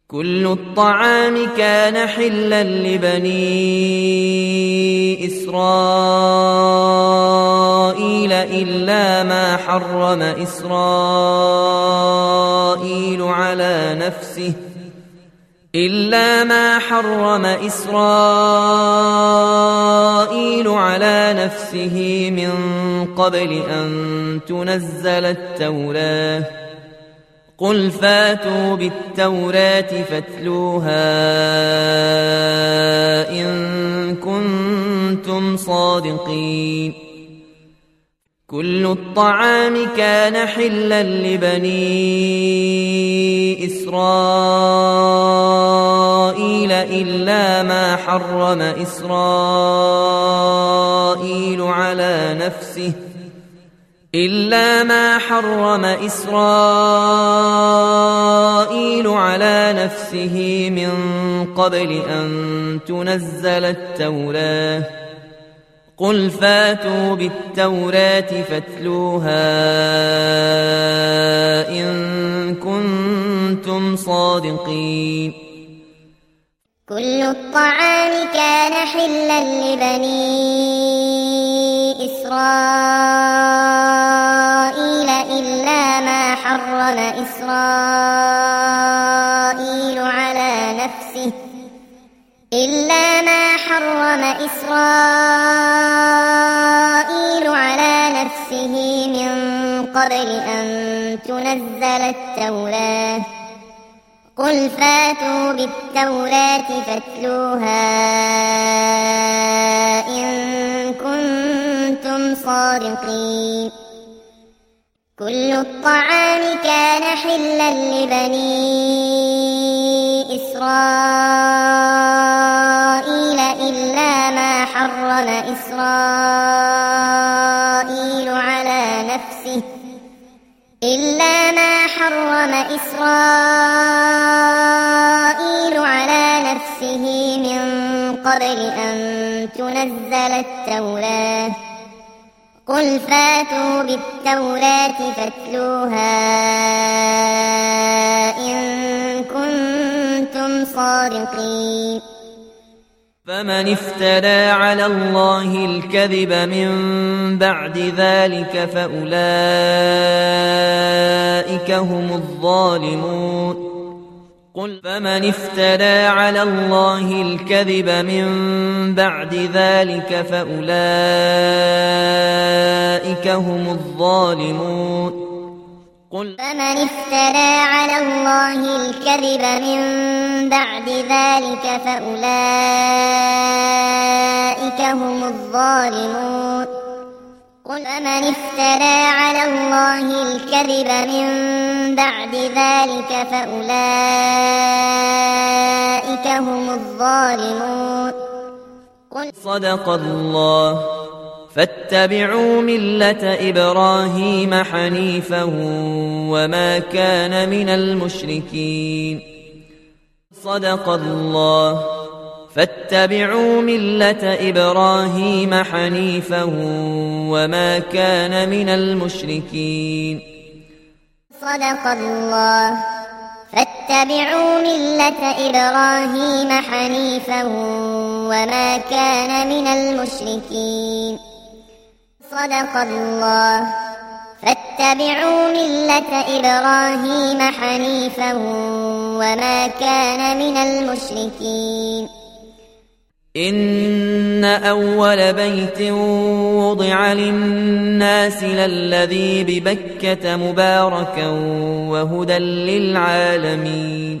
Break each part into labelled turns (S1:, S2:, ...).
S1: كل الطعام كان حلا لبني إسرائيل إلا ما حرم إسرائيل على نفسه من قبل أن تنزل التوراة. قل فاتوا بالتوراة فاتلوها إن كنتم صادقين. كل الطعام كان حلا لبني إسرائيل إلا ما حرم إسرائيل على نفسه من قبل أن تنزل التوراة. قل فاتوا بالتوراة فاتلوها إن كنتم صادقين.
S2: كل الطعام كان حلا لبني إسرائيل إلا ما حرم إسرائيل على نفسه من قبل أن تنزل التوراة. قل فاتوا بالتوراة فاتلوها إن كنتم صادقين. كل الطعام كان حلا لبني إسرائيل إلا ما حرم إسرائيل على نفسه من قبل أن تنزل التوراة. قل فاتوا بالتوراة فاتلوها إن كنتم صادقين.
S1: فمن افترى على الله الكذب من بعد ذلك فأولئك هم الظالمون. فمن افترى على الله الكذب من بعد ذلك فأولئك هم الظالمون.
S2: فمن افترى على الله الكذب من بعد ذلك فأولئك هم الظالمون. فمن افترى على الله الكذب من بعد ذلك فأولئك هم الظالمون.
S1: صدق الله. فاتبعوا ملة إبراهيم حنيفا وما كان من المشركين. صدق الله. فاتبعوا ملة إبراهيم حنيفا وما كان من المشركين.
S2: صدق الله. فاتبعوا ملة إبراهيم حنيفا وما كان من المشركين. صدق الله. فاتبعوا ملة إبراهيم حنيفا وما كان من المشركين.
S1: إن أول بيت وضع للناس للذي ببكة مباركا وهدى للعالمين.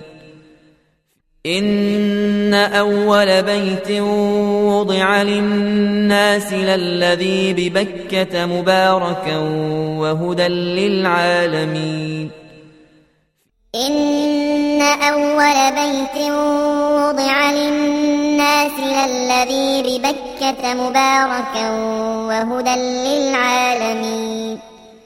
S1: إن أول بيت وضع للناس للذي ببكة مباركا وهدى للعالمين.
S2: إن أول بيت وضع للناس للذي ببكة مباركا وهدى للعالمين.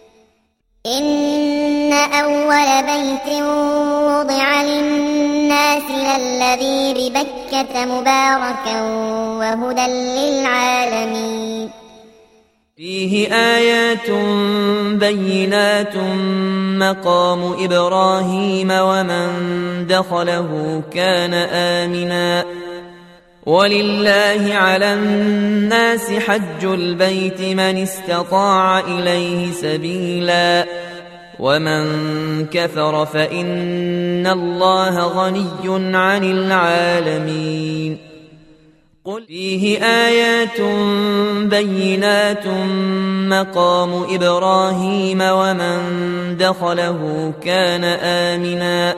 S2: إن أول بيت وضع للناس للذي ببكة مباركا وهدى للعالمين.
S1: فيه آيات بينات مقام إبراهيم ومن دخله كان آمنا ولله على الناس حج البيت من استطاع إليه سبيلا ومن كفر فإن الله غني عن العالمين قل فيه آيات بينات مقام إبراهيم ومن دخله كان آمنا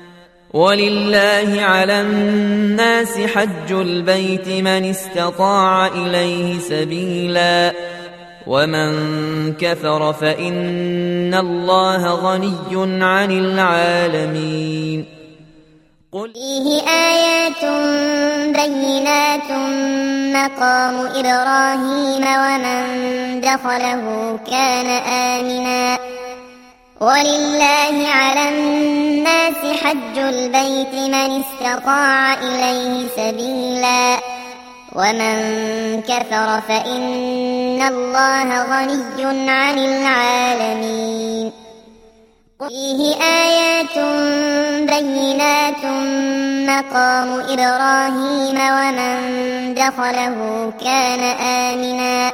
S1: ولله على الناس حج البيت من استطاع إليه سبيلا ومن كفر فإن الله غني عن العالمين قل
S2: فيه آيات بينات مقام إبراهيم ومن دخله كان آمنا ولله على الناس حج البيت من استطاع إليه سبيلا ومن كفر فإن الله غني عن العالمين فيه آيات بينات مقام إبراهيم ومن دخله كان آمنا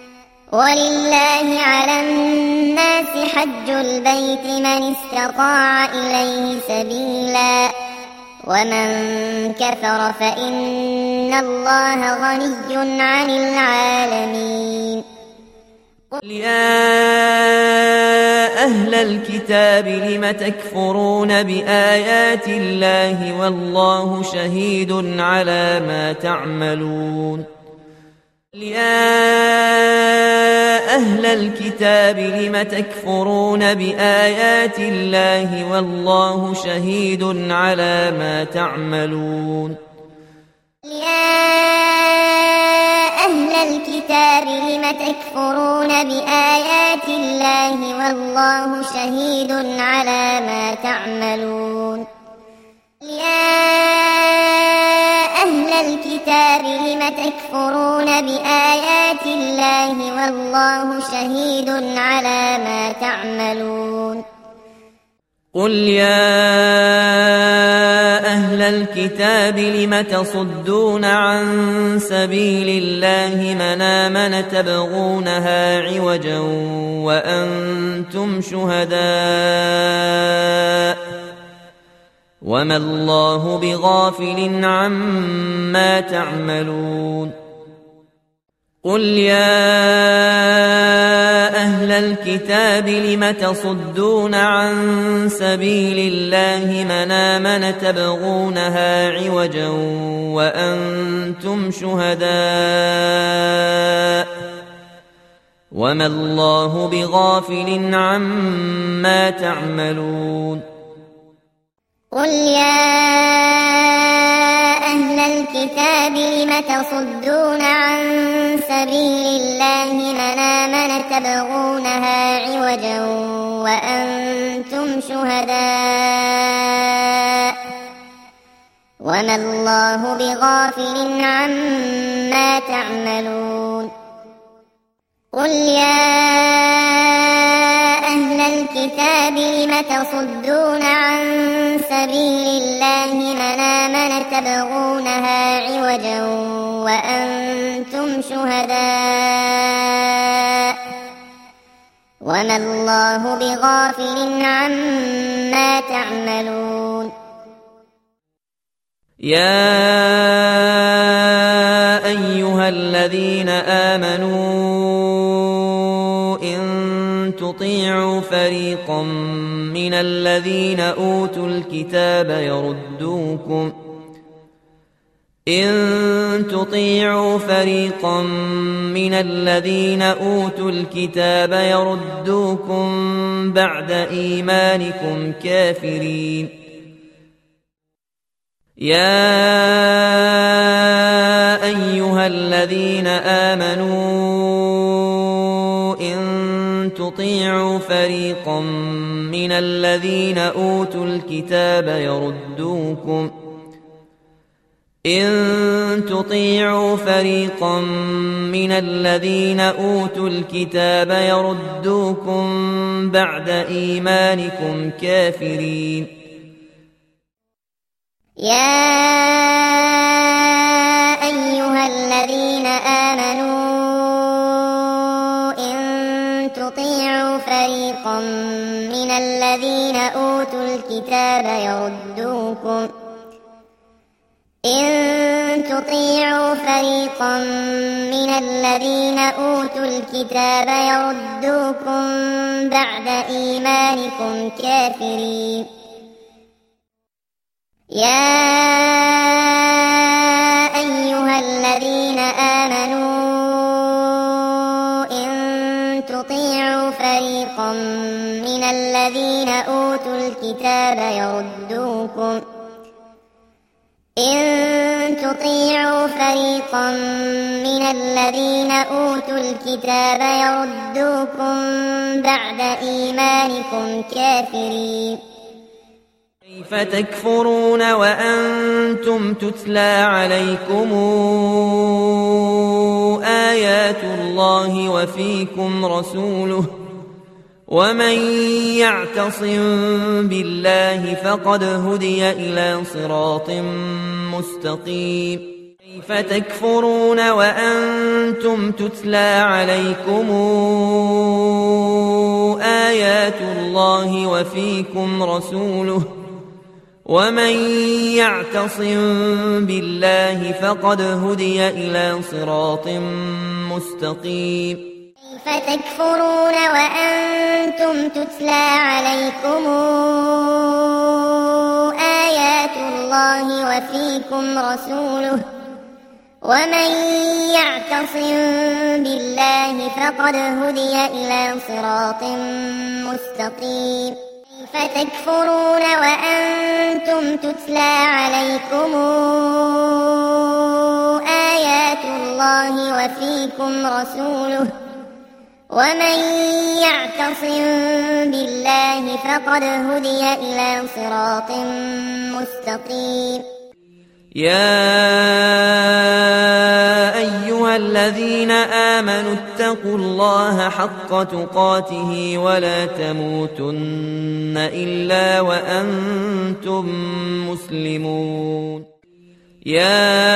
S2: ولله على الناس حج البيت من استطاع إليه سبيلا ومن كفر فإن الله غني عن العالمين
S1: قل يا أهل الكتاب لم تكفرون بآيات الله والله شهيد على ما تعملون يا أهل الكتاب لم تكفرون بآيات الله والله شهيد على ما تعملون
S2: يا أهل الكتاب لم تكفرون بآيات الله والله شهيد على ما تعملون يا أهل الكتاب لم تكفرون بآيات الله والله شهيد على ما تعملون
S1: قل يا أهل الكتاب لم تصدون عن سبيل الله من آمن تبغونها عوجا وأنتم شهداء وما الله بغافل عما تعملون قل يا أهل الكتاب لم تصدون عن سبيل الله من آمن تبغونها عوجا وأنتم شهداء وما الله بغافل عما تعملون
S2: قل يا أهل الكتاب لم تصدون عن سبيل الله من آمن تبغونها عوجا وأنتم شهداء وما الله بغافل عما تعملون قل يا أهل الكتاب لم تصدون عن سبيل الله من آمن تبغونها عوجا وأنتم شهداء وما الله بغافل عما تعملون
S1: يا أيها الذين آمنوا إن تطيعوا فريقا من الذين أوتوا الكتاب يردوكم بعد إيمانكم كافرين يا أيها الذين آمنوا إن تطيعوا فريقا من الذين أوتوا الكتاب إن تطيعوا فريقا من الذين أوتوا الكتاب يردوكم بعد إيمانكم كافرين.
S2: يا أيها الذين آمنوا إن تطيعوا فريقا من الذين أوتوا الكتاب يردوكم بعد إيمانكم كافرين. يا أيها الذين آمنوا إن تطيعوا فريقا من الذين أوتوا الكتاب يردوكم بعد إيمانكم كافرين.
S1: كيف تكفرون وأنتم تتلى عليكم آيات الله وفيكم رسوله ومن يعتصم بالله فقد هدي إلى صراط مستقيم. كيف تكفرون وأنتم تتلى عليكم آيات الله وفيكم رسوله ومن يعتصم بالله فقد هدي إلى صراط مستقيم.
S2: كيف تكفرون وأنتم تتلى عليكم آيات الله وفيكم رسوله ومن يعتصم بالله فقد هدي إلى صراط مستقيم. كيف تكفرون وأنتم تتلى عليكم آيات الله وفيكم رسوله ومن يعتصم بالله فقد هدي إلى صراط مستقيم.
S1: يا أيها الذين آمنوا اتقوا الله حق تقاته ولا تموتن إلا وأنتم مسلمون. يا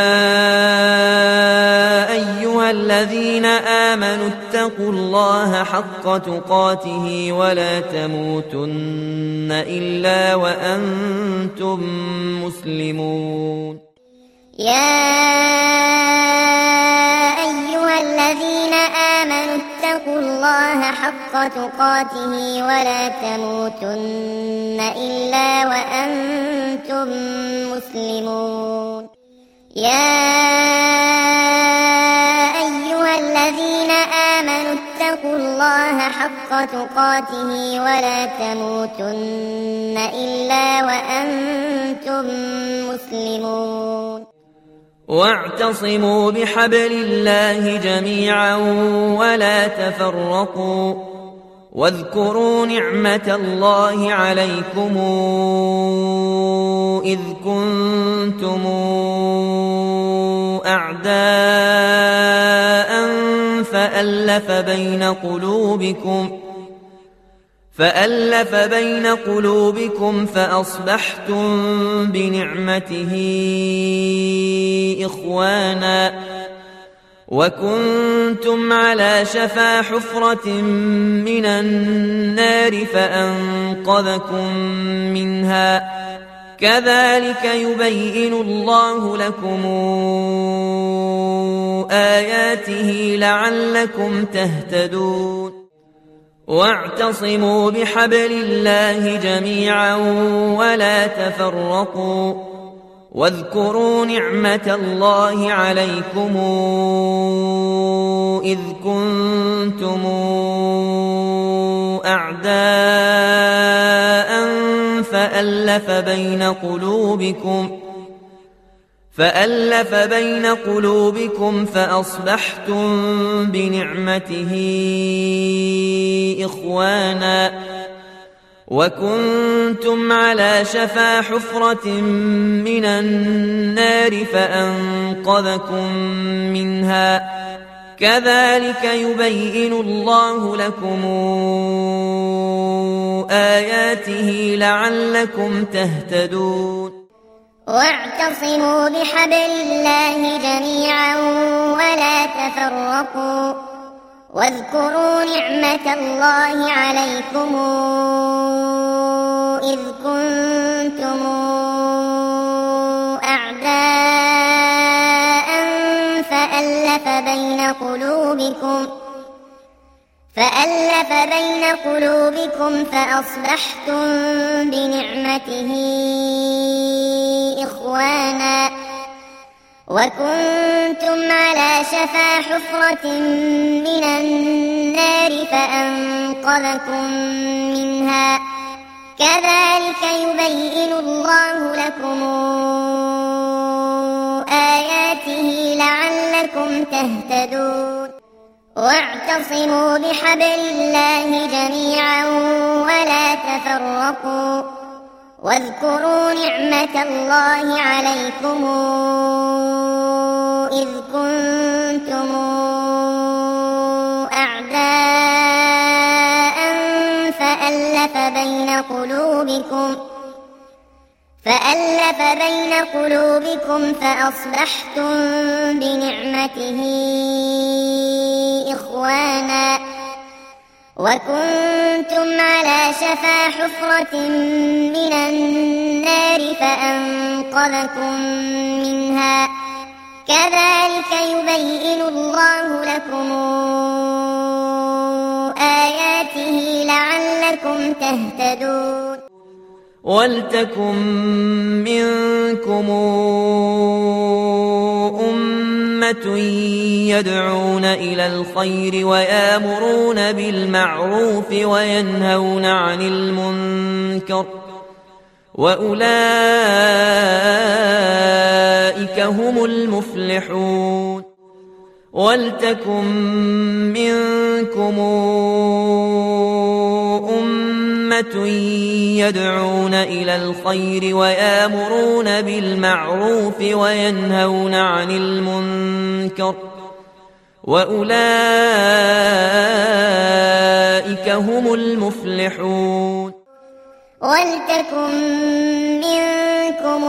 S1: أيها الذين آمنوا اتقوا الله حق تقاته ولا تموتن إلا وأنتم مسلمون.
S2: يا أيها الذين آمنوا اتقوا الله حق تقاته ولا تموتن إلا وأنتم مسلمون. يا أيها الذين آمنوا اتقوا الله حق تقاته ولا تموتن إلا وأنتم مسلمون.
S1: واعتصموا بحبل الله جميعا ولا تفرقوا واذكروا نعمة الله عليكم إذ كنتم أعداء فألف بين قلوبكم فأصبحتم بنعمته إخوانا وكنتم على شفا حفرة من النار فأنقذكم منها كذلك يبين الله لكم آياته لعلكم تهتدون. واعتصموا بحبل الله جميعا ولا تفرقوا واذكروا نعمة الله عليكم إذ كنتم أعداء فألف بين قلوبكم فأصبحتم بنعمته إخوانا وكنتم على شفا حفرة من النار النار فأنقذكم منها كذلك يبين الله لكم آياته لعلكم تهتدون
S2: واعتصموا بحبل الله جميعا ولا تفرقوا واذكروا نعمة الله عليكم إذ كنتم أعداء فألف بين قلوبكم فأصبحتم بنعمته إخوانا وكنتم على شفا حفرة من النار فأنقذكم منها كذلك يبين الله لكم آياته لعلكم تهتدون واعتصموا بحبل الله جميعا ولا تفرقوا واذكروا نعمة الله عليكم إذ كنتم أعداء فألف بين قلوبكم فأصبحتم بنعمته إخوانا وكنتم على شفا حفرة من النار فأنقذكم منها كذلك يبين الله لكم آياته لعلكم تهتدون
S1: ولتكن منكم أمة يدعون إلى الخير ويأمرون بالمعروف وينهون عن المنكر وأولئك هم المفلحون ولتكن منكم أمة يدعون إلى الخير ويأمرون بالمعروف وينهون عن المنكر وأولئك هم المفلحون
S2: ولتكن منكم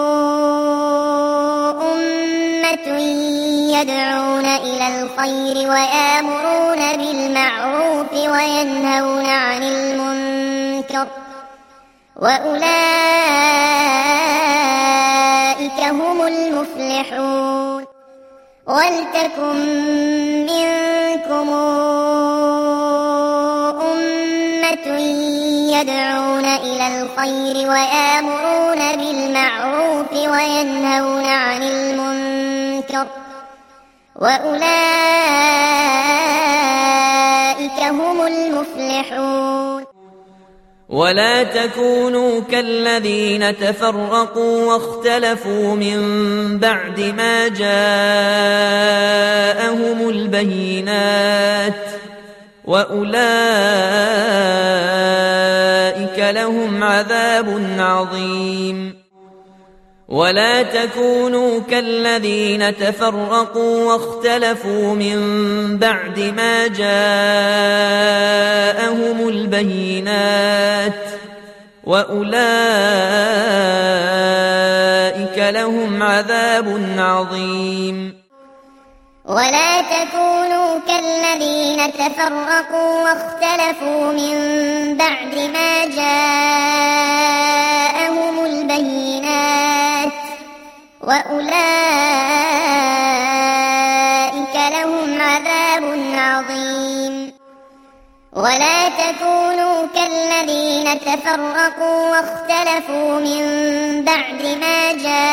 S2: أمة يدعون إلى الخير ويأمرون بالمعروف وينهون عن المنكر وأولئك هم المفلحون ولتكن منكم أمة يدعون إلى الخير ويأمرون بالمعروف وينهون عن المنكر وأولئك هم المفلحون
S1: ولا تكونوا كالذين تفرقوا واختلفوا من بعد ما جاءهم البينات وأولئك لهم عذاب عظيم ولا تكونوا كالذين تفرقوا واختلفوا من بعد ما جاءهم البينات وأولئك لهم عذاب عظيم
S2: ولا تكونوا كالذين تفرقوا واختلفوا من بعد ما جاءهم البينات وأولئك لهم عذاب عظيم ولا تكونوا كالذين تفرقوا واختلفوا من بعد ما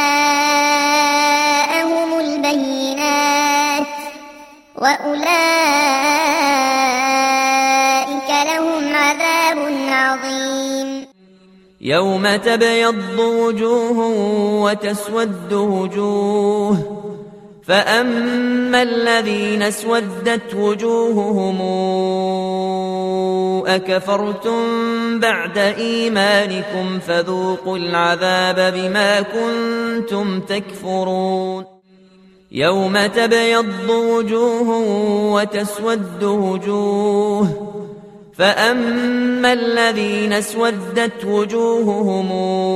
S2: جاءهم البينات وأولئك لهم عذاب عظيم
S1: يوم تبيض وجوه وتسود وجوه فأما الذين اسودت وجوههم أكفرتم بعد إيمانكم فذوقوا العذاب بما كنتم تكفرون يوم تبيض وجوه وتسود وجوه فأما الذين اسودت وجوههم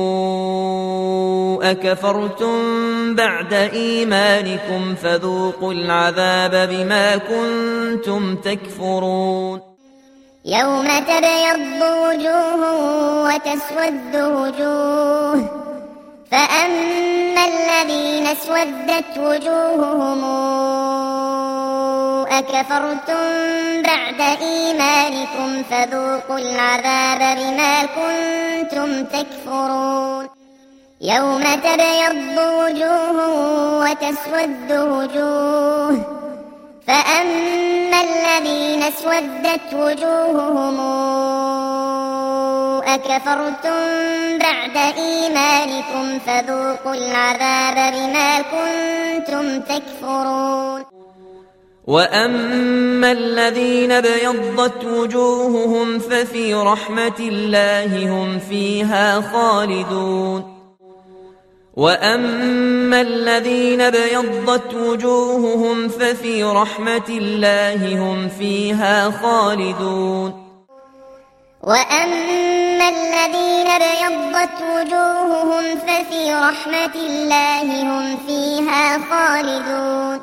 S1: أكفرتم بعد إيمانكم فذوقوا العذاب بما كنتم تكفرون
S2: يوم تبيض وجوه وتسود وجوه فأما الذين اسودت وجوههم أكفرتم بعد إيمانكم فذوقوا العذاب بما كنتم تكفرون يوم تبيض وجوه وتسود وجوه فأما الذين اسودت وجوههم أكفرتم بعد إيمانكم فذوقوا العذاب بما كنتم تكفرون
S1: وأما الذين ابيضت وجوههم ففي رحمة الله هم فيها خالدون وأما الذين ابيضت وجوههم ففي رحمة الله هم فيها خالدون
S2: وأما الذين ابيضت وجوههم ففي رحمة الله هم فيها خالدون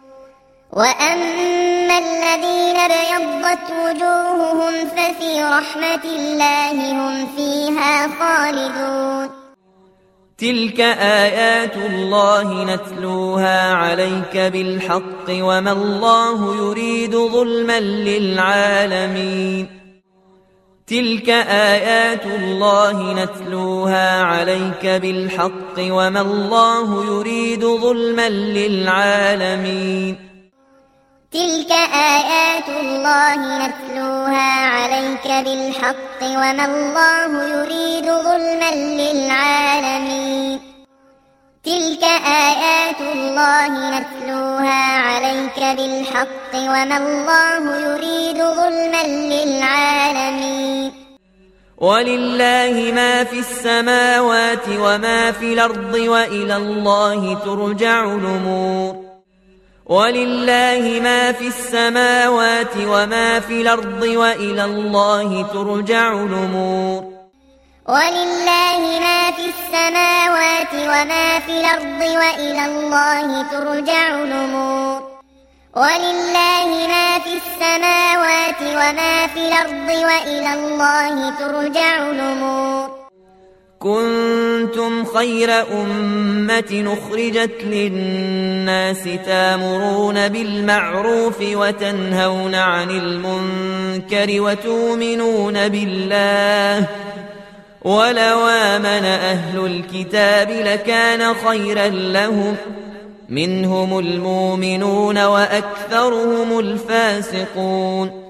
S2: وأما الذين ابيضت وجوههم ففي رحمة الله هم فيها خالدون
S1: تلك آيات الله نتلوها عليك بالحق وما الله يريد ظلما للعالمين تلك آيات الله نتلوها عليك بالحق وما الله يريد ظلما للعالمين
S2: تلك آيات الله نتلوها عليك بالحق وما الله يريد ظلما للعالمين تلك آيات الله نتلوها عليك بالحق وما الله يريد ظلما للعالمين
S1: ولله ما في السماوات وما في الأرض وإلى الله ترجع الأمور ولله ما في السماوات وما في الأرض وإلى الله ترجع الأمور
S2: ولله ما في السماوات وما في الأرض وإلى الله ترجع الأمور ولله ما في السماوات وما في الأرض وإلى الله ترجع الأمور
S1: كنتم خير أمة أخرجت للناس تأمرون بالمعروف وتنهون عن المنكر وتؤمنون بالله ولو آمن أهل الكتاب لكان خيرا لهم منهم المؤمنون وأكثرهم الفاسقون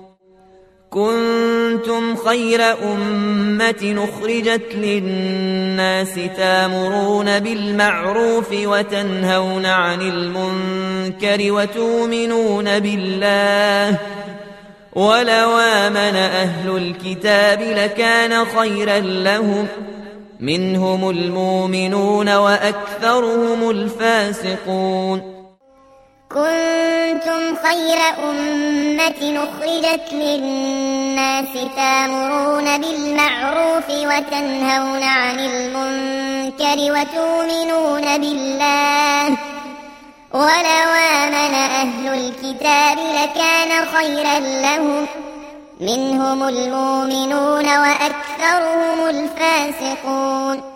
S1: كنتم خير أمة أخرجت للناس تأمرون بالمعروف وتنهون عن المنكر وتؤمنون بالله ولو آمن أهل الكتاب لكان خيرا لهم منهم المؤمنون وأكثرهم الفاسقون
S2: كنتم خير أمة أخرجت للناس تأمرون بالمعروف وتنهون عن المنكر وتؤمنون بالله ولو آمن أهل الكتاب لكان خيرا لهم منهم المؤمنون وأكثرهم الفاسقون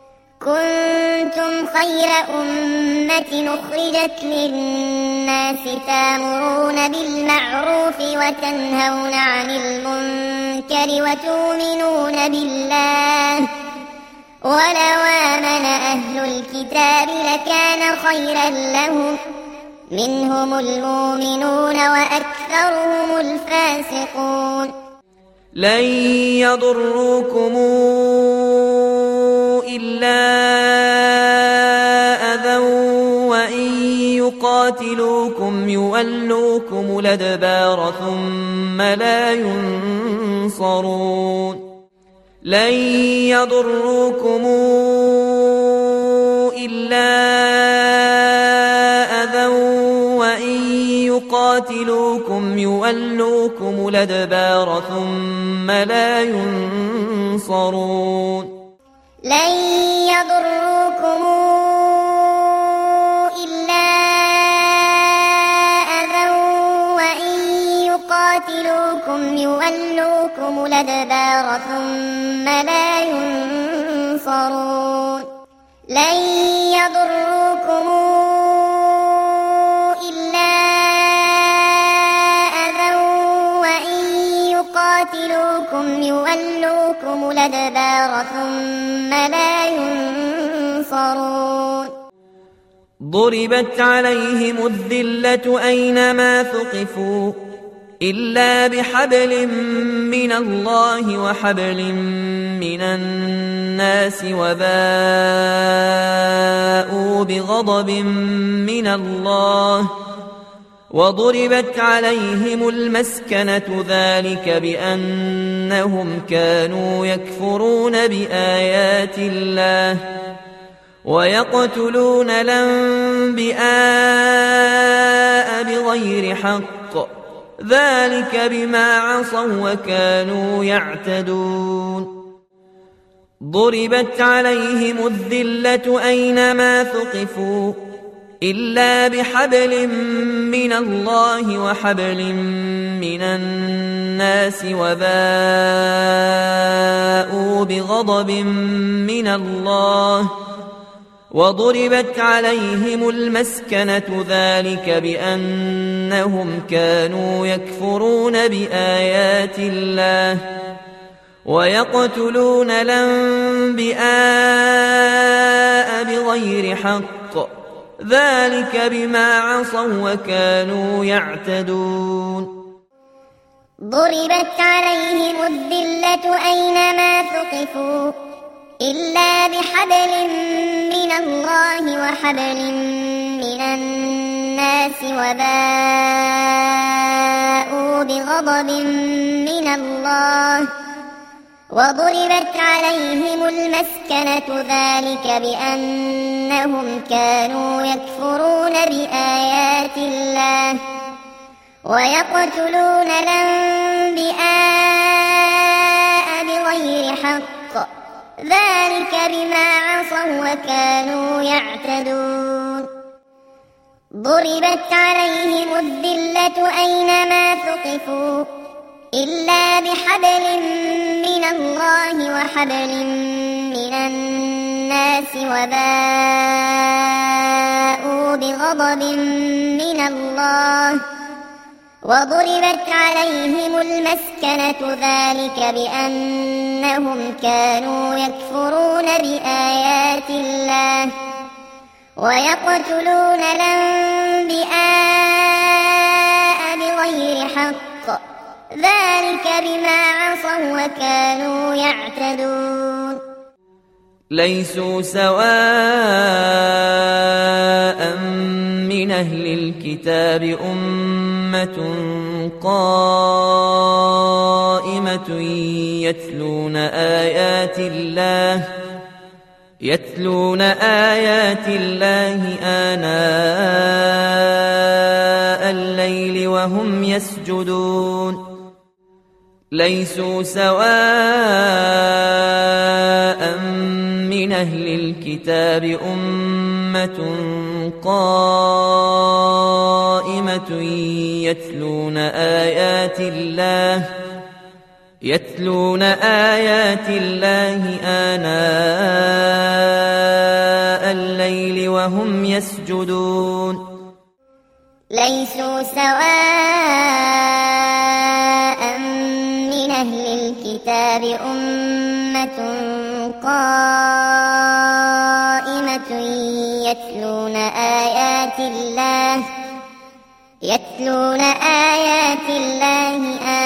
S2: كنتم خير أمة أخرجت للناس تأمرون بالمعروف وتنهون عن المنكر وتؤمنون بالله ولو آمن أهل الكتاب لكان خيرا لهم منهم المؤمنون وأكثرهم الفاسقون
S1: لن يضروكم إلا أذى وإن يقاتلوكم يولوكم الأدبار ثم لا ينصرون لن يضروكم إلا أذى وإن يقاتلوكم يولوكم الأدبار ثم لا ينصرون
S2: لن يضروكم إلا أذى وإن يقاتلوكم يولوكم الأدبار ثم لا ينصرون لن يضروكم إلا أذى وإن يقاتلوكم يولوكم الأدبار ثم لا ينصرون
S1: ضربت عليهم الذلة أينما ثقفوا إلا بحبل من الله وحبل من الناس وباءوا بغضب من الله وضربت عليهم المسكنة ذلك بأنهم كانوا يكفرون بآيات الله ويقتلون الأنبياء بغير حق ذلك بما عصوا وكانوا يعتدون ضربت عليهم الذلة أينما ثقفوا إلا بحبل من الله وحبل من الناس وباءوا بغضب من الله وضربت عليهم المسكنة ذلك بأنهم كانوا يكفرون بآيات الله ويقتلون الأنبياء بغير حق ذلك بما عصوا وكانوا يعتدون
S2: ضربت عليهم الذلة أينما ثقفوا إلا بحبل من الله وحبل من الناس وباءوا بغضب من الله وضربت عليهم المسكنة ذلك بأنهم كانوا يكفرون بآيات الله ويقتلون الأنبياء بغير حق ذلك بما عصوا وكانوا يعتدون ضربت عليهم الذلة أينما ثقفوا إلا بحبل من الله وحبل من الناس وباءوا بغضب من الله وضربت عليهم المسكنة ذلك بأنهم كانوا يكفرون بآيات الله ويقتلون الأنبياء بغير حق ذلك بما عصوا وكانوا يعتدون
S1: ليسوا سواء من أهل الكتاب أمة قائمة يتلون آيات الله آناء الليل وهم يسجدون ليسوا سواء من أهل الكتاب أمة قائمة يتلون آيات الله آناء الليل وهم يسجدون
S2: ليسوا سواء من أهل الكتاب أمة قائمة يتلون آيات الله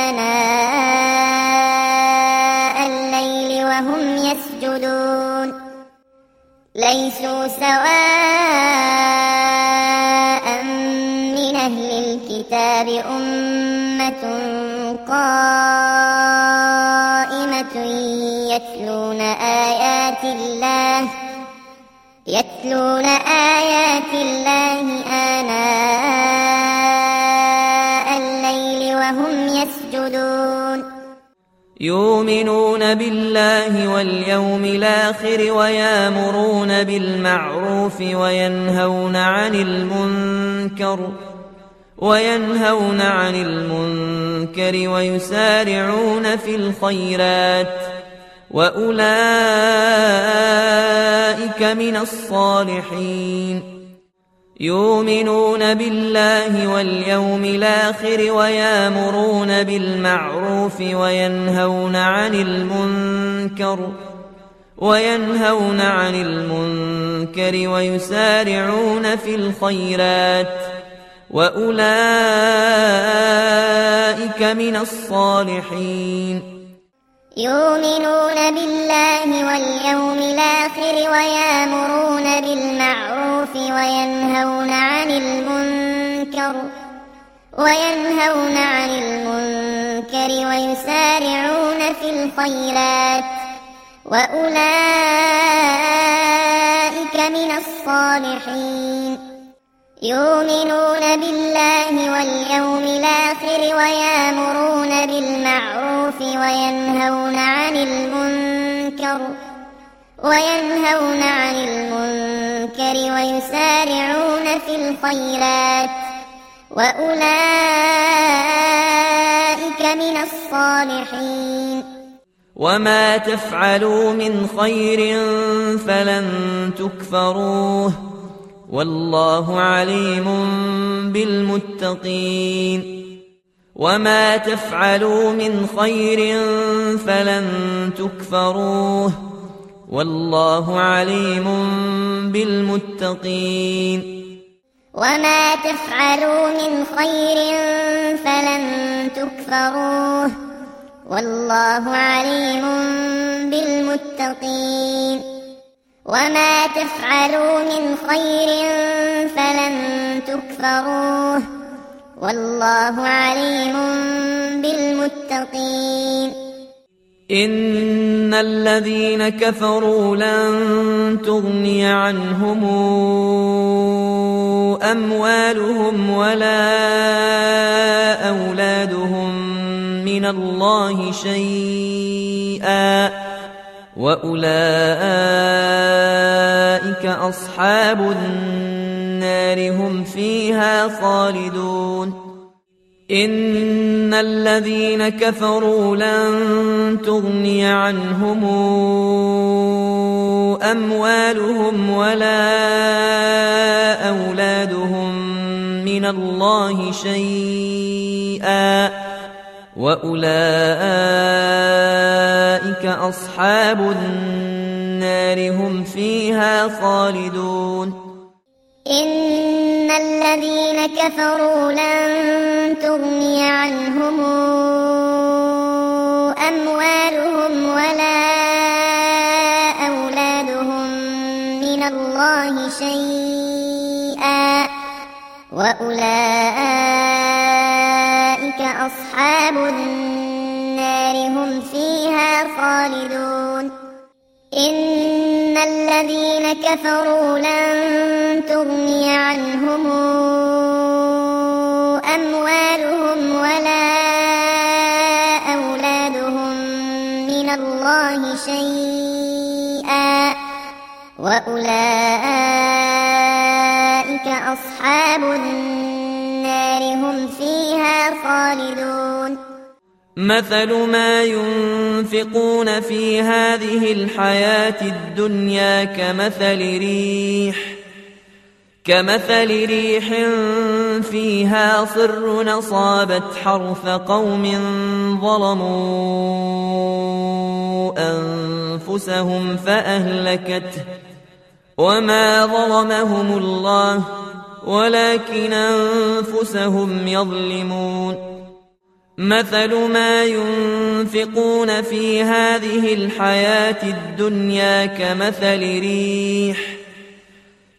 S2: آناء الليل وهم يسجدون ليسوا سواء أمة قائمة يتلون آيات الله آناء الليل وهم يسجدون
S1: يؤمنون بالله واليوم الآخر ويأمرون بالمعروف وينهون عن المنكر ويسارعون في الخيرات وأولئك من الصالحين يؤمنون بالله واليوم الآخر ويأمرون بالمعروف وينهون عن المنكر ويسارعون في الخيرات وأولئك من الصالحين
S2: يؤمنون بالله واليوم الآخر ويأمرون بالمعروف وينهون عن المنكر ويسارعون في الخيرات وأولئك من الصالحين يؤمنون بالله واليوم الآخر ويأمرون بالمعروف وينهون عن المنكر ويسارعون في الخيرات وأولئك من الصالحين
S1: وما تفعلوا من خير فلن تكفروه والله عليم بالمتقين وما تفعلوا من خير فلن تكفروه والله عليم بالمتقين
S2: وما تفعلوا من خير فلن تكفروه والله عليم بالمتقين وما تفعلوا من خير فلن تكفروه والله عليم بالمتقين
S1: إن الذين كفروا لن تغني عنهم أموالهم ولا أولادهم من الله شيئا وأولئك أصحاب النار هم فيها خالدون إن الذين كفروا لن تغني عنهم أموالهم ولا أولادهم من الله شيئا وأولئك أصحاب النار هم فيها خالدون
S2: إن الذين كفروا لن تغني عنهم أموالهم ولا أولادهم من الله شيئا وأولئك أصحاب النار هم فيها خالدون إن الذين كفروا لن تغني عنهم أموالهم ولا أولادهم من الله شيئا وأولئك أصحاب النار هم فيها خالدون
S1: مثل ما ينفقون في هذه الحياة الدنيا كمثل ريح فيها صر أصابت حرث قوم ظلموا أنفسهم فأهلكته وما ظلمهم الله ولكن أنفسهم يظلمون مثل ما ينفقون في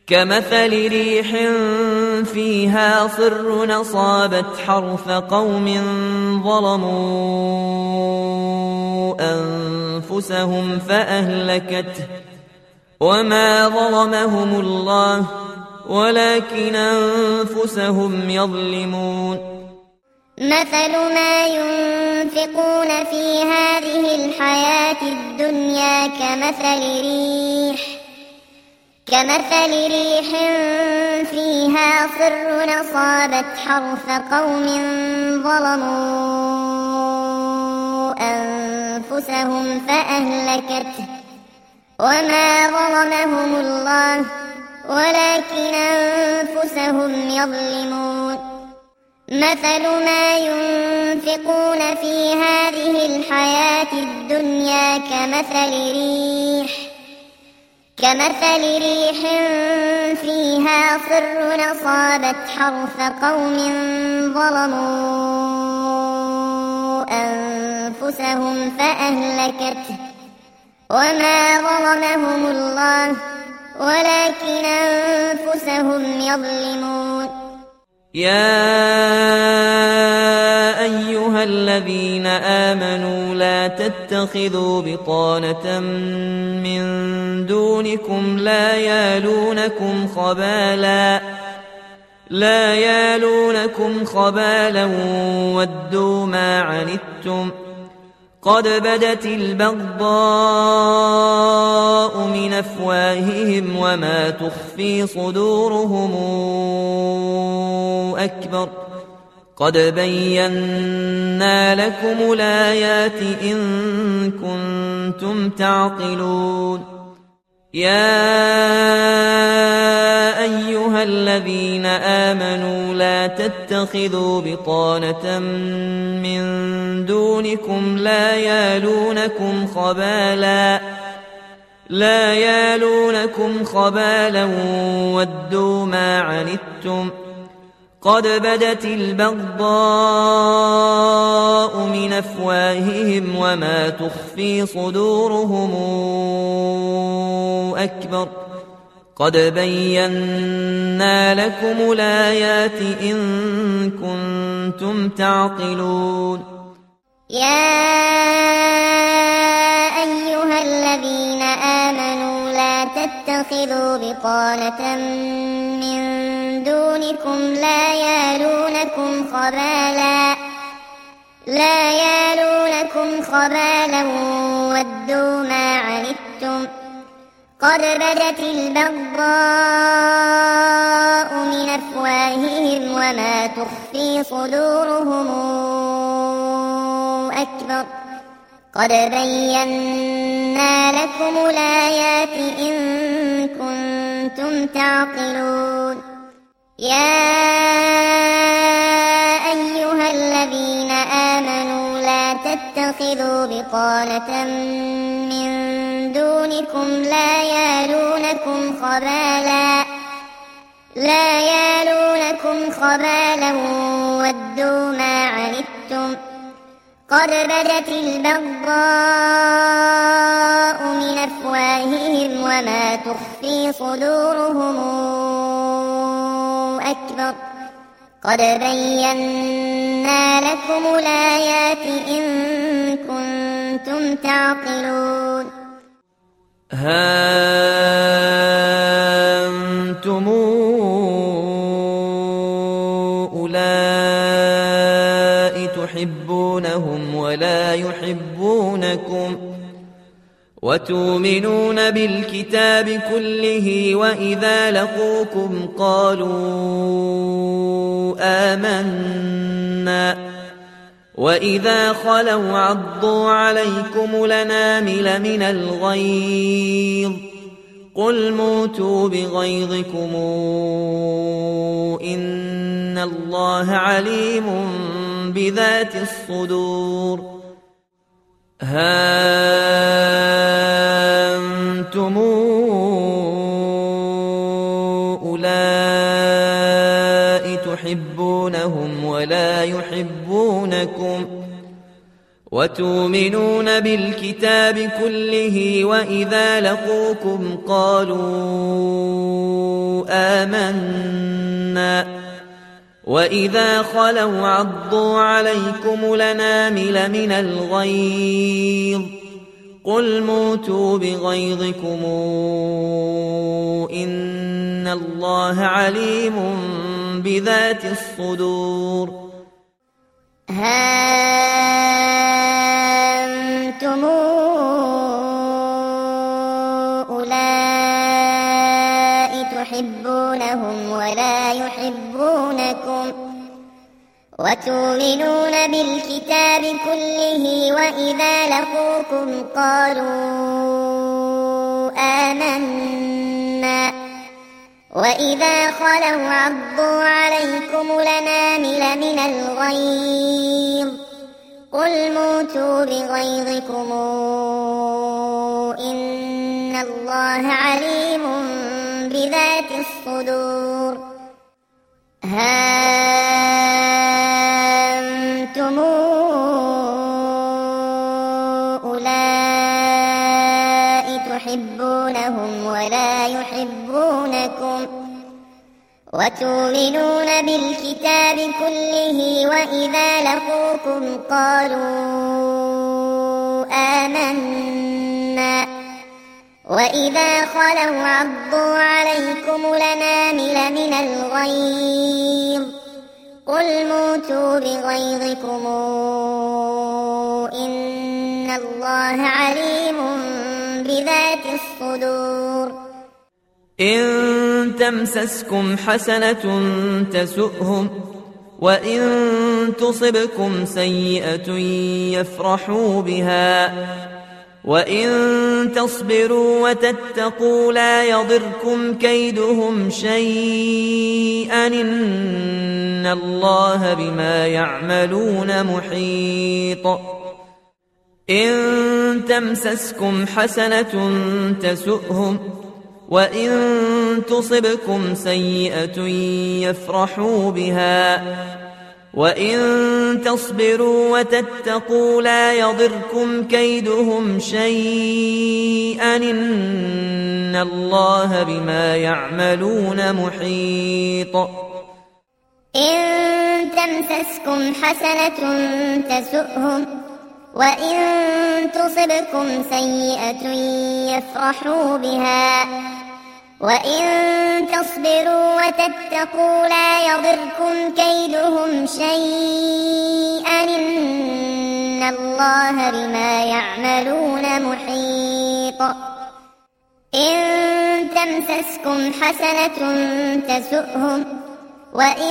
S1: كمثل ريح فيها صر أصابت حرث قوم ظلموا أنفسهم فأهلكته وما ظلمهم الله ولكن أنفسهم يظلمون
S2: مثل ما ينفقون في هذه الحياة الدنيا كمثل ريح فيها صر أصابت حرث قوم ظلموا أنفسهم فأهلكته وما ظلمهم الله ولكن أنفسهم يظلمون مثل ما ينفقون في هذه الحياة الدنيا كمثل ريح فيها صر أصابت حرث قوم ظلموا أنفسهم فأهلكته وما ظلمهم الله ولكن أنفسهم يظلمون
S1: يا أيها الذين آمنوا لا تتخذوا بطانة من دونكم لا يالونكم خبالا ودوا ما عنتم قد بدت البغضاء من أفواههم وما تخفي صدورهم أكبر قد بينا لكم الآيات إن كنتم تعقلون يا أيها الذين آمنوا لا تتخذوا بطانة من دونكم لا يالونكم خبالا ودوا ما عنتم قد بدت البغضاء من أفواههم وما تخفي صدورهم أكبر قد بينا لكم الآيات إن كنتم تعقلون
S2: يا أيها الذين آمنوا لا تتخذوا بطانة من دونكم لا يالونكم خبالا ودوا ما عنتم قد بدت البغضاء من أفواههم وما تخفي صدورهم أكبر قد بينا لكم الآيات إن كنتم تعقلون يا أيها الذين آمنوا لا تتخذوا بطانة من دونكم لا يالونكم خبالا ودوا ما عنتم قد بدت البغضاء من أفواههم وما تخفي صدورهم أكبر قد بينا لكم الآيات إن كنتم تعقلون
S1: ها أنتم أولئك تحبونهم ولا يحبونكم وتؤمنون بالكتاب كله وإذا لقوكم قالوا آمنا وإذا خلوا عضوا عليكم الأنامل من الغيظ قل موتوا بغيظكم إن الله عليم بذات الصدور ها أنتم أولئك تحبونهم ولا يحبونكم وتؤمنون بالكتاب كله وإذا لقوكم قالوا آمنا وإذا خلوا عضوا عليكم الأنامل من الغيظ قل موتوا بغيظكم إن الله عليم بذات الصدور.
S2: ها أنتم أولئك تحبونهم ولا يحبونكم وتؤمنون بالكتاب كله وإذا لقوكم قالوا آمنا وإذا خلوا عضوا عليكم الأنامل من الغيظ قل موتوا بغيظكم إن الله عليم بذات الصدور. ها أنتم أولئك تحبونهم ولا يحبونكم وتؤمنون بالكتاب كله وإذا لقوكم قالوا آمنا وإذا خلوا عضوا عليكم الأنامل من الغيظ قل موتوا بغيظكم إن الله عليم بذات الصدور.
S1: إن تمسسكم حسنة تسؤهم وإن تصبكم سيئة يفرحوا بها وإن تصبروا وتتقوا لا يضركم كيدهم شيئا إن الله بما يعملون محيط. إن تمسسكم حسنة تسؤهم وإن تصبكم سيئة يفرحوا بها وإن تصبروا وتتقوا لا يضركم كيدهم شيئا إن الله بما يعملون محيط.
S2: إن تمسسكم حسنة تسؤهم وإن تصبكم سيئة يفرحوا بها وإن تصبروا وتتقوا لا يضركم كيدهم شيئا إن الله بما يعملون محيط. إن تمسسكم حسنة تسؤهم وإن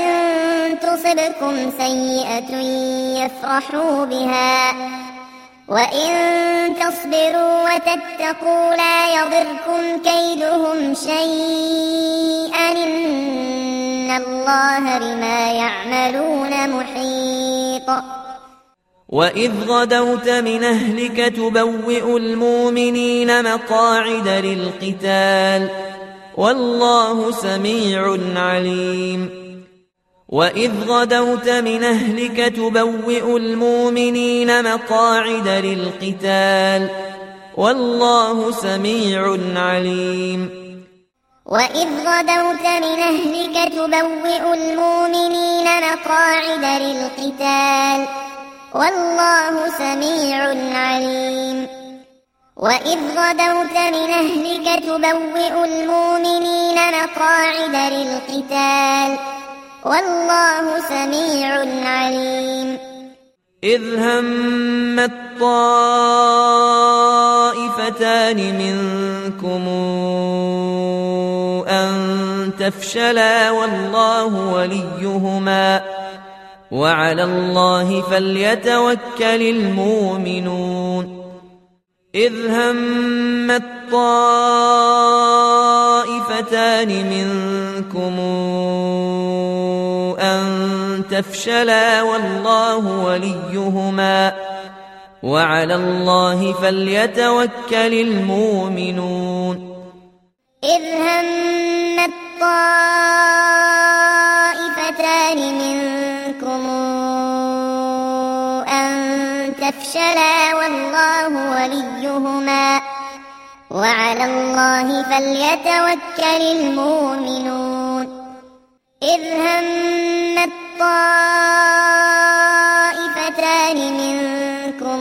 S2: تصبكم سيئة يفرحوا بها وإن تصبروا وتتقوا لا يضركم كيدهم شيئا إن الله بما يعملون محيط.
S1: وإذ غدوت من أهلك تبوئ المؤمنين مقاعد للقتال والله سميع عليم. وإذ غدوت من أهلك تبوئ المؤمنين مقاعد للقتال والله سميع عليم.
S2: وإذ غدوت من أهلك تبوئ المؤمنين مقاعد للقتال والله سميع عليم. وإذ غدوت من أهلك تبوئ المؤمنين مقاعد للقتال والله سميع عليم.
S1: إذ همت طائفتان منكم أن تفشلا والله وليهما وعلى الله فليتوكل المؤمنون. إذ همت طائفتان منكم أن تفشلا والله وليهما وعلى الله فليتوكل المؤمنون.
S2: إذ همت طائفتان منكم أن تفشلا الله فليتوكل المؤمنون إذ همت طائفتان منكم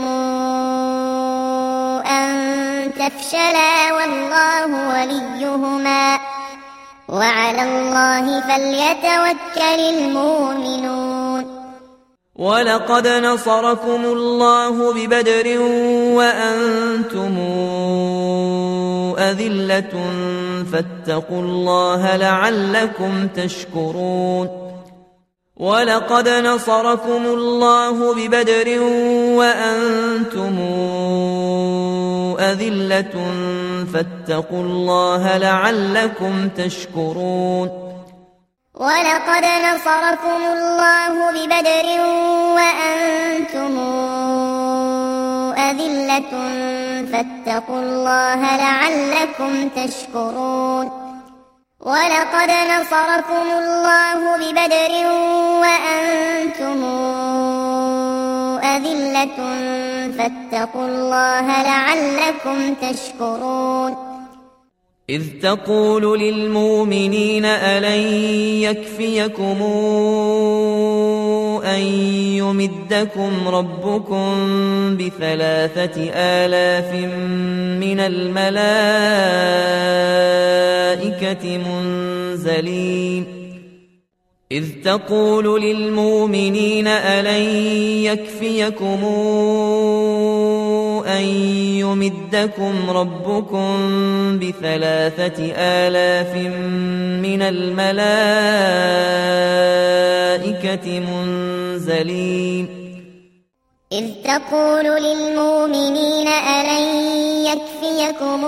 S2: أن تفشلا والله وليهما وعلى الله فليتوكل المؤمنون
S1: ولقد نصركم الله ببدر وأنتم أذلة فاتقوا الله لعلكم تشكرون ولقد نصركم الله ببدر وأنتم أذلة فاتقوا الله لعلكم تشكرون
S2: ولقد نصركم الله ببدر وأنتم أذلة فاتقوا الله لعلكم تشكرون ولقد نصركم الله ببدر وأنتم أذلة فاتقوا الله لعلكم تشكرون
S1: إذ تقول للمؤمنين ألن يكفيكم أن يمدكم ربكم ب3,000 من الملائكة منزلين إذ تقول للمؤمنين ألن يكفيكم أن يمدكم ربكم ب3,000 من الملائكة منزلين
S2: إذ تقول للمؤمنين ألن يكفيكم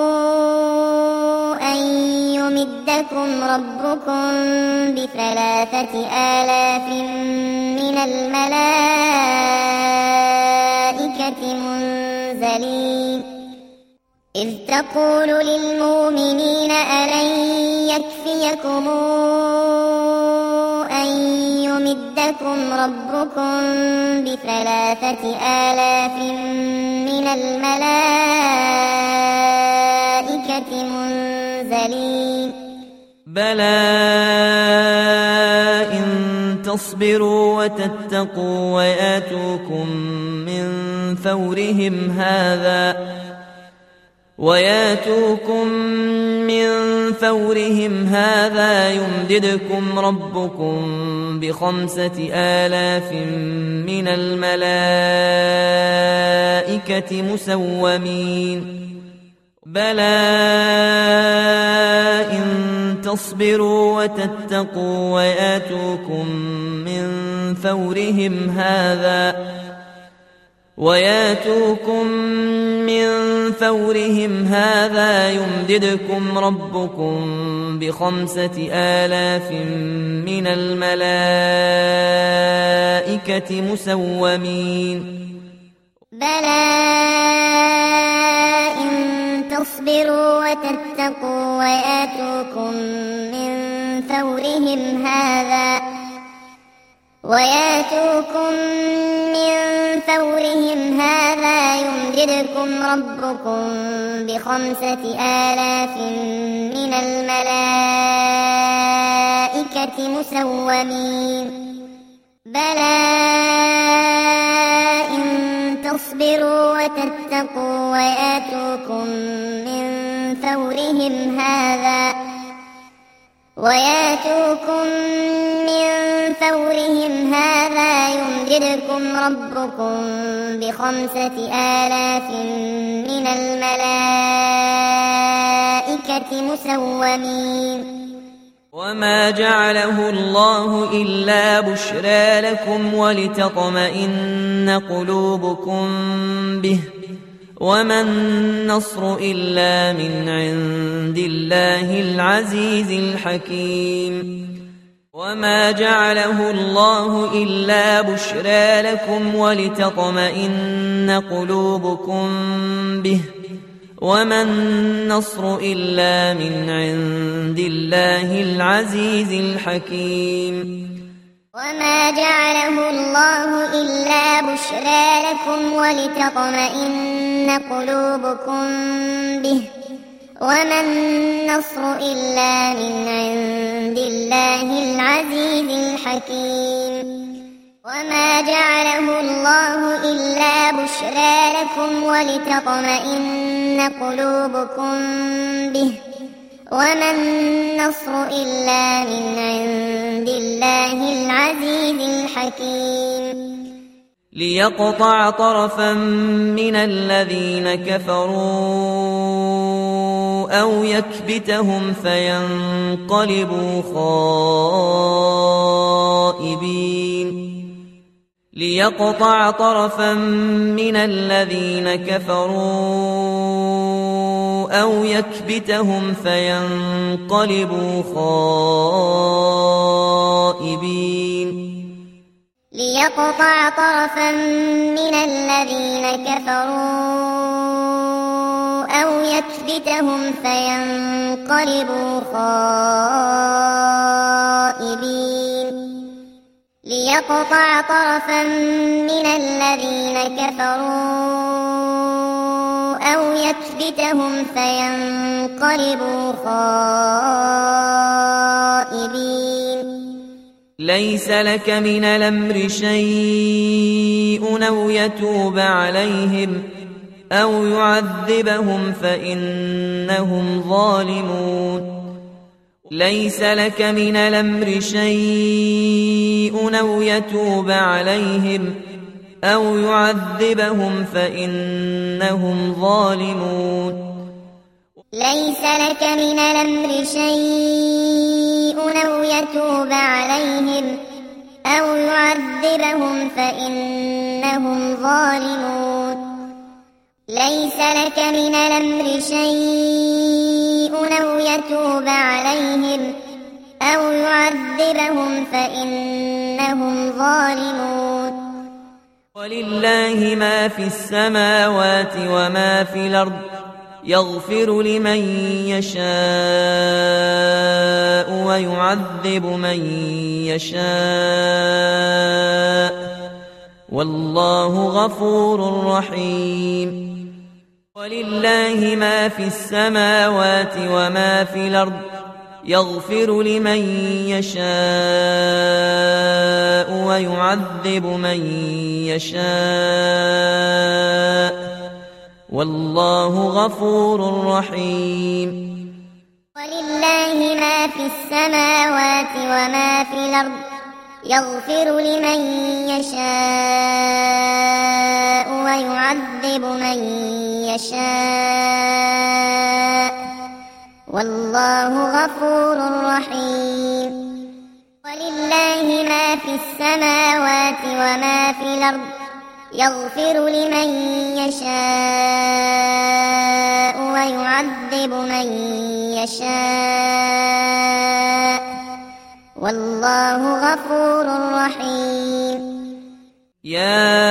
S2: أن يمدكم ربكم ب3,000 من الملائكة منزلين إذ تقول للمؤمنين ألن يكفيكم أن يمدكم ربكم ب3,000 من الملائكة منزلين
S1: بلى إن تصبروا وتتقوا وياتوكم من فورهم هذا يمددكم ربكم ب5,000 من الملائكة مسومين بلى إن تصبروا وتتقوا وياتوكم من فورهم هذا يمددكم ربكم ب5,000 من الملائكة مسومين
S2: بلى إن تصبروا وتتقوا وياتوكم من فورهم هذا يمددكم ربكم ب5,000 من الملائكة مسومين بلى إن تصبروا وتتقوا وياتوكم من فورهم هذا يمددكم ربكم ب5,000 من الملائكة مسومين
S1: وما جعله الله إلا بشرى لكم ولتطمئن قلوبكم به وما النصر إلا من عند الله العزيز الحكيم وما جعله الله إلا بشرى لكم ولتطمئن قلوبكم به وما النصر إلا من عند الله العزيز الحكيم
S2: وما جعله الله إلا بشرى لكم ولتطمئن قلوبكم به وما النصر إلا من عند الله العزيز الحكيم وما جعله الله إلا بشرى لكم ولتطمئن قلوبكم به وما النصر إلا من عند الله العزيز الحكيم
S1: ليقطع طرفا من الذين كفروا أو يكبتهم فينقلبوا خائبين ليقطع طرفا من الذين كفروا أو يكبتهم فينقلبوا خائبين
S2: ليقطع طرفا من الذين كفروا أو يكبتهم فينقلبوا خائبين ليقطع طرفا من الذين كفروا أو يكبتهم فينقلبوا خائبين
S1: ليس لك من الأمر شيء أو يتوب عليهم أو يعذبهم فإنهم ظالمون ليس لك من الأمر شيء أو يتوب عليهم أو يعذبهم فإنهم ظالمون
S2: ليس لك من الأمر شيء أو يتوب عليهم أو يعذبهم فإنهم ظالمون ليس لك من الأمر شيء أو يتوب عليهم أو يعذبهم فإنهم ظالمون
S1: ولله ما في السماوات وما في الأرض يغفر لمن يشاء ويعذب من يشاء والله غفور رحيم ولله ما في السماوات وما في الأرض يغفر لمن يشاء ويعذب من يشاء والله غفور رحيم
S2: ولله ما في السماوات وما في الأرض يغفر لمن يشاء ويعذب من يشاء والله غفور رحيم ولله ما في السماوات وما في الأرض يغفر لمن يشاء ويعذب من يشاء والله غفور رحيم
S1: يا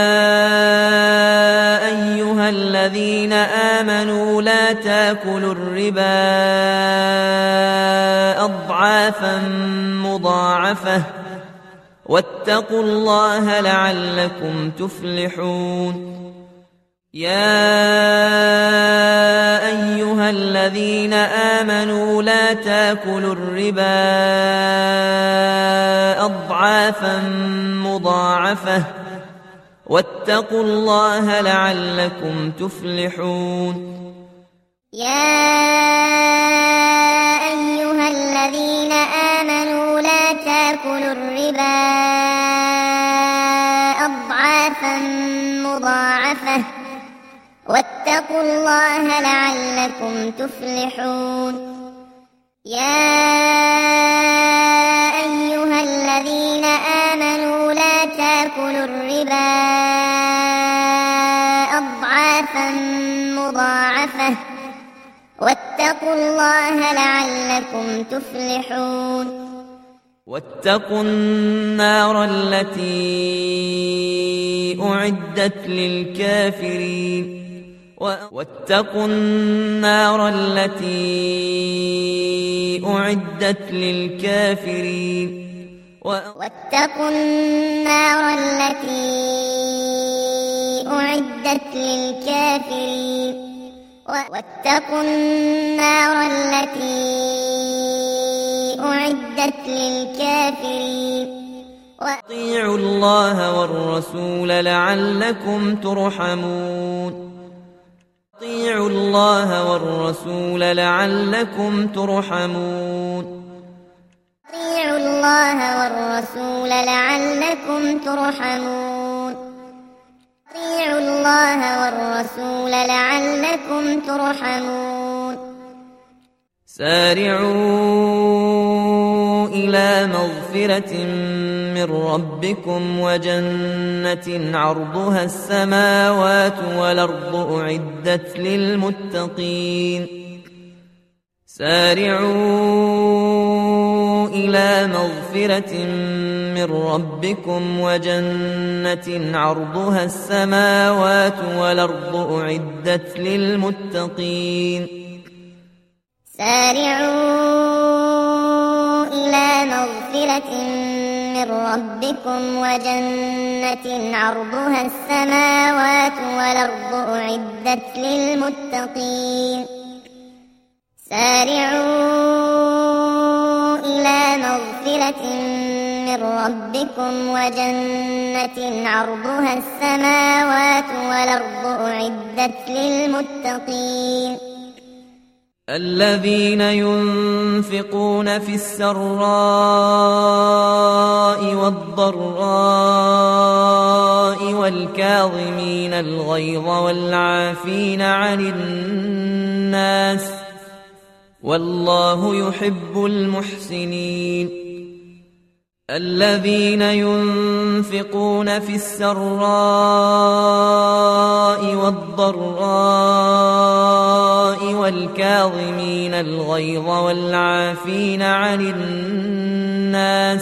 S1: أيها الذين آمنوا لا تاكلوا الربا أضعافا مضاعفة واتقوا الله لعلكم تفلحون يا أيها الذين آمنوا لا تاكلوا الربا أضعافا مضاعفة واتقوا الله لعلكم تفلحون
S2: يا أيها الذين آمنوا لا تاكلوا الربا أضعافا مضاعفة واتقوا الله لعلكم تفلحون يا أيها الذين آمنوا لا تاكلوا الربا أضعافا مضاعفة واتقوا الله لعلكم تفلحون
S1: واتقوا النار التي أعدت للكافرين واتقوا النار التي أعدت للكافرين
S2: واتقوا النار التي أعدت للكافرين واتقوا النار التي أعدت للكافرين
S1: وأطيعوا الله والرسول لعلكم ترحمون أطيعوا الله والرسول لعلكم ترحمون
S2: أطيعوا الله والرسول لعلكم ترحمون أطيعوا الله والرسول لعلكم ترحمون
S1: سارعوا إلى مغفرة من ربكم وجنة عرضها السماوات والأرض أعدت للمتقين سارعوا إلى مغفرة من ربكم وجنة عرضها السماوات والأرض أعدت للمتقين
S2: سارعوا إلى مغفرة من ربكم وجنة عرضها السماوات والأرض أعدت للمتقين سارعوا إلى مغفرة من ربكم وجنة عرضها السماوات والأرض أعدت للمتقين
S1: الذين ينفقون في السراء والضراء والكاظمين الغيظ والعافين عن الناس والله يحب المحسنين الذين ينفقون في السراء والضراء والكاظمين الغيظ والعافين عن الناس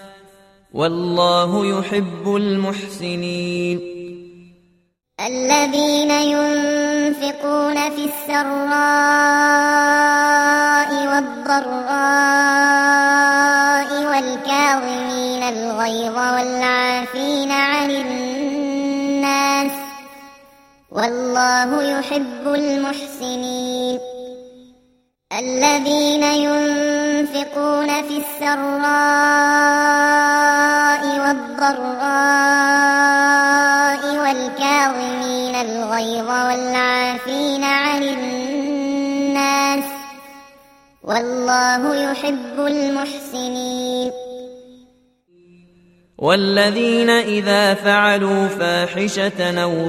S1: والله يحب المحسنين
S2: الذين ينفقون في السراء والضراء والكاظمين الغيظ والعافين عن الناس والله يحب المحسنين الذين ينفقون في السراء والضراء والكاظمين الغيظ والعافين عن الناس والله يحب المحسنين
S1: والذين إذا فعلوا فاحشة أو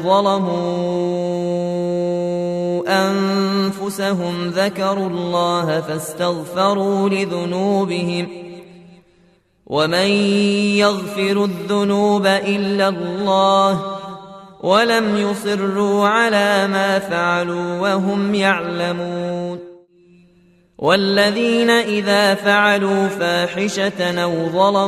S1: ظلموا أنفسهم ذكروا الله فاستغفروا لذنوبهم ومن يغفر الذنوب إلا الله ولم يصروا على ما فعلوا وهم يعلمون والذين إذا فعلوا فاحشة أو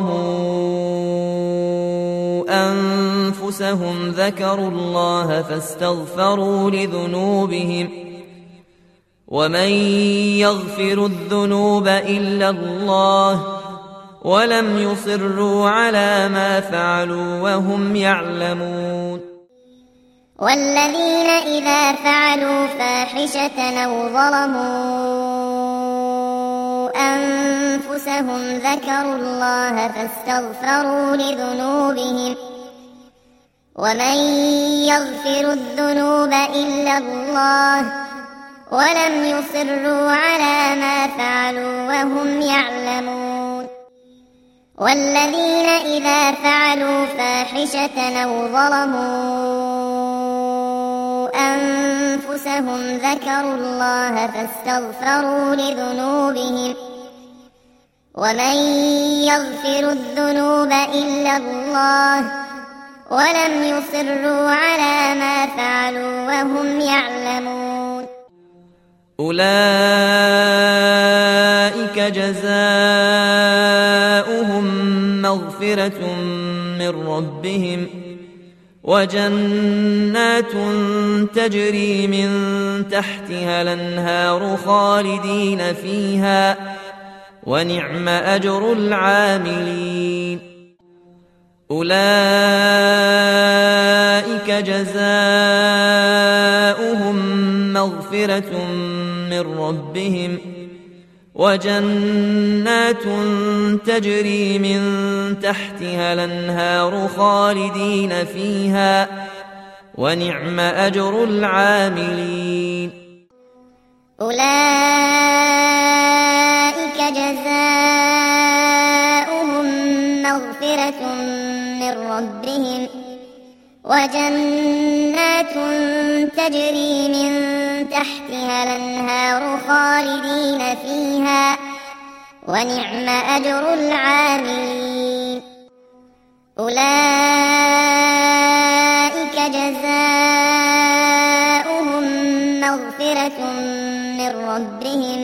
S1: ظلموا أنفسهم ذكروا الله فاستغفروا لذنوبهم ومن يغفر الذنوب إلا الله ولم يصروا على ما فعلوا وهم يعلمون
S2: والذين إذا فعلوا فاحشة أو ظلموا أنفسهم ذكروا الله فاستغفروا لذنوبهم ومن يغفر الذنوب إلا الله ولم يصروا على ما فعلوا وهم يعلمون والذين إذا فعلوا فاحشة أو ظلموا أنفسهم ذكروا الله فاستغفروا لذنوبهم ومن يغفر الذنوب إلا الله ولم يصروا على ما فعلوا وهم يعلمون
S1: أولئك جزاؤهم مغفرة من ربهم وجنات تجري من تحتها الأنهار خالدين فيها ونعم أجر العاملين أولئك جزاؤهم مغفرة من ربهم وجنات تجري من تحتها الأنهار خالدين فيها ونعم أجر العاملين.
S2: أولئك جزاؤهم مغفرة من ربهم وجنات تجري من تحتها الأنهار خالدين فيها ونعم أجر العاملين. أولئك جزاؤهم مغفرة من ربهم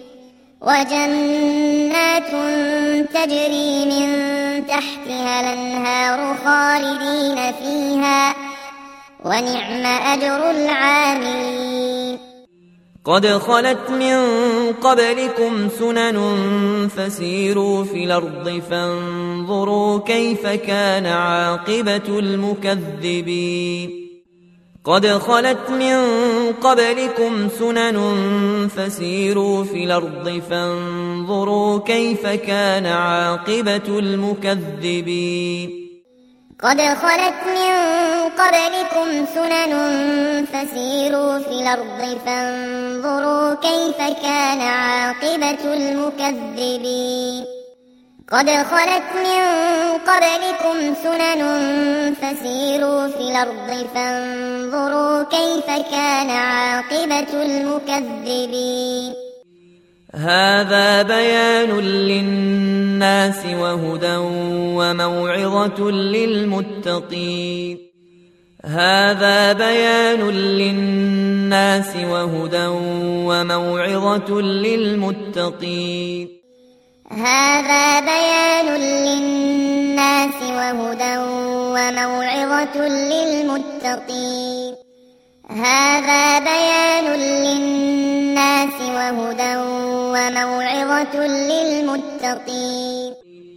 S2: وجنات تجري من تحتها الأنهار خالدين فيها ونعم أجر العاملين.
S1: قد خلت من قبلكم سنن فسيروا في الأرض فانظروا كيف كان عاقبة المكذبين. قد خلت من قبلكم سنن فسيروا في الأرض فانظروا كيف كان عاقبة المكذبين.
S2: قد خلت من قبلكم سنن فسيروا في الأرض فانظروا كيف كان عاقبة المكذبين. قد خلت من قبلكم سنن فسيروا في الأرض فانظروا كيف كان عاقبة المكذبين.
S1: هذا بيان للناس وهدى وموعظة للمتقين. هذا بيان للناس وهدى وموعظة للمتقين.
S2: هذا بيان للناس وهدى وموعظة للمتقين. هذا بيان للناس وهدى وموعظة للمتقين.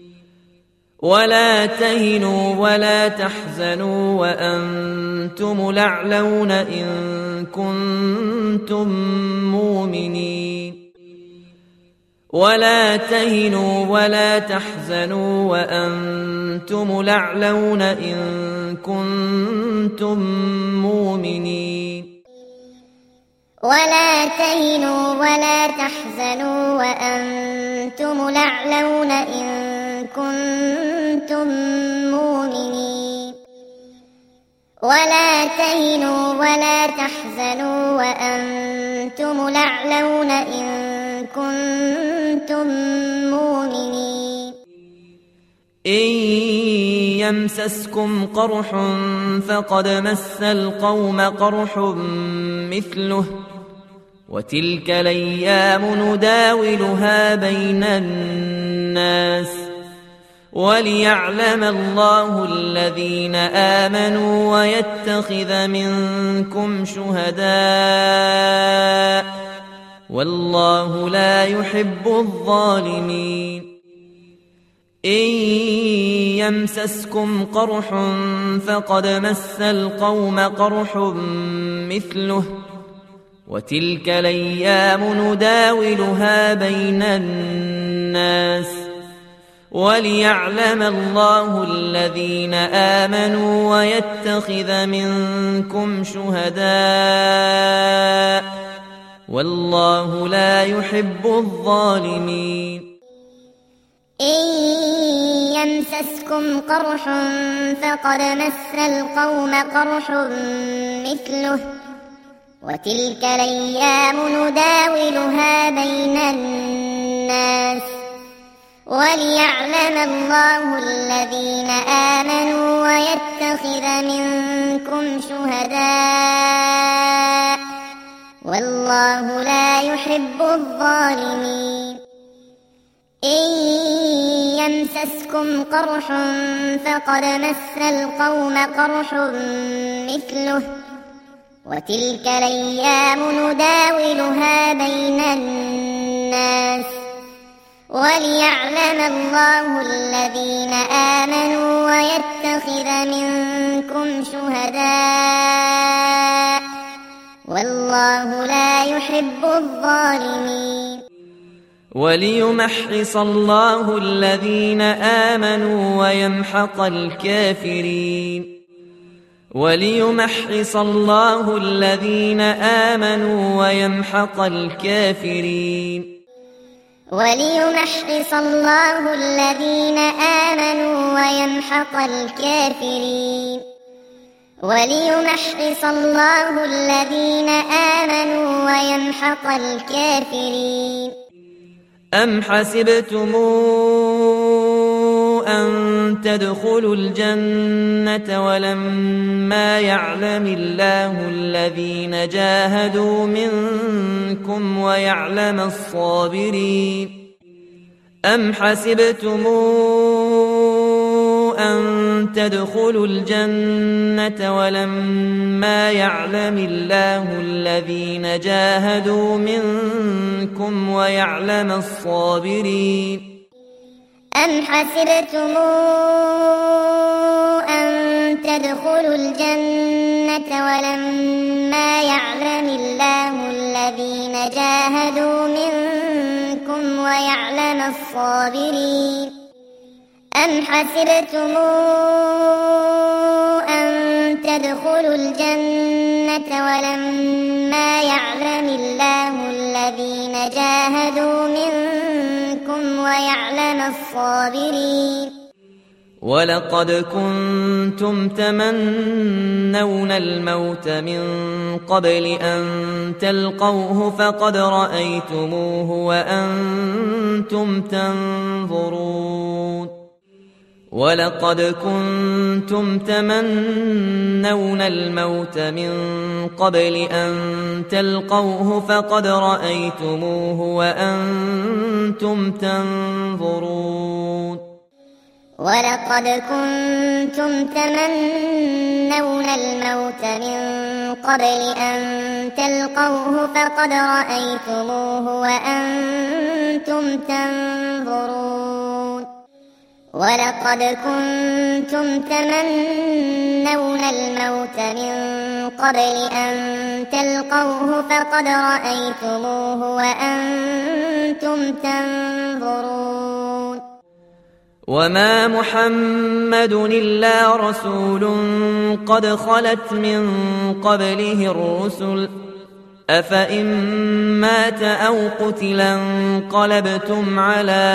S1: ولا تهنوا ولا تحزنوا وأنتم الأعلون إن كنتم مؤمنين. ولا تهنوا ولا تحزنوا وأنتم الأعلون إن كنتم مؤمنين.
S2: ولا تهنوا ولا تحزنوا وأنتم الأعلون إن كنتم مؤمنين. ولا تهنوا ولا تحزنوا وأنتم الأعلون إن كنتم مؤمنين.
S1: إن يمسسكم قرح فقد مس القوم قرح مثله وتلك الأيام نداولها بين الناس وليعلم الله الذين آمنوا ويتخذ منكم شهداء والله لا يحب الظالمين. إن يمسسكم قرح فقد مس القوم قرح مثله وتلك الأيام نداولها بين الناس وليعلم الله الذين آمنوا ويتخذ منكم شهداء والله لا يحب الظالمين.
S2: إن يمسسكم قرح فقد مس القوم قرح مثله وتلك الأيام نداولها بين الناس وليعلم الله الذين آمنوا ويتخذ منكم شهداء والله لا يحب الظالمين. إن يمسسكم قرح فقد مس القوم قرح مثله وتلك الأيام نداولها بين الناس وليعلم الله الذين آمنوا ويتخذ منكم شهداء والله لا يحب الظالمين
S1: وليمحص الله الذين آمنوا ويمحق الكافرين وليمحص الله الذين آمنوا ويمحق الكافرين
S2: وليمحص الله الذين آمنوا ويمحق الكافرين وليمحص الله الذين آمنوا ويمحق الكافرين
S1: أم حسبتم أن تدخلوا الجنة ولما يعلم الله الذين جاهدوا منكم ويعلم الصابرين أم حسبتم أن تدخلوا الجنة ولما يعلم الله الذين جاهدوا منكم ويعلم الصابرين
S2: أم حسبتم أن تدخلوا الجنة ولما يعلم الله الذين جاهدوا منكم ويعلم الصابرين أم حسبتم أن تدخلوا الجنة ولما يعلم الله الذين جاهدوا منكم ويعلم الصابرين
S1: ولقد كنتم تمنون الموت من قبل أن تلقوه فقد رأيتموه وأنتم تنظرون ولقد كنتم تمنون الموت من قبل أن تلقوه فقد رأيتموه وأنتم تنظرون
S2: ولقد كنتم تمنون الموت من قبل أن تلقوه فقد رأيتموه وأنتم تنظرون ولقد كنتم تمنون الموت من قبل أن تلقوه فقد رأيتموه وأنتم تنظرون
S1: وما محمد إلا رسول قد خلت من قبله الرسل أفإن مات أو قتلا انقلبتم على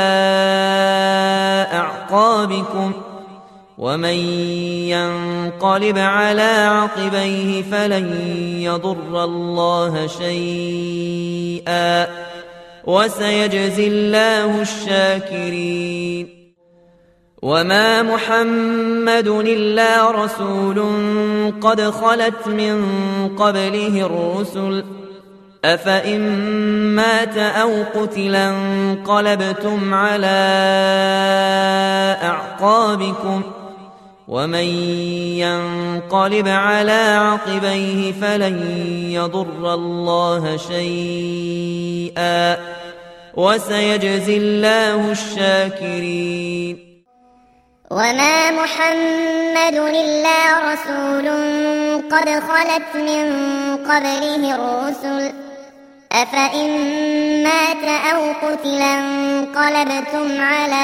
S1: أعقابكم ومن ينقلب على عقبيه فلن يضر الله شيئا وسيجزي الله الشاكرين وما محمد إلا رسول قد خلت من قبله الرسل أفإن مات أو قتلا انقلبتم على أعقابكم ومن ينقلب على عقبيه فلن يضر الله شيئا وسيجزي الله الشاكرين
S2: وما محمد إلا رسول قد خلت من قبله الرسل أفإن مات أو قتلا انقلبتم على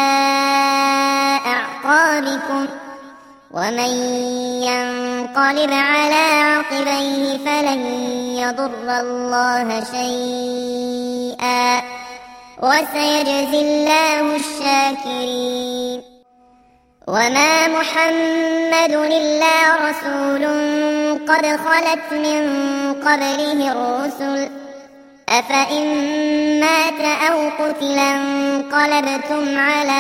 S2: أعقابكم ومن ينقلب على عقبيه فلن يضر الله شيئا وسيجزي الله الشاكرين وما محمد إلا رسول قد خلت من قبله الرسل أفإن مات أو قتلا انقلبتم على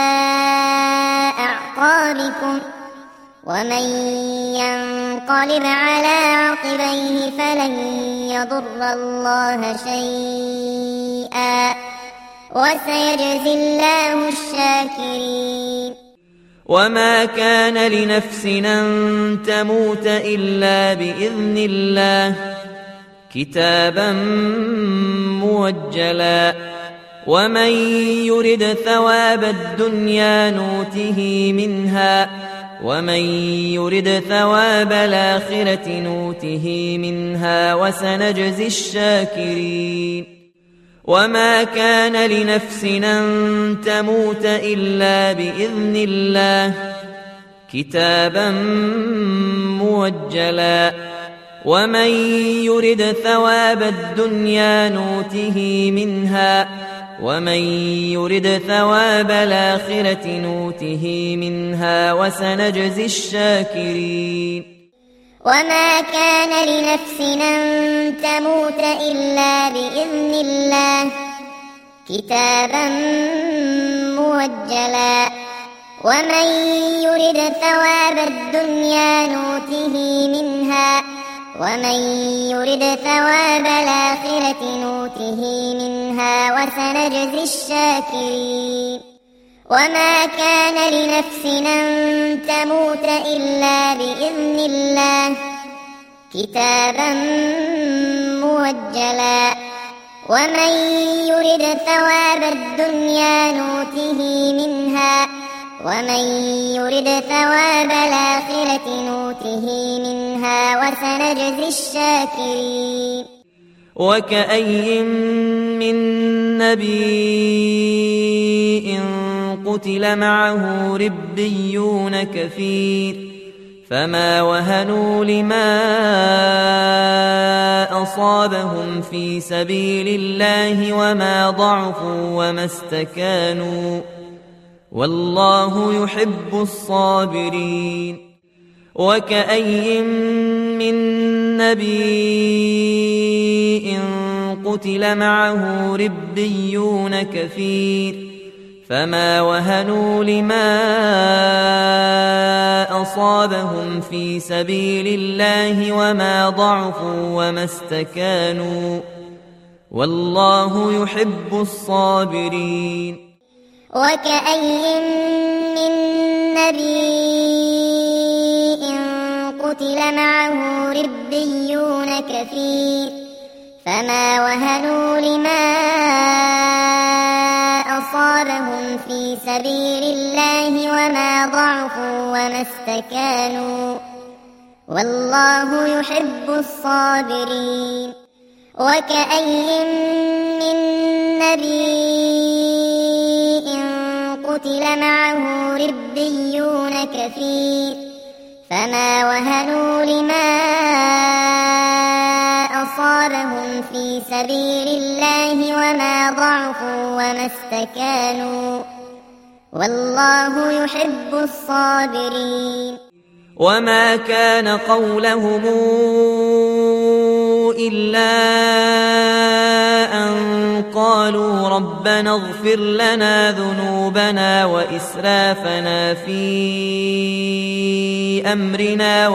S2: أعقابكم ومن ينقلب على عقبيه فلن يضر الله شيئا وسيجزي الله الشاكرين
S1: وما كان لنفس أن تموت إلا بإذن الله كتابا موجلا ومن يرد ثواب الدنيا نوته منها ومن يرد ثواب الآخرة نوته منها وسنجزي الشاكرين وما كان لنفس أن تموت إلا بإذن الله كتابا موجلا ومن يرد ثواب الدنيا نوته منها ومن يرد ثواب الآخرة نوته منها وسنجزي الشاكرين
S2: وما كان لنفس أن تموت إلا بإذن الله كتابا موجلا ومن يرد ثواب الدنيا نوته منها ومن يرد ثواب الآخرة نوته منها وسنجزي الشاكرين وما كان لنفس أن تموت إلا بإذن الله كتابا موجلا ومن يرد ثواب الدنيا نوته منها ومن يرد ثواب الآخرة نوته منها وسنجزي الشاكرين
S1: وكأي من نبي قتل معه ربيون كثير فما وهنوا لما أصابهم في سبيل الله وما ضعفوا وما استكانوا والله يحب الصابرين وكأي من نبي قتل معه ربيون كثير فما وهنوا لما أصابهم في سبيل الله وما ضعفوا وما استكانوا والله يحب الصابرين
S2: وكأي من نبي قتل معه ربيون كثير فما وهنوا لما أصابهم في سبيل الله وما ضعفوا وما استكانوا والله يحب الصابرين وكأي من نبي قتل معه ربيون كثير فما وهنوا لما أصابهم في سبيل الله وما ضعفوا وما استكانوا والله يحب الصابرين
S1: وما كان قولهم إلا أن قالوا ربنا اغفر لنا ذنوبنا وإسرافنا في أمرنا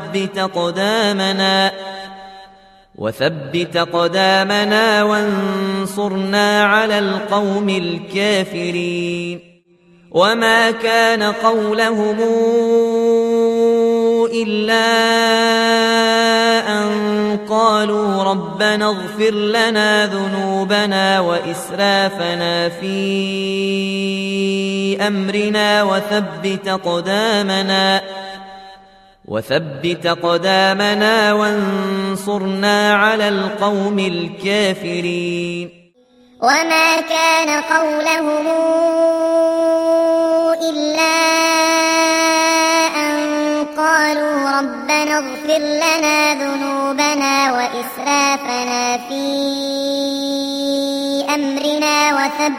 S1: وثبت قدامنا وانصرنا على القوم الكافرين وما كان قولهم إلا أن قالوا ربنا اغفر لنا ذنوبنا وإسرافنا في أمرنا وثبت قدامنا وانصرنا على القوم الكافرين
S2: وما كان قولهم إلا أن قالوا ربنا اغفر لنا ذنوبنا وإسرافنا في أمرنا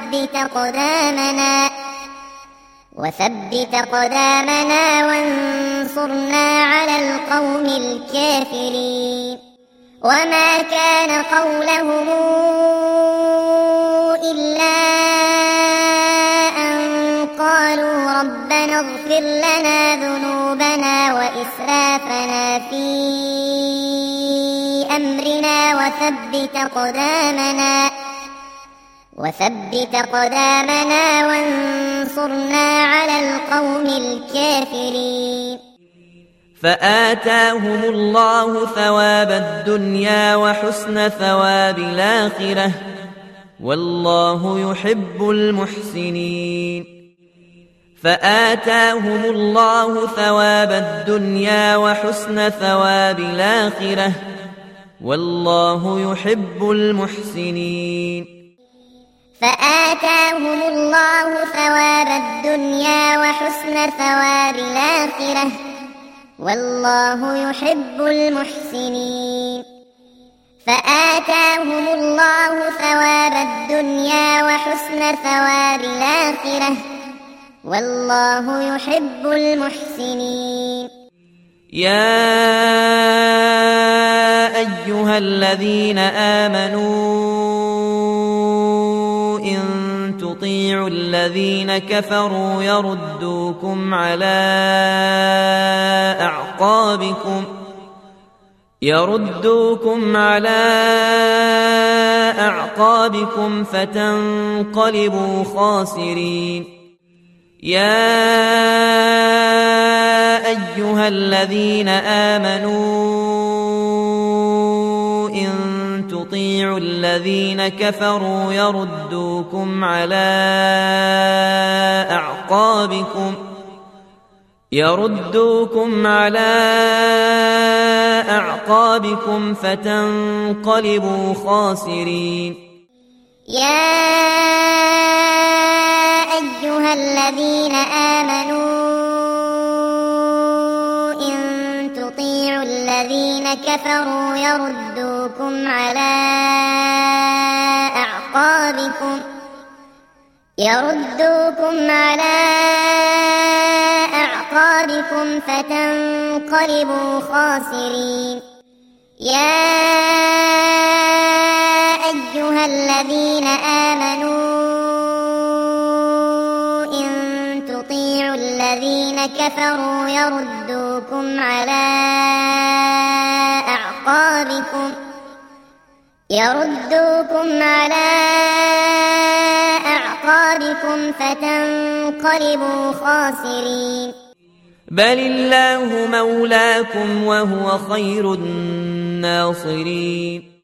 S2: وثبت قدامنا وانصرنا على القوم الكافرين وما كان قولهم إلا أن قالوا ربنا اغفر لنا ذنوبنا وإسرافنا في أمرنا وثبت قدامنا وانصرنا على القوم الكافرين
S1: فآتاهم الله ثواب الدنيا وحسن ثواب الآخرة والله يحب المحسنين فآتاهم الله ثواب الدنيا وحسن ثواب الآخرة والله يحب المحسنين
S2: فآتاهم الله ثواب الدنيا وحسن ثواب الآخرة والله يحب المحسنين فآتاهم الله ثواب الدنيا وحسن ثواب الآخرة والله يحب المحسنين
S1: يا أيها الذين آمنوا إن تطيعوا الذين كفروا يردوكم على أعقابكم فتنقلبوا خاسرين يا أيها الذين آمنوا إن تطيعوا الذين كفروا يردوكم على أعقابكم فتنقلبوا خاسرين
S2: يا أيها الذين آمنوا إن تطيعوا الذين كفروا يردوكم على أعقابكم فتنقلبوا خاسرين يا أيها الذين آمنوا إن تطيعوا الذين كفروا يردوكم على أعقابكم فتنقلبوا خاسرين
S1: بل الله مولاكم وهو خير الناصرين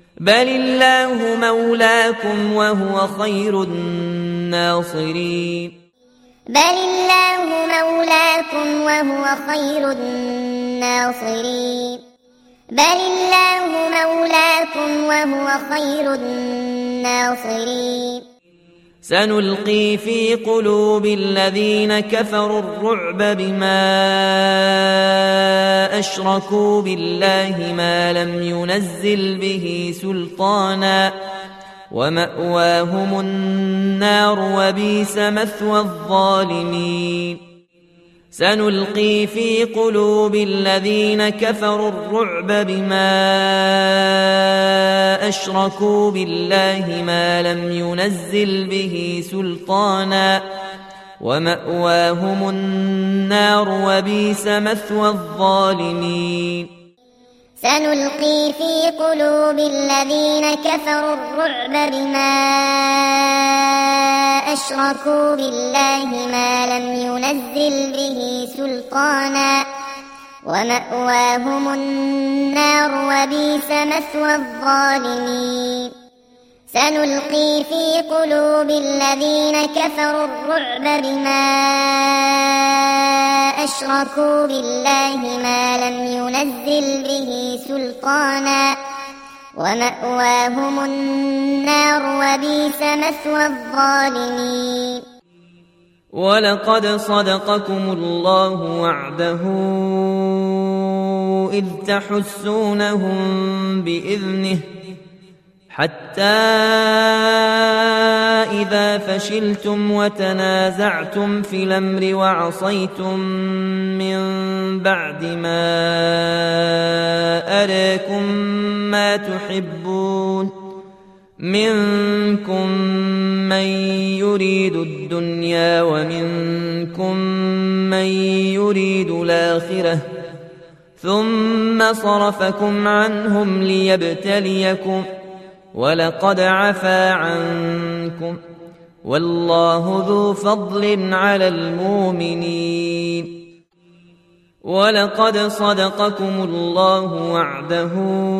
S1: سنلقي في قلوب الذين كفروا الرعب بما أشركوا بالله ما لم ينزل به سلطانا ومأواهم النار وبئس مثوى الظالمين سنلقي في قلوب الذين كفروا الرعب بما أشركوا بالله ما لم ينزل به سلطانا ومأواهم النار وبئس مثوى الظالمين
S2: سنلقي في قلوب الذين كفروا الرعب بما أشركوا بالله ما لم ينزل به سلطانا ومأواهم النار وبئس مثوى الظالمين سنلقي في قلوب الذين كفروا الرعب بما أشركوا بالله ما لم ينزل به سلطانا ومأواهم النار وبئس مثوى الظالمين
S1: ولقد صدقكم الله وعده إذ تحسونهم بإذنه حتى إذا فشلتم وتنازعتم في الأمر وعصيتم من بعد ما أراكم ما تحبون منكم من يريد الدنيا ومنكم من يريد الآخرة ثم صرفكم عنهم ليبتليكم ولقد عفا عنكم والله ذو فضل على المؤمنين ولقد صدقكم الله وعده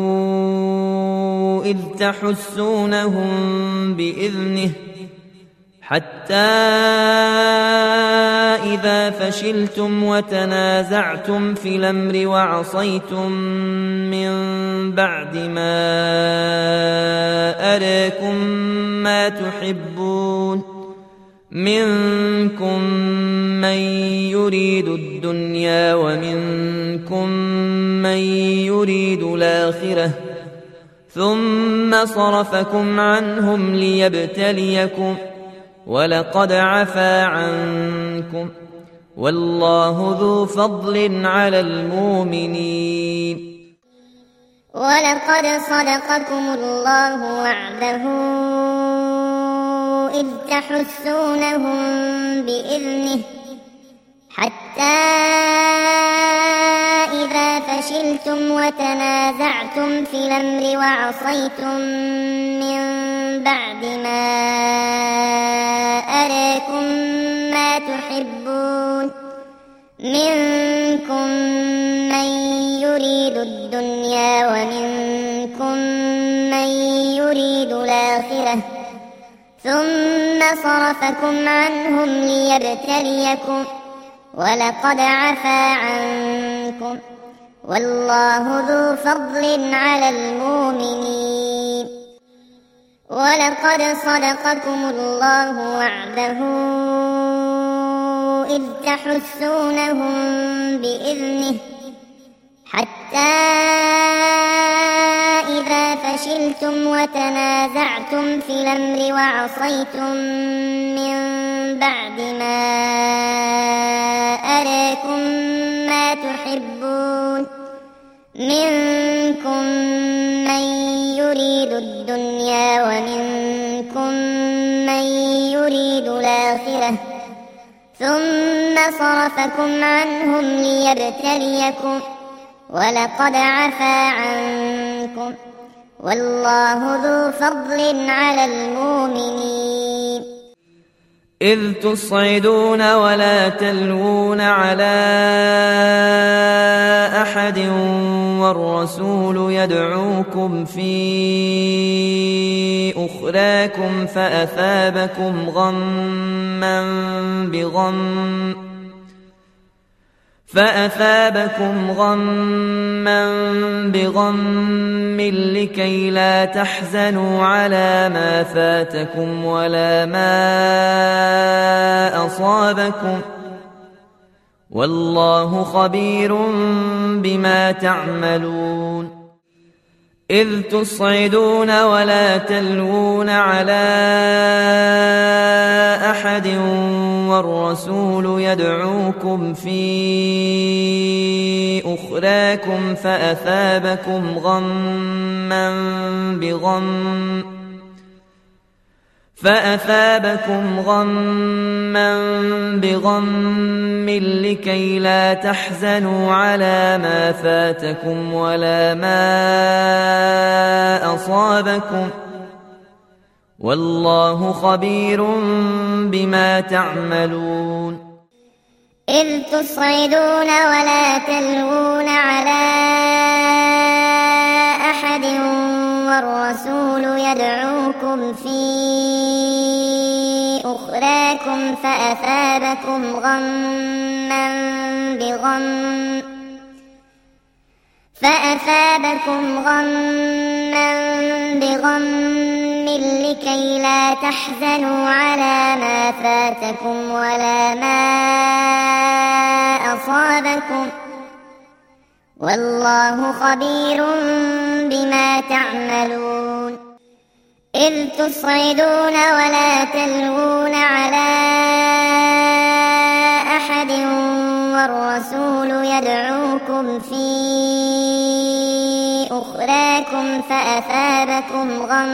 S1: إذ تحسونهم بإذنه حتى إذا فشلتم وتنازعتم في الأمر وعصيتم من بعد ما أراكم ما تحبون منكم من يريد الدنيا ومنكم من يريد الآخرة ثم صرفكم عنهم ليبتليكم ولقد عفا عنكم والله ذو فضل على المؤمنين.
S2: ولقد صدقكم الله وعده إذ تحسونهم بإذنه حتى إذا فشلتم وتنازعتم في الأمر وعصيتم من بعد ما أراكم ما تحبون منكم من يريد الدنيا ومنكم من يريد الآخرة ثم صرفكم عنهم ليبتليكم ولقد عفا عنكم والله ذو فضل على المؤمنين. ولقد صدقكم الله وعده إذ تحسونهم بإذنه حتى إذا فشلتم وتنازعتم في الأمر وعصيتم من بعد ما أراكم ما تحبون منكم من يريد الدنيا ومنكم من يريد الآخرة ثم صرفكم عنهم ليبتليكم ولقد عفا عنكم والله ذو فضل على المؤمنين.
S1: إذ تصعدون ولا تلوون على أحد والرسول يدعوكم في أخراكم فأثابكم غما بغم لكي لا تحزنوا على ما فاتكم ولا ما أصابكم والله خبير بما تعملون. إذ تصعدون ولا تلوون على أحد والرسول يدعوكم في أخراكم فأثابكم غما بغم لكي لا تحزنوا على ما فاتكم ولا ما أصابكم والله خبير بما تعملون.
S2: إذ تصعدون ولا تلوون على أحد والرسول يدعوكم في أخراكم فأثابكم غما بغم لكي لا تحزنوا على ما فاتكم ولا ما أصابكم والله خبير بما تعملون. إذ تصعدون ولا تلوون على أحد والرسول يدعوكم في أخراكم فأثابكم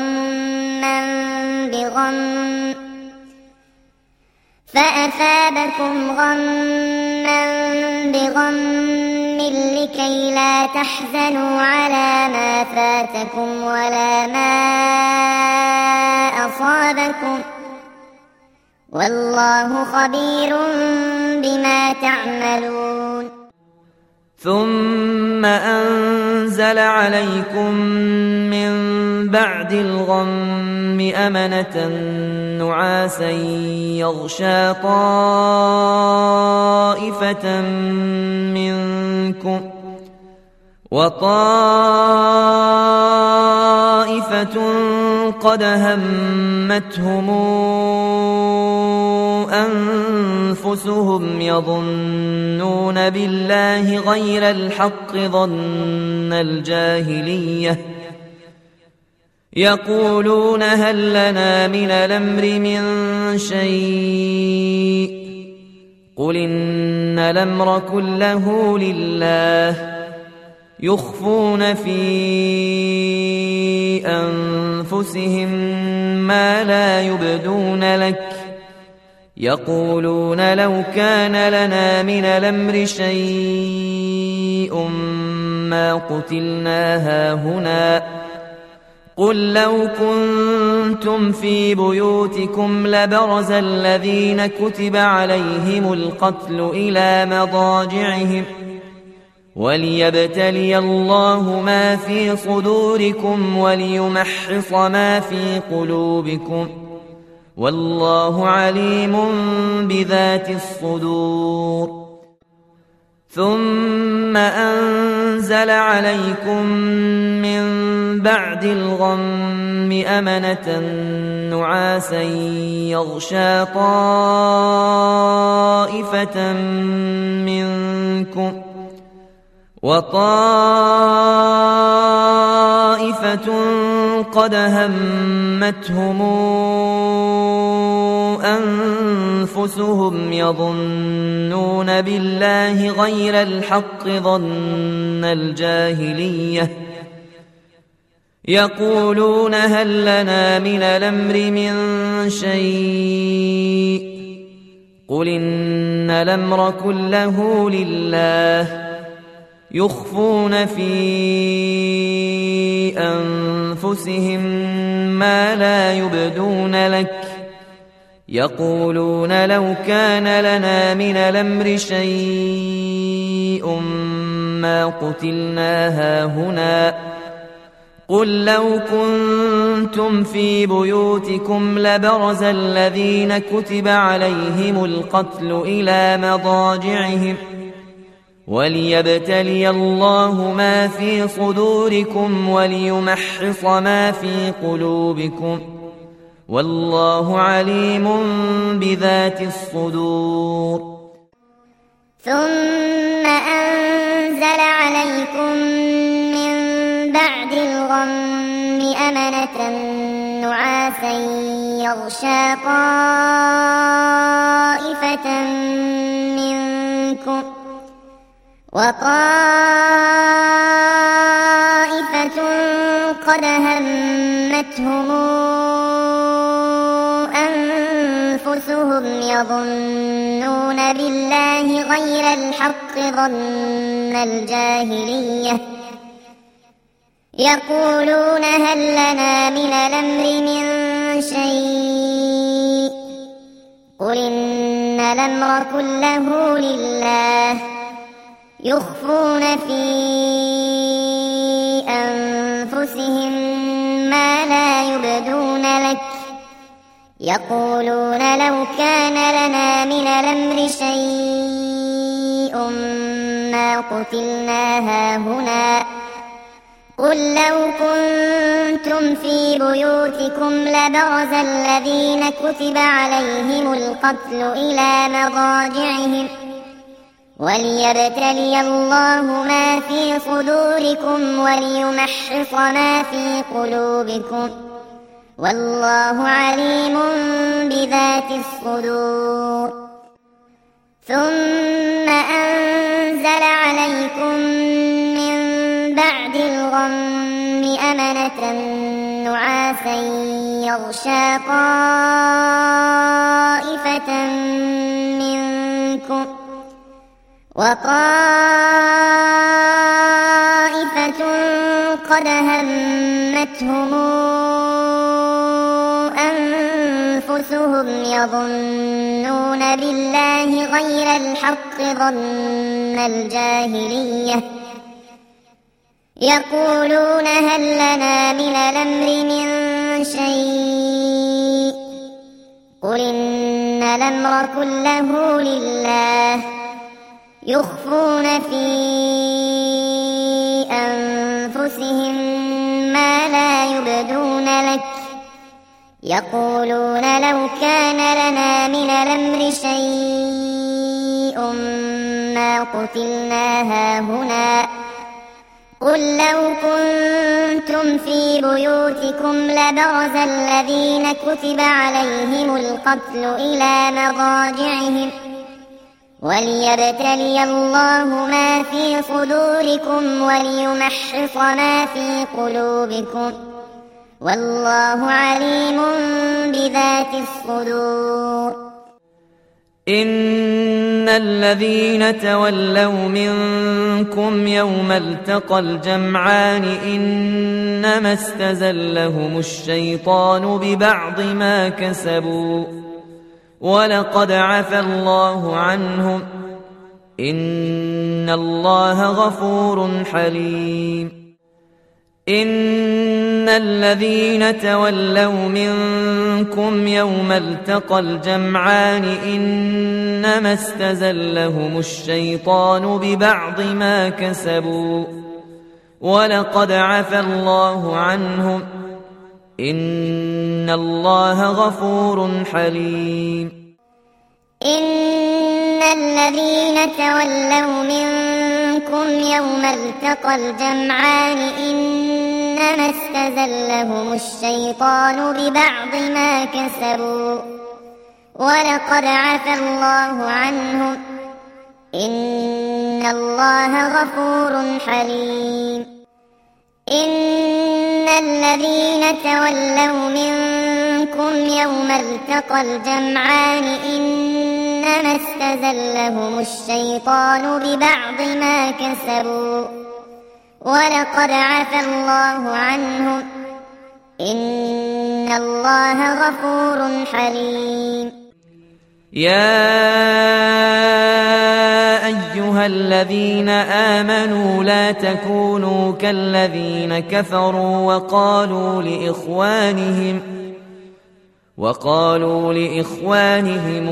S2: غما بغم لكي لا تحزنوا على ما فاتكم ولا ما أصابكم والله خبير بما تعملون.
S1: ثم أنزل عليكم من بعد الغم أمنة نعاسا يغشى طائفة طائفة منكم وطائفة قد همتهم أنفسهم يظنون بالله غير الحق ظن الجاهلية يقولون هل لنا من الأمر من شيء قل إن الأمر كله لله يخفون في أنفسهم ما لا يبدون لك يقولون لو كان لنا من الأمر شيء ما قتلنا هاهنا قل لو كنتم في بيوتكم لبرز الذين كتب عليهم القتل إلى مضاجعهم وليبتلي الله ما في صدوركم وليمحص ما في قلوبكم والله عليم بذات الصدور ثم أنزل عليكم من بعد الغم أمنة نعاسا يغشى طائفة منكم وطائفة قد همتهم أنفسهم يظنون بالله غير الحق ظن الجاهلية يقولون هل لنا من الأمر من شيء قل إن الأمر كله لله يخفون في أنفسهم ما لا يبدون لك يقولون لو كان لنا من الأمر شيء ما قتلنا هاهنا قل لو كنتم في بيوتكم لبرز الذين كتب عليهم القتل إلى مضاجعهم وليبتلي الله ما في صدوركم وليمحص ما في قلوبكم والله عليم بذات الصدور
S2: ثم أنزل عليكم من بعد الغم أمنة نعاسا يغشى طائفة منكم وطائفة قد همتهم أنفسهم يظنون بالله غير الحق ظن الجاهلية يقولون هل لنا من الأمر من شيء قل إن الأمر كله لله يخفون في أنفسهم ما لا يبدون لك يقولون لو كان لنا من الأمر شيء ما قتلنا هاهنا قل لو كنتم في بيوتكم لبرز الذين كتب عليهم القتل إلى مضاجعهم وليبتلي الله ما في صدوركم وليمحص ما في قلوبكم والله عليم بذات الصدور ثم أنزل عليكم من بعد الغم أمنة نعاسا يغشى طائفة منكم وطائفة قد همتهم أنفسهم يظنون بالله غير الحق ظن الجاهلية يقولون هل لنا من الأمر من شيء قل إن الأمر كله لله يخفون في أنفسهم ما لا يبدون لك يقولون لو كان لنا من الأمر شيء ما قتلنا هاهنا قل لو كنتم في بيوتكم لبرز الذين كتب عليهم القتل إلى مضاجعهم وليبتلي الله ما في صدوركم وليمحص ما في قلوبكم والله عليم بذات الصدور.
S1: إن الذين تولوا منكم يوم التقى الجمعان إنما استزلهم الشيطان ببعض ما كسبوا ولقد عفى الله عنهم إن الله غفور حليم. إن الذين تولوا منكم يوم التقى الجمعان إنما استزلهم الشيطان ببعض ما كسبوا ولقد عفى الله عنهم إن الله غفور حليم.
S2: إن الذين تولوا منكم يوم التقى الجمعان إنما استزلهم الشيطان ببعض ما كسبوا ولقد عفى الله عنهم إن الله غفور حليم. إن الذين تولوا منكم يوم التقى الجمعان إنما استزلهم الشيطان ببعض ما كسبوا ولقد عفى الله عنهم إن الله غفور حليم.
S1: يا أيها الذين آمنوا لا تكونوا كالذين كفروا وقالوا لإخوانهم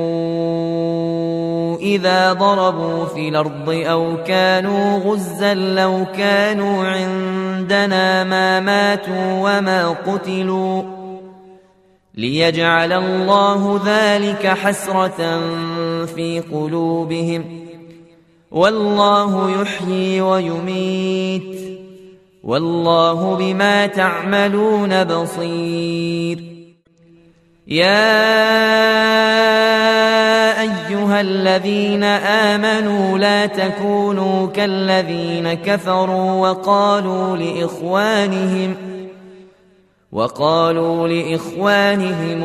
S1: إذا ضربوا في الأرض أو كانوا غزا لو كانوا عندنا ما ماتوا وما قتلوا ليجعل الله ذلك حسرة في قلوبهم والله يحيي ويميت والله بما تعملون بصير. يا أيها الذين آمنوا لا تكونوا كالذين كفروا وقالوا لإخوانهم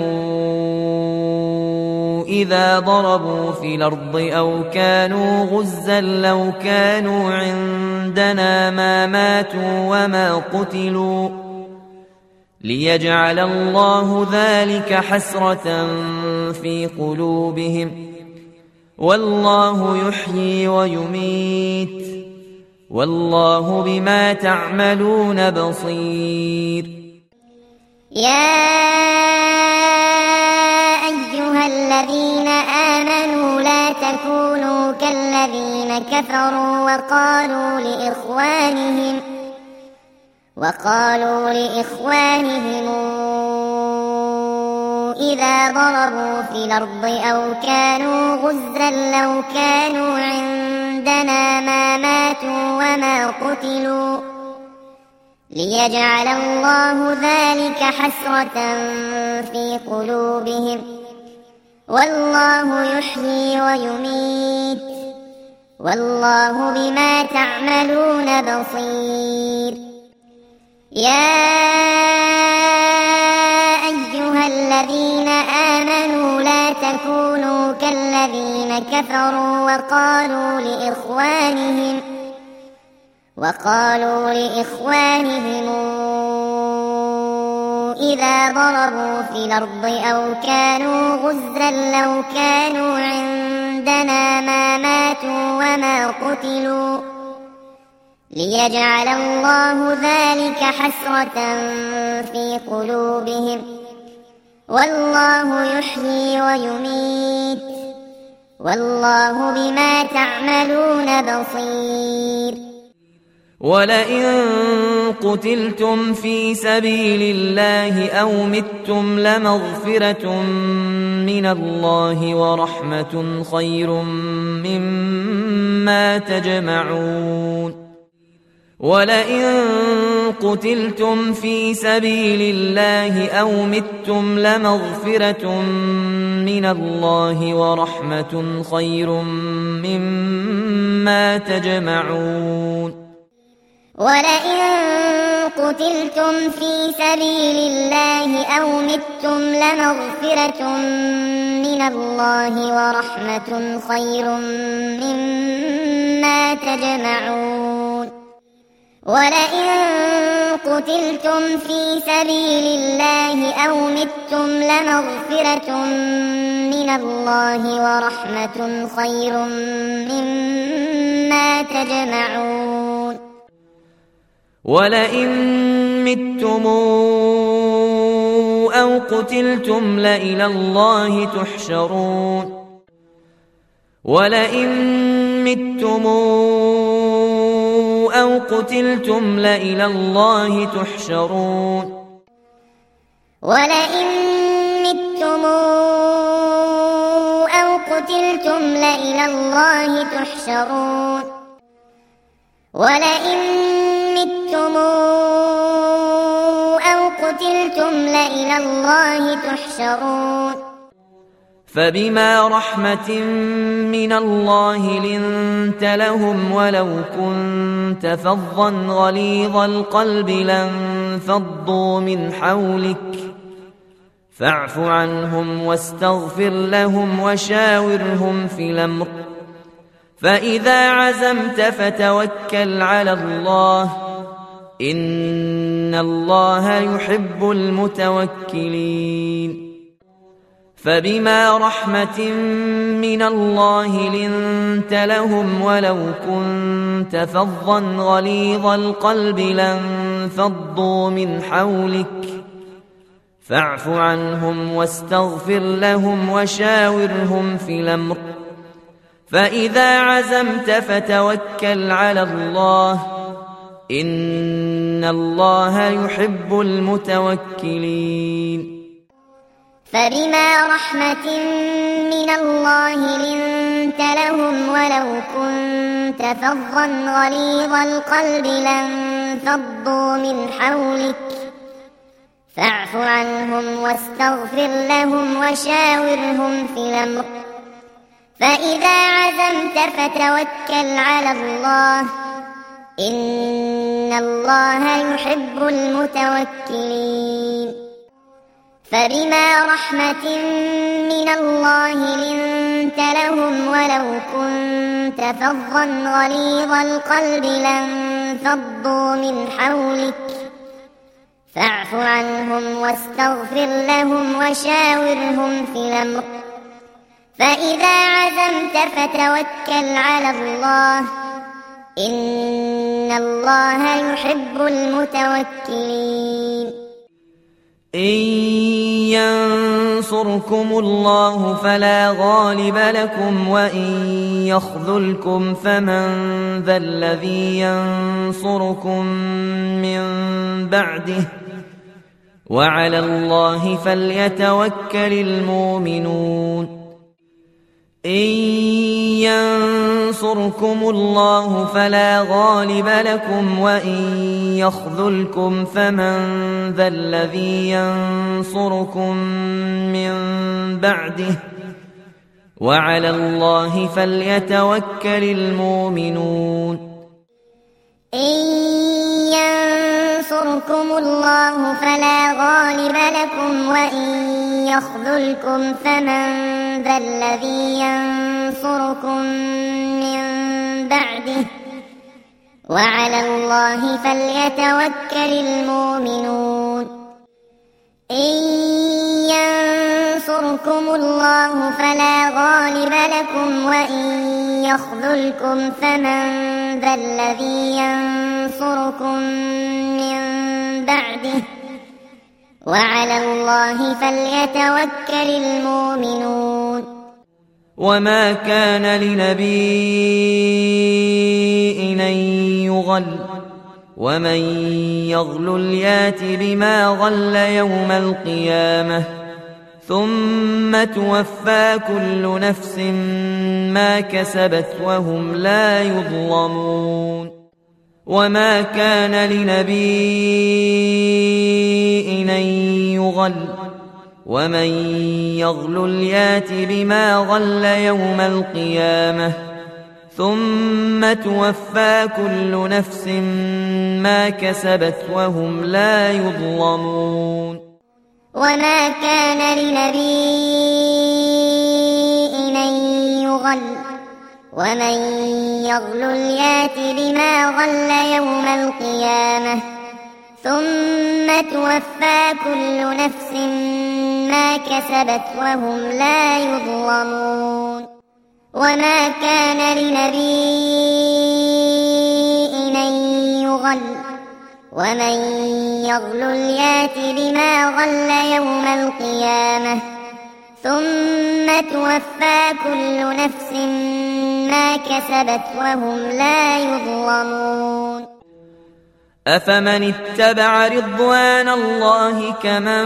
S1: إذا ضربوا في الأرض أو كانوا غزا لو كانوا عندنا ما ماتوا وما قتلوا ليجعل الله ذلك حسرة في قلوبهم والله يحيي ويميت والله بما تعملون بصير.
S2: يا أيها الذين آمنوا لا تكونوا كالذين كفروا وقالوا لإخوانهم إذا ضربوا في الأرض أو كانوا غزا لو كانوا عندنا ما ماتوا وما قتلوا ليجعل الله ذلك حسرة في قلوبهم والله يحيي ويميت والله بما تعملون بصير. يا أيها الذين آمنوا لا تكونوا كالذين كفروا وقالوا لإخوانهم إذا ضربوا في الأرض أو كانوا غزا لو كانوا عندنا ما ماتوا وما قتلوا ليجعل الله ذلك حسرة في قلوبهم والله يحيي ويميت والله بما تعملون بصير.
S1: ولئن قتلتم في سبيل الله أو متم لمغفرة من الله ورحمة خير مما تجمعون. ولئن قتلتم في سبيل الله أو متم لمغفرة من الله ورحمة خير مما تجمعون.
S2: ولئن قتلتم في سبيل الله أو متم لمغفرة من الله ورحمة خير مما تجمعون. ولئن قتلتم في سبيل الله أو متم لمغفرة من الله ورحمة خير مما تجمعون.
S1: ولئن متم أو قتلتم لإلى الله تحشرون. ولئن متم أو قتلتم لإلى الله تحشرون.
S2: ولئن متم أو قتلتم لإلى الله تحشرون. ولئن متم أو قتلتم لإلى الله تحشرون.
S1: فبما رحمة من الله لنت لهم ولو كنت فظا غليظ القلب لانفضوا من حولك فاعف عنهم واستغفر لهم وشاورهم في الأمر فإذا عزمت فتوكل على الله إن الله يحب المتوكلين. فبما رحمة من الله لنت لهم ولو كنت فظا غليظ القلب لانفضوا من حولك فاعف عنهم واستغفر لهم وشاورهم في الأمر فإذا عزمت فتوكل على الله إن الله يحب المتوكلين.
S2: فبما رحمة من الله لنت لهم ولو كنت فظا غليظ القلب لانفضوا من حولك فاعف عنهم واستغفر لهم وشاورهم في الأمر فإذا عزمت فتوكل على الله إن الله يحب المتوكلين. فبما رحمة من الله لنت لهم ولو كنت فظا غليظ القلب لانفضوا من حولك فاعف عنهم واستغفر لهم وشاورهم في الأمر فإذا عزمت فتوكل على الله إن الله يحب المتوكلين.
S1: إن ينصركم الله فلا غالب لكم وإن يخذلكم فمن ذا الذي ينصركم من بعده وعلى الله فليتوكل المؤمنون. إن ينصركم الله فلا غالب لكم وإن يخذلكم فمن ذا الذي ينصركم من بعده وعلى الله فليتوكل المؤمنون.
S2: إن ينصركم الله فلا غالب لكم وإن يخذلكم فمن ذا الذي ينصركم من بعده وعلى الله فليتوكل المؤمنون. إن ينصركم الله فلا غالب لكم وإن يخذلكم فمن ذا الذي ينصركم من بعده وعلى الله فليتوكل المؤمنون.
S1: وما كان لنبي أن يغل ومن يغلل يات بما غل يوم القيامة ثم توفى كل نفس ما كسبت وهم لا يظلمون وما كان لنبي أن يغل ومن يغلل يات بما غل يوم القيامة ثم توفى كل نفس ما كسبت وهم لا يظلمون
S2: وما كان لنبي أن يغل ومن يغلل يات بما غل يوم القيامة ثم توفى كل نفس ما كسبت وهم لا يظلمون وما كان لنبي أن يغل ومن يغلل يات بما غل يوم القيامة ثم توفى كل نفس ما كسبت وهم لا يظلمون
S1: أفمن اتبع رضوان الله كمن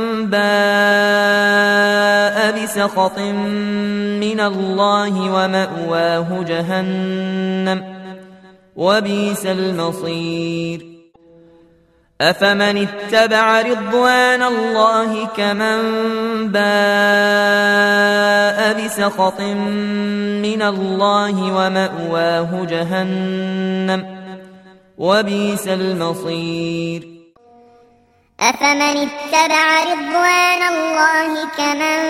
S1: باء بسخط من الله ومأواه جهنم وبئس المصير أفمن اتبع رضوان الله كمن باء بسخط من الله ومأواه جهنم وبئس المصير
S2: أفمن اتبع رضوان الله كمن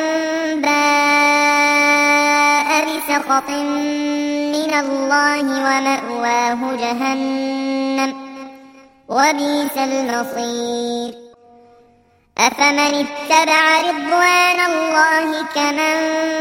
S2: باء بسخط من الله ومأواه جهنم وبئس المصير أفمن اتبع رضوان الله كمن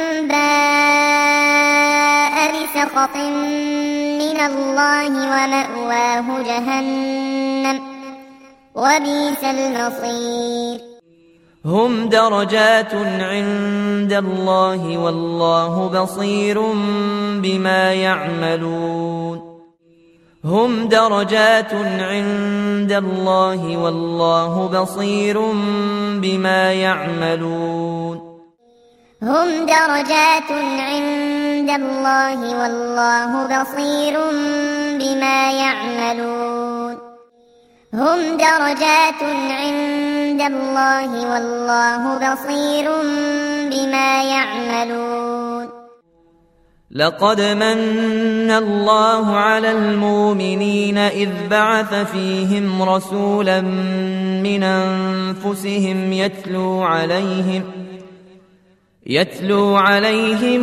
S2: باء بسخط من الله ومأواه جهنم وبئس المصير
S1: هم درجات عند الله والله بصير بما يعملون هم درجات عند الله والله بصير بما يعملون
S2: هم درجات عند الله والله بصير بما يعملون هم درجات عند الله والله بصير بما يعملون
S1: لقد من الله على المؤمنين إذ بعث فيهم رسولا من أنفسهم يتلو عليهم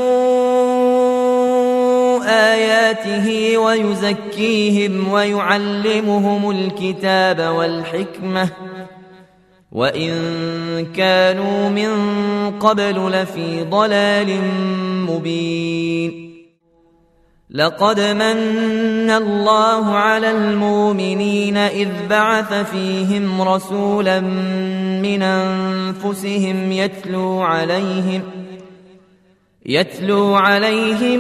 S1: آياته ويزكيهم ويعلمهم الكتاب والحكمة وإن كانوا من قبل لفي ضلال مبين لقد من الله على المؤمنين إذ بعث فيهم رسولا من أنفسهم يتلو عليهم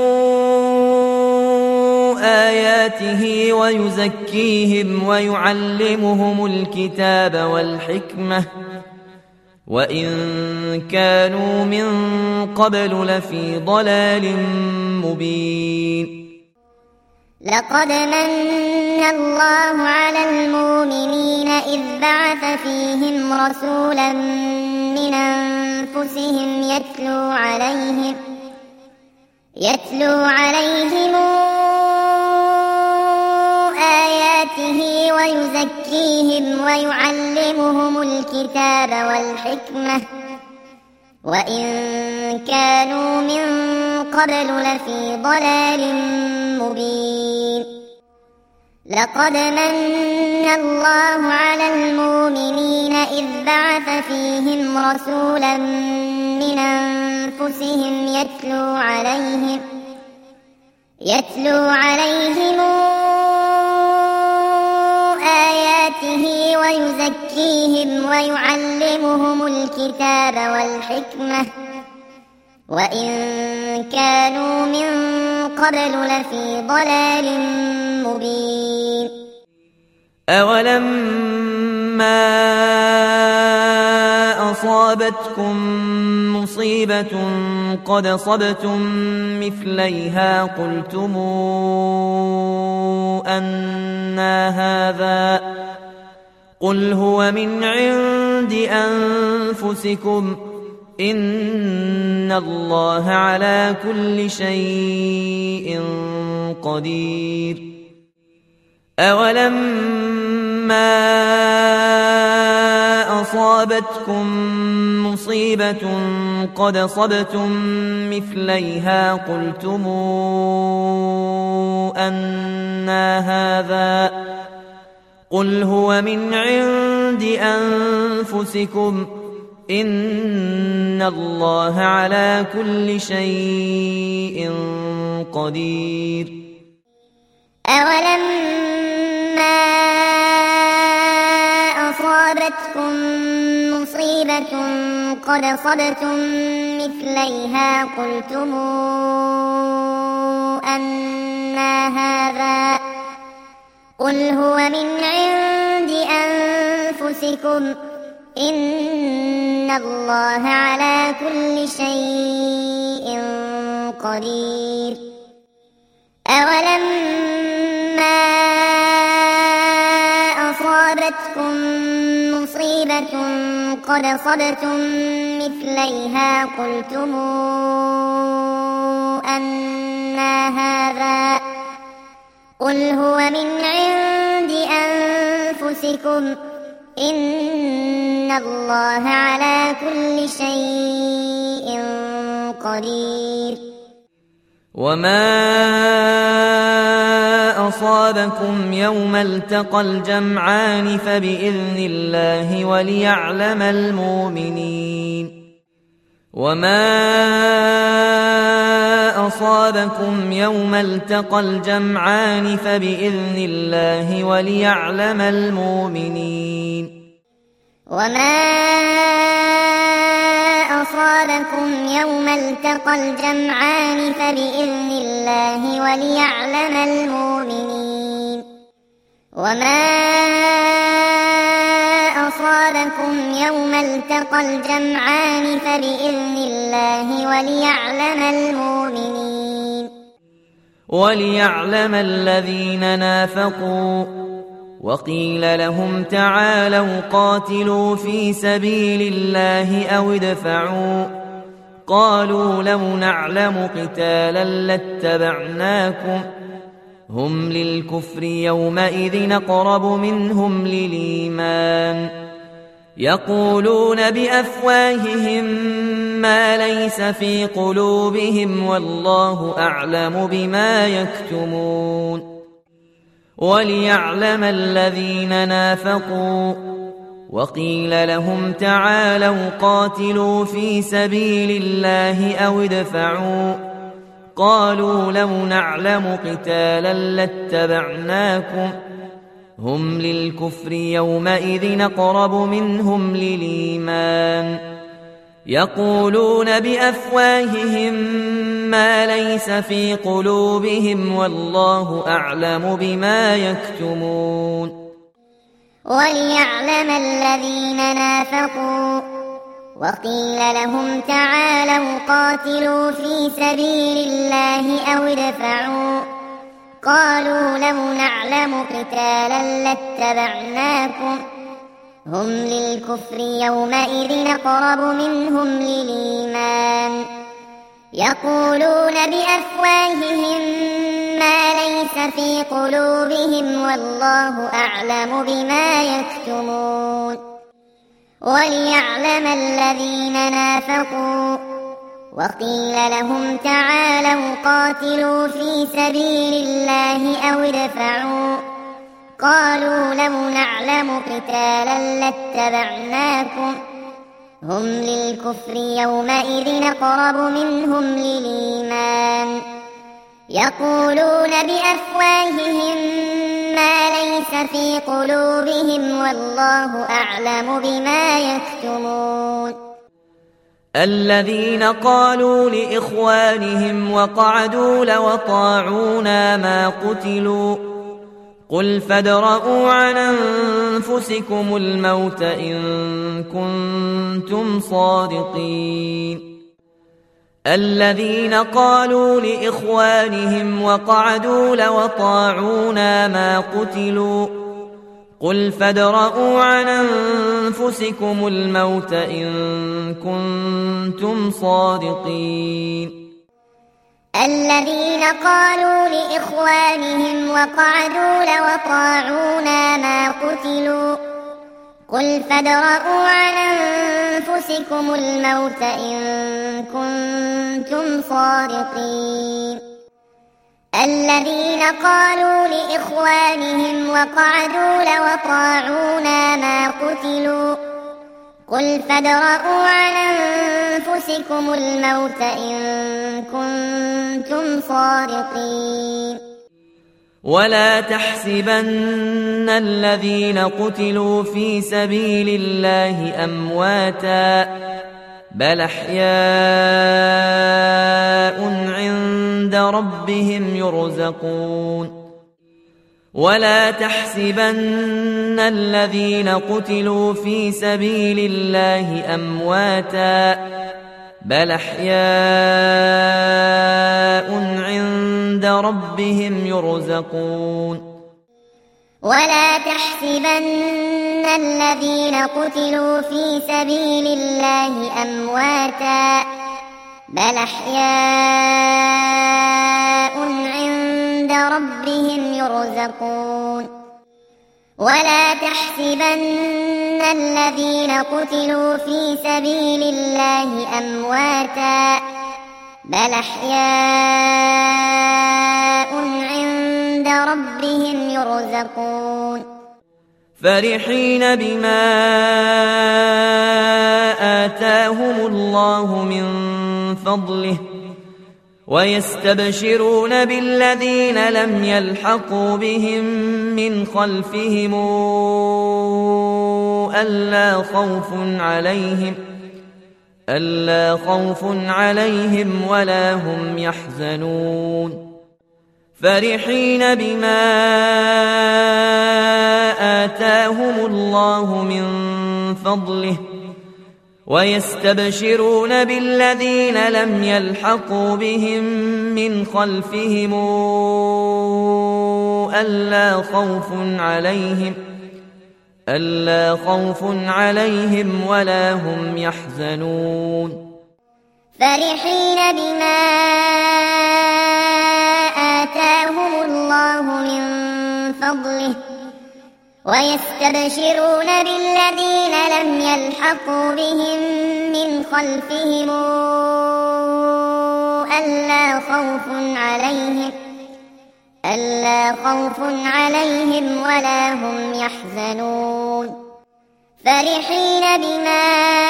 S1: آياته ويزكيهم ويعلمهم الكتاب والحكمة وإن كانوا من قبل لفي ضلال مبين
S2: لقد من الله على المؤمنين إذ بعث فيهم رسولا من أنفسهم يتلو عليهم آياته ويزكيهم ويعلمهم الكتاب والحكمة وإن كانوا من قبل لفي ضلال مبين لقد من الله على المؤمنين إذ بعث فيهم رسولا من أنفسهم يتلو عليهم آياته ويزكيهم ويعلمهم الكتاب والحكمة وإن كانوا من قبل لفي ضلال مبين
S1: أولما أصابتكم مصيبة قد أصبتم مثليها قلتم أنى هذا قل هو من عند أنفسكم إن الله على كل شيء قدير أولما أصابتكم مصيبة قد أصبتم مثليها قلتم أنى هذا قل هو من عند أنفسكم إن الله على كل شيء قدير
S2: أولما أصابتكم مصيبة قد أصبتم مثليها قلتم أنى هذا قل هو من عند أنفسكم إن الله على كل شيء قدير أولما أصابتكم مصيبة قد أصبتم مثليها قلتم أنى هذا قل هو من عند أنفسكم إن الله على كل شيء قدير
S1: وما أصابكم يوم التقى الجمعان فبإذن الله وليعلم المؤمنين وما أصابكم يوم التقى الجمعان فبإذن الله وليعلم المؤمنين
S2: وما أصابكم يوم التقى الجمعان فبإذن الله وليعلم المؤمنين وما أصابكم يوم التقى الجمعان فبإذن الله وليعلم المؤمنين
S1: وليعلم الذين نافقوا وقيل لهم تعالوا قاتلوا في سبيل الله أو ادفعوا قالوا لو نعلم قتالا لاتبعناكم هم للكفر يومئذ أقرب منهم للإيمان يقولون بأفواههم ما ليس في قلوبهم والله أعلم بما يكتمون وليعلم الذين نافقوا وقيل لهم تعالوا قاتلوا في سبيل الله أو ادفعوا قالوا لو نعلم قتالا لاتبعناكم هم للكفر يومئذ أقرب منهم للإيمان يقولون بأفواههم ما ليس في قلوبهم والله أعلم بما يكتمون
S2: وليعلم الذين نافقوا وقيل لهم تعالوا قاتلوا في سبيل الله أو ادفعوا قالوا لو نعلم قتالا لاتبعناكم هم للكفر يومئذ أقرب منهم للإيمان يقولون بأفواههم ما ليس في قلوبهم والله أعلم بما يكتمون وليعلم الذين نافقوا وقيل لهم تعالوا قاتلوا في سبيل الله أو ادفعوا قالوا لو نعلم قتالا لاتبعناكم هم للكفر يومئذ أقرب منهم للإيمان يقولون بأفواههم ما ليس في قلوبهم والله أعلم بما يكتمون
S1: الذين قالوا لإخوانهم وقعدوا لو أطاعونا ما قتلوا قل فادرءوا عن أنفسكم الموت إن كنتم صادقين الذين قالوا لإخوانهم وقعدوا لو أطاعونا ما قتلوا قل فادرءوا عن أنفسكم الموت إن كنتم صادقين
S2: الذين قالوا لإخوانهم وقعدوا لو أطاعونا ما قتلوا قل فادرءوا عن أنفسكم الموت إن كنتم صادقين الذين قالوا لإخوانهم وقعدوا لو أطاعونا ما قتلوا قل فادرءوا عن أنفسكم الموت إن كنتم صادقين
S1: ولا تحسبن الذين قتلوا في سبيل الله أمواتا بل أحياء عند ربهم يرزقون ولا تحسبن الذين قتلوا في سبيل الله أمواتا بل أحياء عند ربهم يرزقون
S2: ولا تحسبن الذين قتلوا في سبيل الله أمواتا بل أحياء عند ربهم يرزقون ولا تحسبن الذين قتلوا في سبيل الله أمواتا بل أحياء عند ربهم يرزقون
S1: فرحين بما آتاهم الله من فضله ويستبشرون بالذين لم يلحقوا بهم من خلفهم ألا خوف عليهم ولا هم يحزنون فرحين بما آتاهم الله من فضله ويستبشرون بالذين لم يلحقوا بهم من خلفهم ألا خوف عليهم ولا هم يحزنون
S2: فرحين بما آتاهم الله من فضله ويستبشرون بالذين لم يلحقوا بهم من خلفهم ألا خوف عليهم ولا هم يحزنون فرحين بما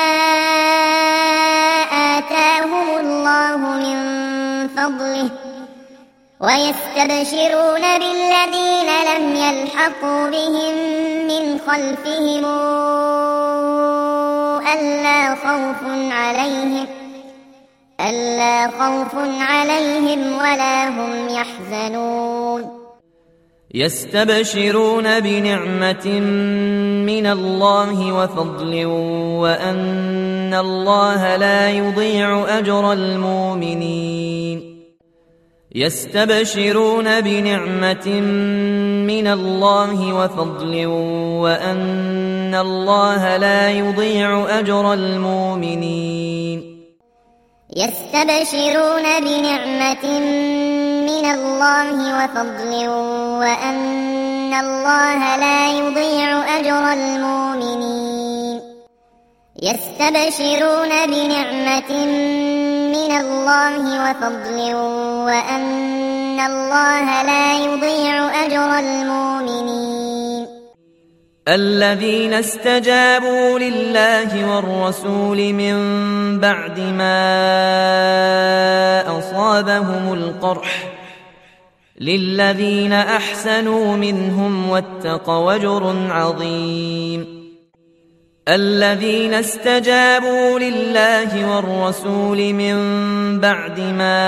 S2: آتاهم الله من فضله ويستبشرون بالذين لم يلحقوا بهم من خلفهم ألا خوف عليهم ولا هم يحزنون
S1: يستبشرون بنعمة من الله وفضل وأن الله لا يضيع أجر المؤمنين يستبشرون بنعمة من الله وفضل وأن الله لا يضيع أجر المؤمنين
S2: يستبشرون بنعمة من الله وفضل وأن الله لا يضيع أجر المؤمنين يستبشرون بنعمة من الله وفضل وأن الله لا يضيع أجر المؤمنين
S1: الذين استجابوا لله والرسول من بعد ما أصابهم القرح للذين أحسنوا منهم واتقوا أجر عظيم الذين استجابوا لله والرسول من بعد ما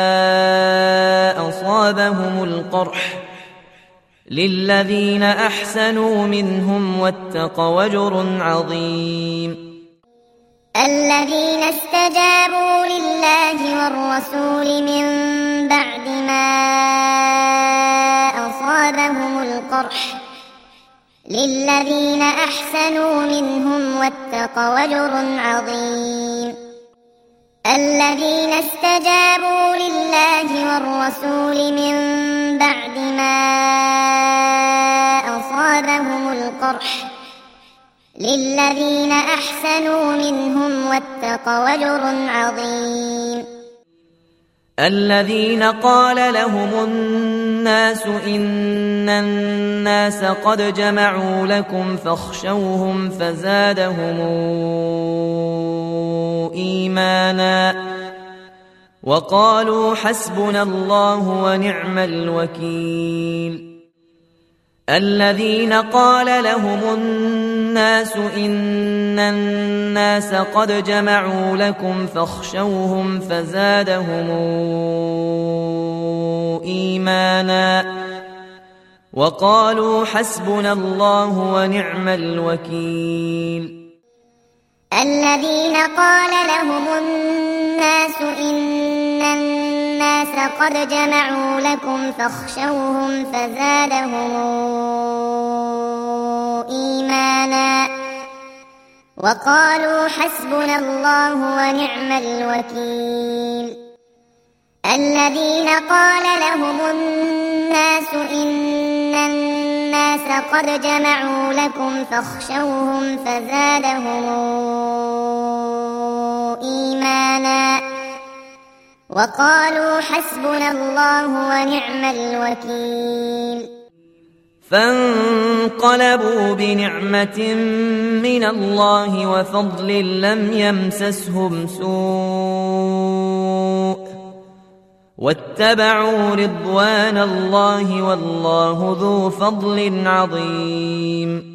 S1: أصابهم القرح للذين أحسنوا منهم واتقوا أجر عظيم.
S2: الذين استجابوا لله والرسول من بعد ما أصابهم القرح للذين أحسنوا منهم واتقوا أجر عظيم. الذين استجابوا لله والرسول من بعد ما أصابهم القرح للذين أحسنوا منهم واتقوا أجر عظيم.
S1: الذين قال لهم الناس إن الناس قد جمعوا لكم فاخشوهم فزادهم إيمانا وقالوا حسبنا الله ونعم الوكيل. الذين قال لهم الناس إن الناس قد جمعوا لكم فاخشوهم فزادهم إيمانا وقالوا حسبنا الله ونعم الوكيل.
S2: الذين قال لهم الناس إن الناس قد جمعوا لكم فاخشوهم فزادهم إيمانا وقالوا حسبنا الله ونعم الوكيل. الذين قال لهم الناس إن الناس قد جمعوا لكم فاخشوهم فزادهم إيمانا وقالوا حسبنا الله ونعم الوكيل.
S1: فانقلبوا بنعمة من الله وفضل لم يمسسهم سوء واتبعوا رضوان الله والله ذو فضل عظيم.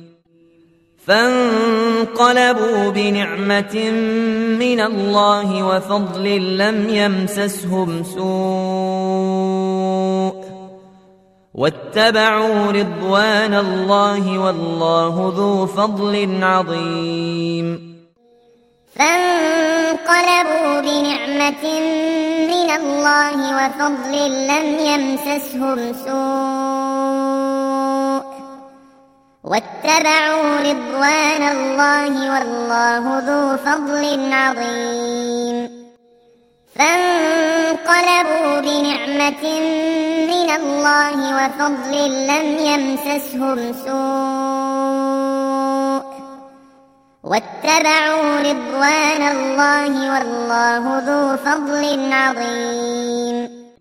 S1: فانقلبوا بنعمة من الله وفضل لم يمسسهم سوء واتبعوا رضوان الله والله ذو فضل عظيم.
S2: فانقلبوا بنعمة من الله وفضل لم يمسسهم سوء واتبعوا رضوان الله والله ذو فضل عظيم. فانقلبوا بنعمة من الله وفضل لم يمسسهم سوء واتبعوا رضوان الله والله ذو فضل عظيم.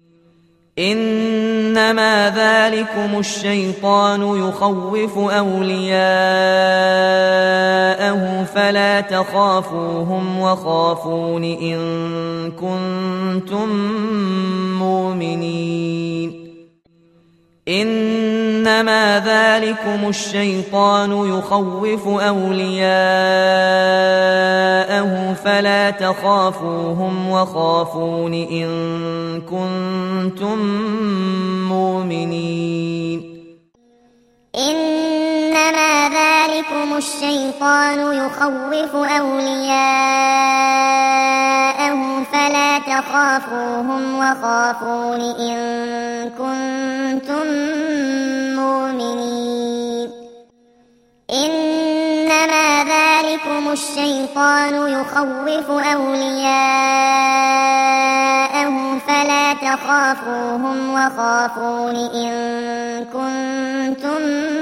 S1: إنما ذلكم الشيطان يخوف أولياءه فلا تخافوهم وخافون إن كنتم مؤمنين. إنما ذلكم الشيطان يخوف أولياءه فلا تخافوهم وخافون إن كنتم مؤمنين.
S2: إنما ذلكم الشيطان يخوف أولياءه فلا تخافوهم وخافون إن كنتم مؤمنين. إنما ذلكم الشيطان يخوف أولياءه فلا تخافوهم وخافون إن كنتم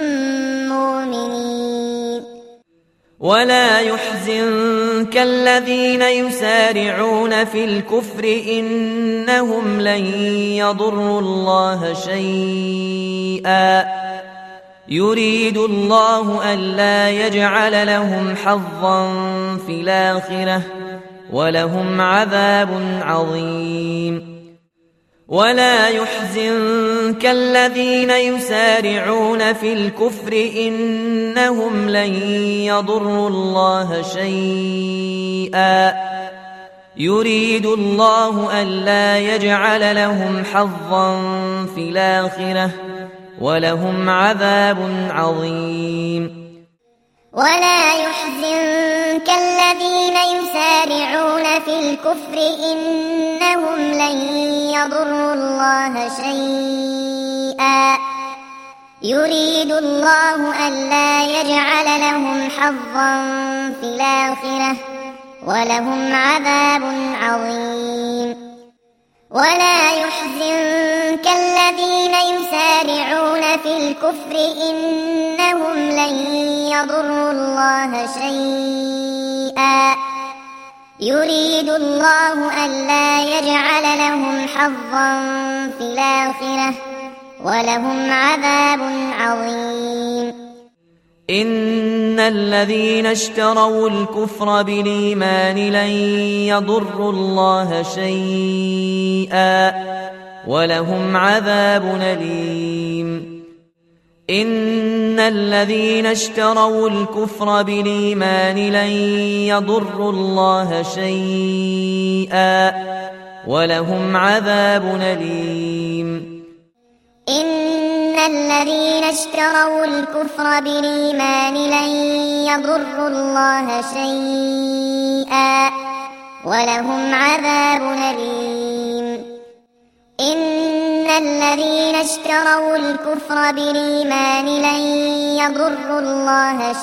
S2: مؤمنين.
S1: ولا يحزنك الذين يسارعون في الكفر إنهم لن يضروا الله شيئا يريد الله ألا يجعل لهم حظا في الآخرة ولهم عذاب عظيم. ولا يحزنك الذين يسارعون في الكفر إنهم لن يضروا الله شيئا يريد الله ألا يجعل لهم حظا في الآخرة ولهم عذاب عظيم.
S2: ولا يحزنك الذين يسارعون في الكفر إنهم لن يضروا الله شيئا يريد الله ألا يجعل لهم حظا في الآخرة ولهم عذاب عظيم. ولا يحزنك الذين يسارعون في الكفر إنهم لن يضروا الله شيئا يريد الله ألا يجعل لهم حظا في الآخرة ولهم عذاب عظيم.
S1: إن الذين اشتروا الكفر بالإيمان لن يضروا الله شيئا ولهم عذاب أليم. إن الذين اشتروا الكفر بالإيمان لن يضروا الله شيئا ولهم عذاب أليم.
S2: إن الذين اشتروا الكفر بالإيمان لن يضروا الله شيئا ولهم عذاب أليم. إن الذين اشتروا الكفر بالإيمان لن يضروا الله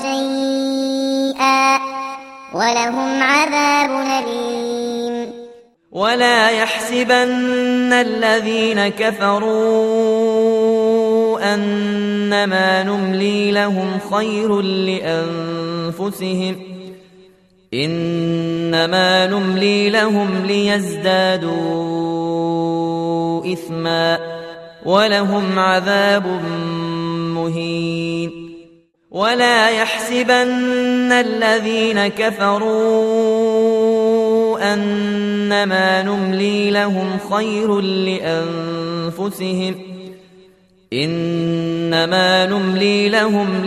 S2: شيئا ولهم عذاب أليم.
S1: ولا يحسبن الذين كفروا أنما نملي لهم خير لأنفسهم إنما نملي لهم ليزدادوا إثما ولهم عذاب مهين. ولا يحسبن الذين كفروا أنما نملي لهم خير لأنفسهم إنما نملي لهم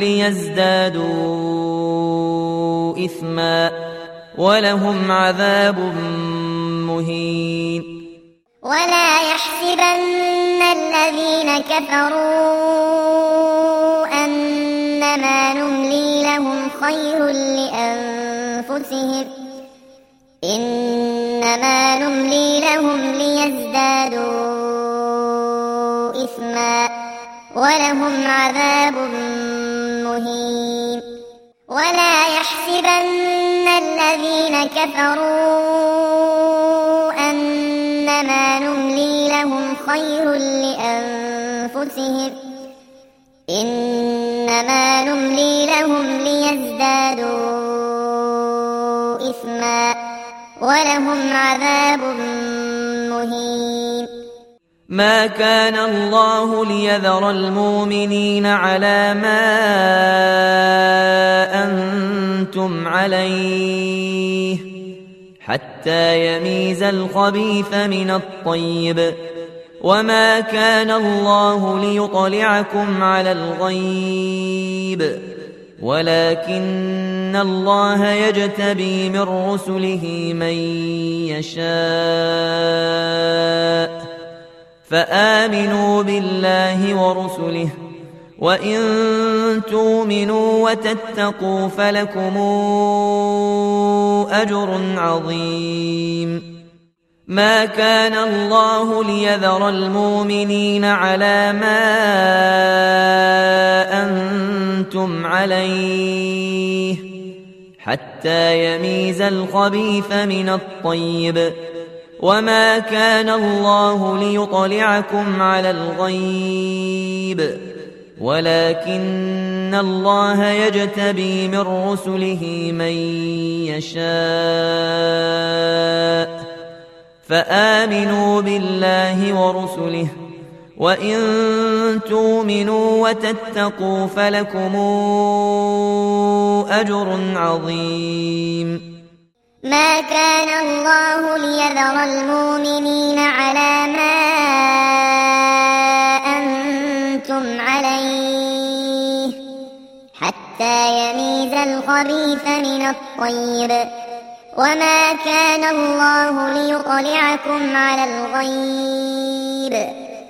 S1: ليزدادوا إثما ولهم عذاب مهين.
S2: ولا يحسبن الذين كفروا أنما نملي لهم خير لأنفسهم إنما نملي لهم ليزدادوا إثما ولهم عذاب مهين. ولا يحسبن الذين كفروا أنما نملي لهم خير لأنفسهم إنما نملي لهم ليزدادوا إثما ولهم عذاب مهين.
S1: ما كان الله ليذر المؤمنين على ما أنتم عليه حتى يميز الخبيث من الطيب وما كان الله ليطلعكم على الغيب ولكن الله يجتبي من رسله من يشاء فآمنوا بالله ورسله وإن تؤمنوا وتتقوا فلكم أجر عظيم. ما كان الله ليذر المؤمنين على ما أنتم عليه حتى يميز الخبيث من الطيب وما كان الله ليطلعكم على الغيب ولكن الله يجتبي من رسله من يشاء فآمنوا بالله ورسله وإن تؤمنوا وتتقوا فلكم أجر عظيم.
S2: ما كان الله ليذر المؤمنين على ما حتى يميز الخبيث من الطيب وما كان الله ليطلعكم على الغيب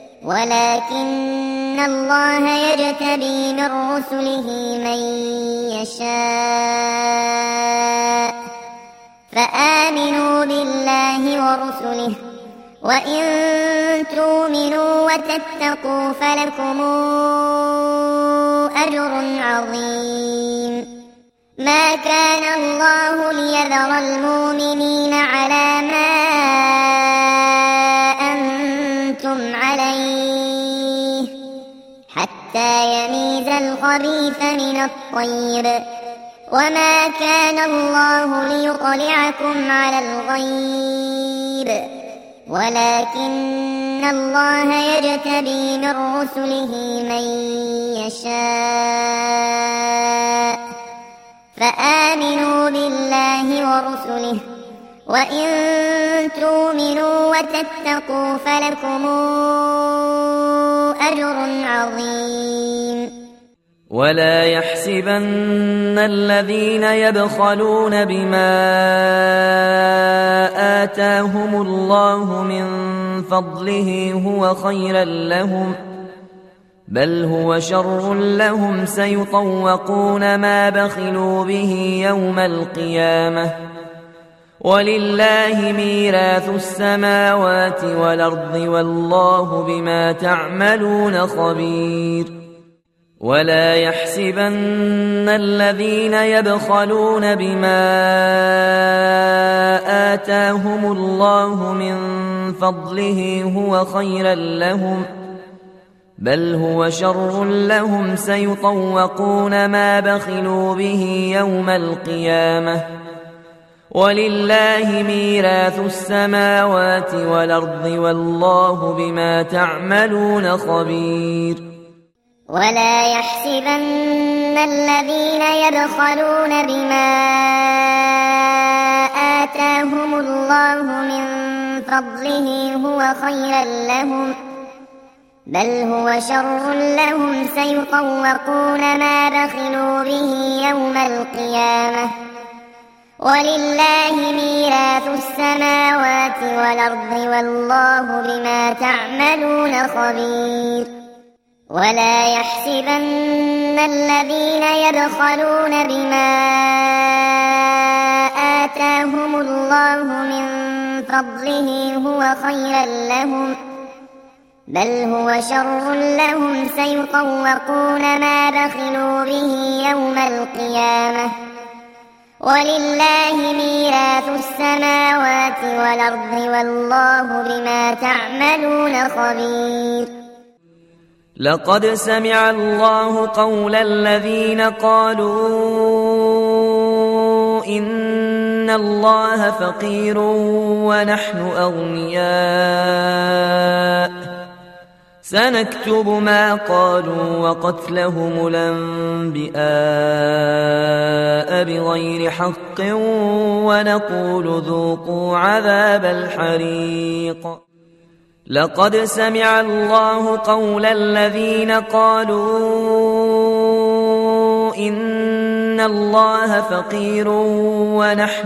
S2: ولكن الله يجتبي من رسله من يشاء فآمنوا بالله ورسله وإن تؤمنوا وتتقوا فلكم أجر عظيم ما كان الله ليذر المؤمنين على ما أنتم عليه حتى يميز الخبيث من الطيب وما كان الله ليطلعكم على الغيب ولكن الله يجتبي من رسله من يشاء فآمنوا بالله ورسله وإن تؤمنوا وتتقوا فلكم أجر عظيم
S1: ولا يحسبن الذين يبخلون بما آتاهم الله من فضله هو خيرا لهم بل هو شر لهم سيطوقون ما بخلوا به يوم القيامة ولله ميراث السماوات والأرض والله بما تعملون خبير ولا يحسبن الذين يبخلون بما آتاهم الله من فضله هو خيرا لهم بل هو شر لهم سيطوقون ما بخلوا به يوم القيامة ولله ميراث السماوات والأرض والله بما تعملون خبير
S2: ولا يحسبن الذين يبخلون بما آتاهم الله من فضله هو خيرا لهم بل هو شر لهم سيطوقون ما بخلوا به يوم القيامة ولله ميراث السماوات والأرض والله بما تعملون خبير ولا يحسبن الذين يبخلون بما آتاهم الله من فضله هو خيرا لهم بل هو شر لهم سيطوقون ما بخلوا به يوم القيامة ولله ميراث السماوات والأرض والله بما تعملون خبير
S1: لقد سمع الله قول الذين قالوا إن الله فقير ونحن أغنياء سنكتب ما قالوا وقتلهم الأنبياء بغير حق ونقول ذوقوا عذاب الحريق لقد سمع الله قول الذين قالوا إن الله فقير ونحن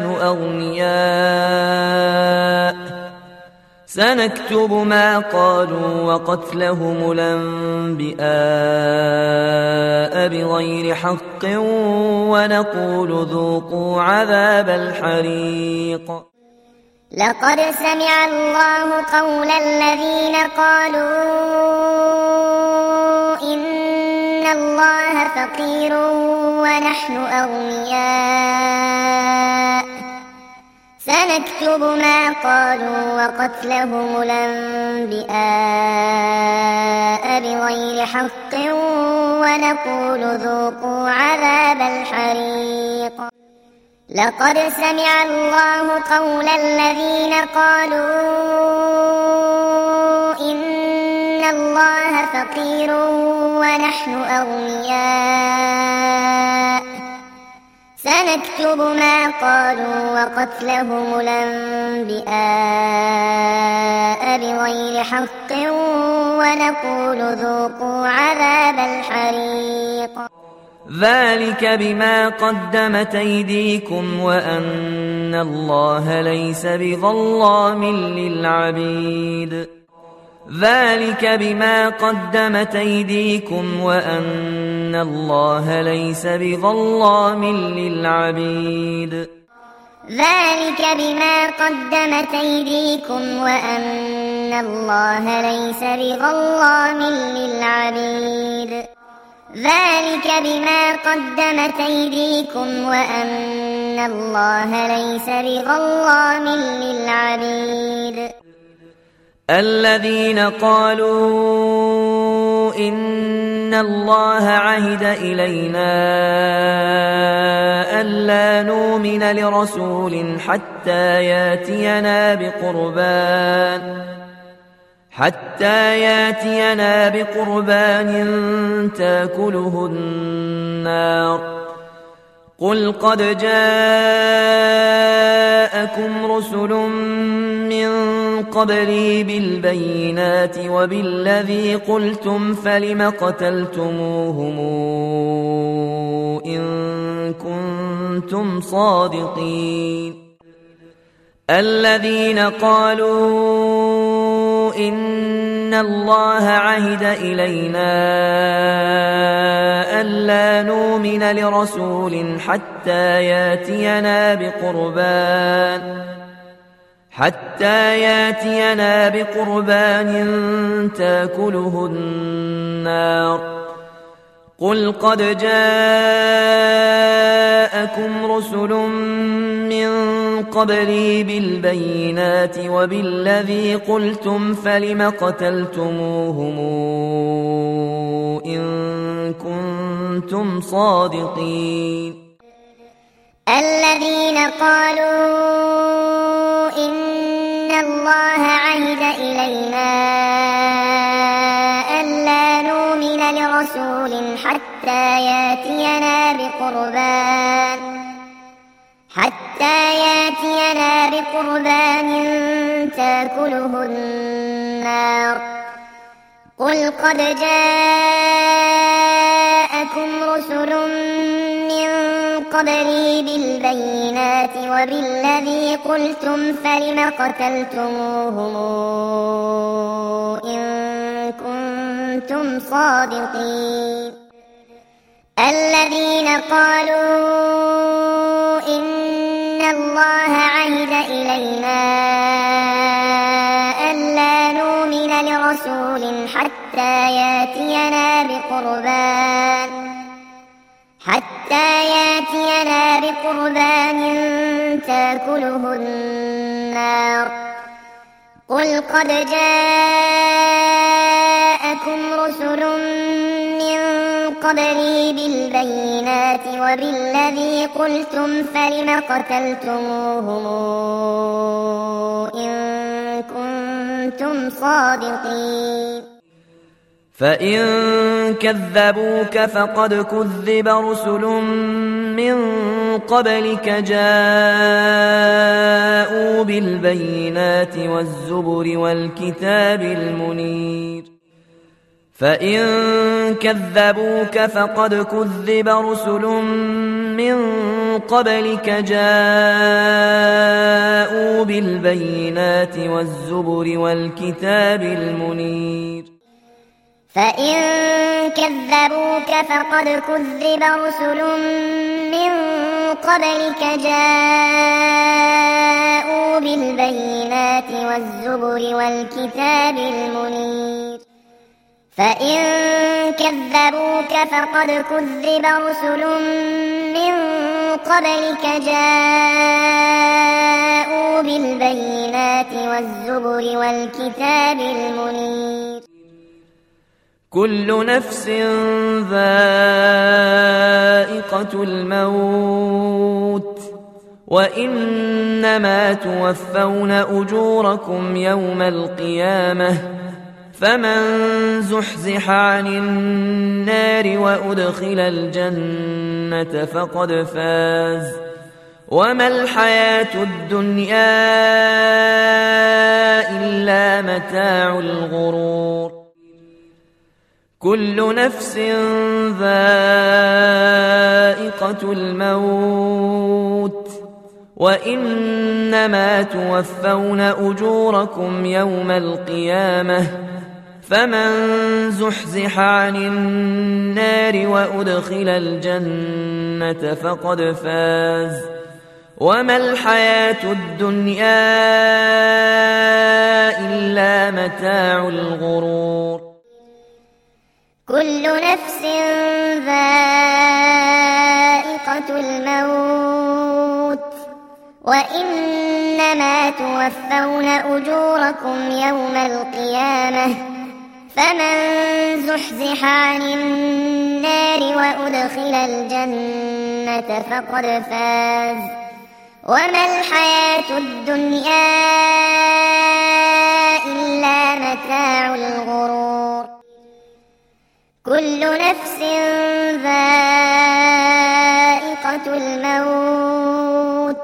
S1: أغنياء سنكتب ما قالوا وقتلهم الأنبياء بغير حق ونقول ذوقوا عذاب الحريق
S2: لقد سمع الله قول الذين قالوا إن الله فقير ونحن أغنياء سنكتب ما قالوا وقتلهم الأنبياء بغير حق ونقول ذوقوا عذاب الحريق لقد سمع الله قول الذين قالوا إن الله فقير ونحن أغنياء سنكتب ما قالوا وقتلهم الأنبياء بغير حق ونقول ذوقوا عذاب الحريق
S1: ذلك بما قدمت أيديكم وأن الله ليس بظلام للعبيد ذلك بما قدمت أيديكم وأن الله ليس بظلام للعبيد
S2: ذلك بما قدمت أيديكم وأن الله ليس بظلام للعبيد ذلك بما قدمت أيديكم وأن الله ليس بظلام للعبيد
S1: الذين قالوا إن الله عهد إلينا ألا نؤمن لرسول حتى ياتينا بقربان تاكله النار قل قد جاءكم رسل من قبلي بالبينات وبالذي قلتم فلم قتلتموهم إن كنتم صادقين الذين قالوا إن الله عهد إلينا ألا نؤمن لرسول حتى ياتينا بقربان تاكله النار قل قد جاءكم رسل من قبلي بالبينات وبالذي قلتم فلم قتلتموهم إن كنتم صادقين
S2: الذين قالوا إن الله عهد إلينا ألا نؤمن لرسول حتى ياتينا بقربان تاكله النار قل قد جاءكم رسل من قبلي بالبينات وبالذي قلتم فلم قتلتموهم إن كنتم صادقين الذين قالوا إن الله عهد إلينا ألا نؤمن لرسول حتى ياتينا بقربان تاكله النار قل قد جاءكم رسل من قبلي بالبينات وبالذي قلتم فلم قتلتموهم إن كنتم صادقين
S1: فإن كذبوك فقد كذب رسل من قبلك جاءوا بالبينات والزبر والكتاب المنير فإن كذبوك فقد كذب رسل من قبلك جاءوا بالبينات والزبر والكتاب المنير
S2: فإن كذبوك فقد كذب رسل من قبلك جاءوا بالبينات والزبر والكتاب المنير فإن كذبوك فقد كذب رسل من قبلك جاءوا بالبينات والزبر والكتاب المنير
S1: كل نفس ذائقة الموت وإنما توفون أجوركم يوم القيامة فمن زحزح عن النار وأدخل الجنة فقد فاز وما الحياة الدنيا إلا متاع الغرور كل نفس ذائقة الموت وإنما توفون أجوركم يوم القيامة فمن زحزح عن النار وأدخل الجنة فقد فاز وما الحياة الدنيا إلا متاع الغرور
S2: كل نفس ذائقة الموت وإنما توفون أجوركم يوم القيامة فمن زحزح عن النار وأدخل الجنة فقد فاز وما الحياة الدنيا إلا متاع الغرور كل نفس ذائقة الموت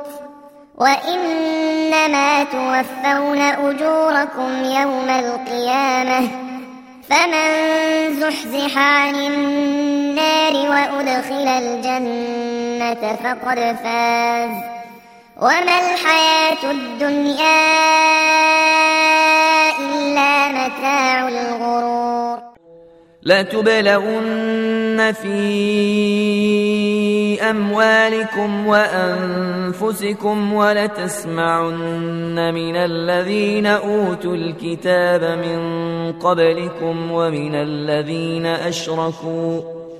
S2: وإنما توفون أجوركم يوم القيامة فمن زحزح عن النار وأدخل الجنة فقد فاز وما الحياة الدنيا إلا متاع الغرور
S1: لتبلغن في أموالكم وأنفسكم ولتسمعن من الذين أوتوا الكتاب من قبلكم ومن الذين أشركوا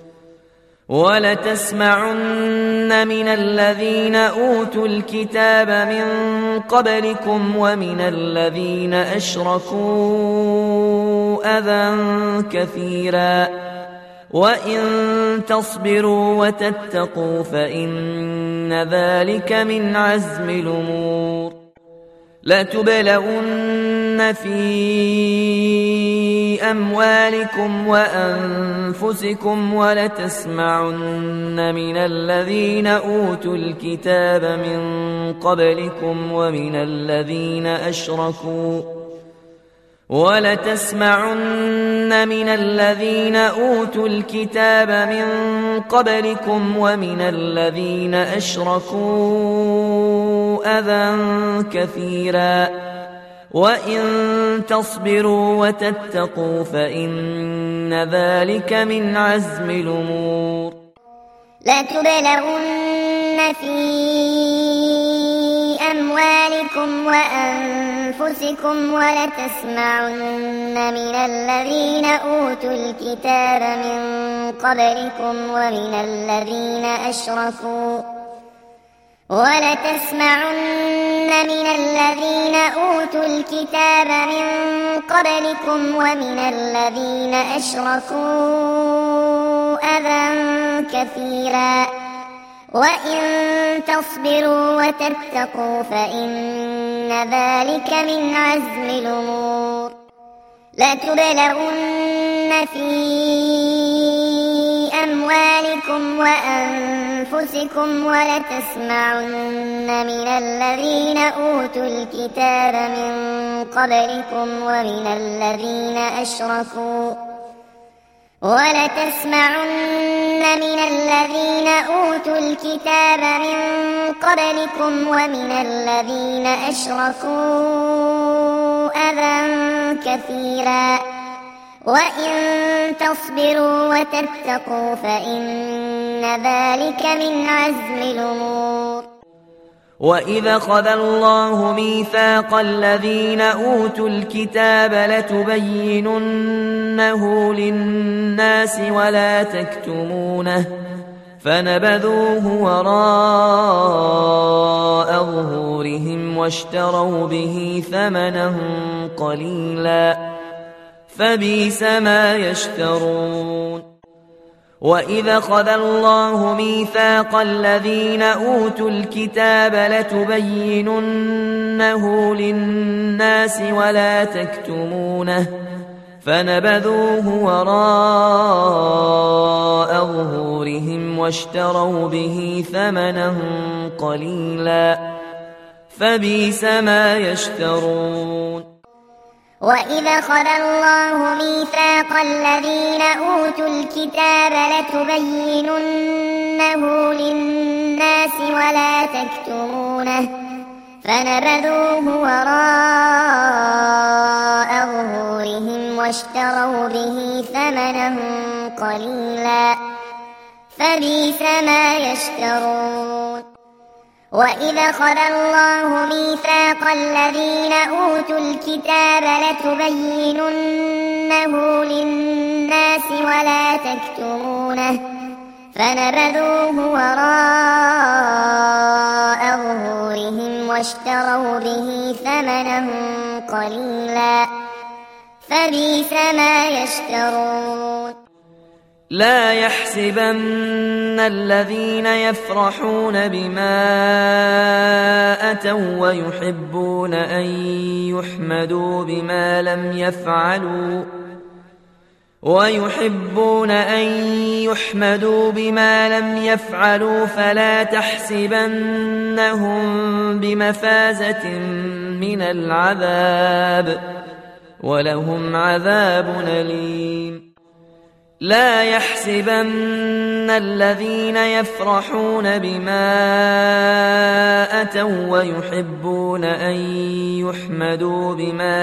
S1: أذى كثيرا وإن تصبروا وتتقوا فإن ذلك من عزم الأمور لتبلغن في أموالكم وأنفسكم ولتسمعن من الذين أوتوا الكتاب من قبلكم ومن الذين أشركوا أذى كثيرا وإن تصبروا وتتقوا فإن ذلك من عزم الأمور
S2: لتبلغن في أموالكم وأنفسكم ولتسمعن من الذين أوتوا الكتاب من قبلكم ومن الذين أشركوا أذى كثيرا وإن تصبروا وتتقوا فإن ذلك من عزم الأمور لتبلغن في أموالكم وأنفسكم ولتسمعن من الذين أوتوا الكتاب من قبلكم ومن الذين أشركوا أذى كثيرا وإن تصبروا وتتقوا فإن ذلك من عزم الأمور
S1: وإذا أخذ الله ميثاق الذين أوتوا الكتاب لتبيننه للناس ولا تكتمونه فنبذوه وراء ظهورهم واشتروا به ثمنا قليلا فبئس ما يشترون وإذا أخذ الله ميثاق الذين أوتوا الكتاب لتبيننه للناس ولا تكتمونه فنبذوه وراء ظهورهم واشتروا به ثمنا قليلا فبئس ما يشترون
S2: وإذا أخذ الله ميثاق الذين أوتوا الكتاب لتبيننه للناس ولا تكتمونه فنبذوه وراء ظهورهم واشتروا به ثمنا قليلا فبئس ما يشترون. وإذا أخذ الله ميثاق الذين أوتوا الكتاب لتبيننه للناس ولا تكتمونه فنبذوه وراء ظهورهم واشتروا به ثمنا قليلا فبئس ما يشترون.
S1: لا يحسبن الذين يفرحون بما أتوا ويحبون أن يحمدوا بما لم يفعلوا فلا تحسبنهم بمفازة من العذاب ولهم عذاب أليم. لا يحسبن الذين يفرحون بما أتوا ويحبون أن يحمدوا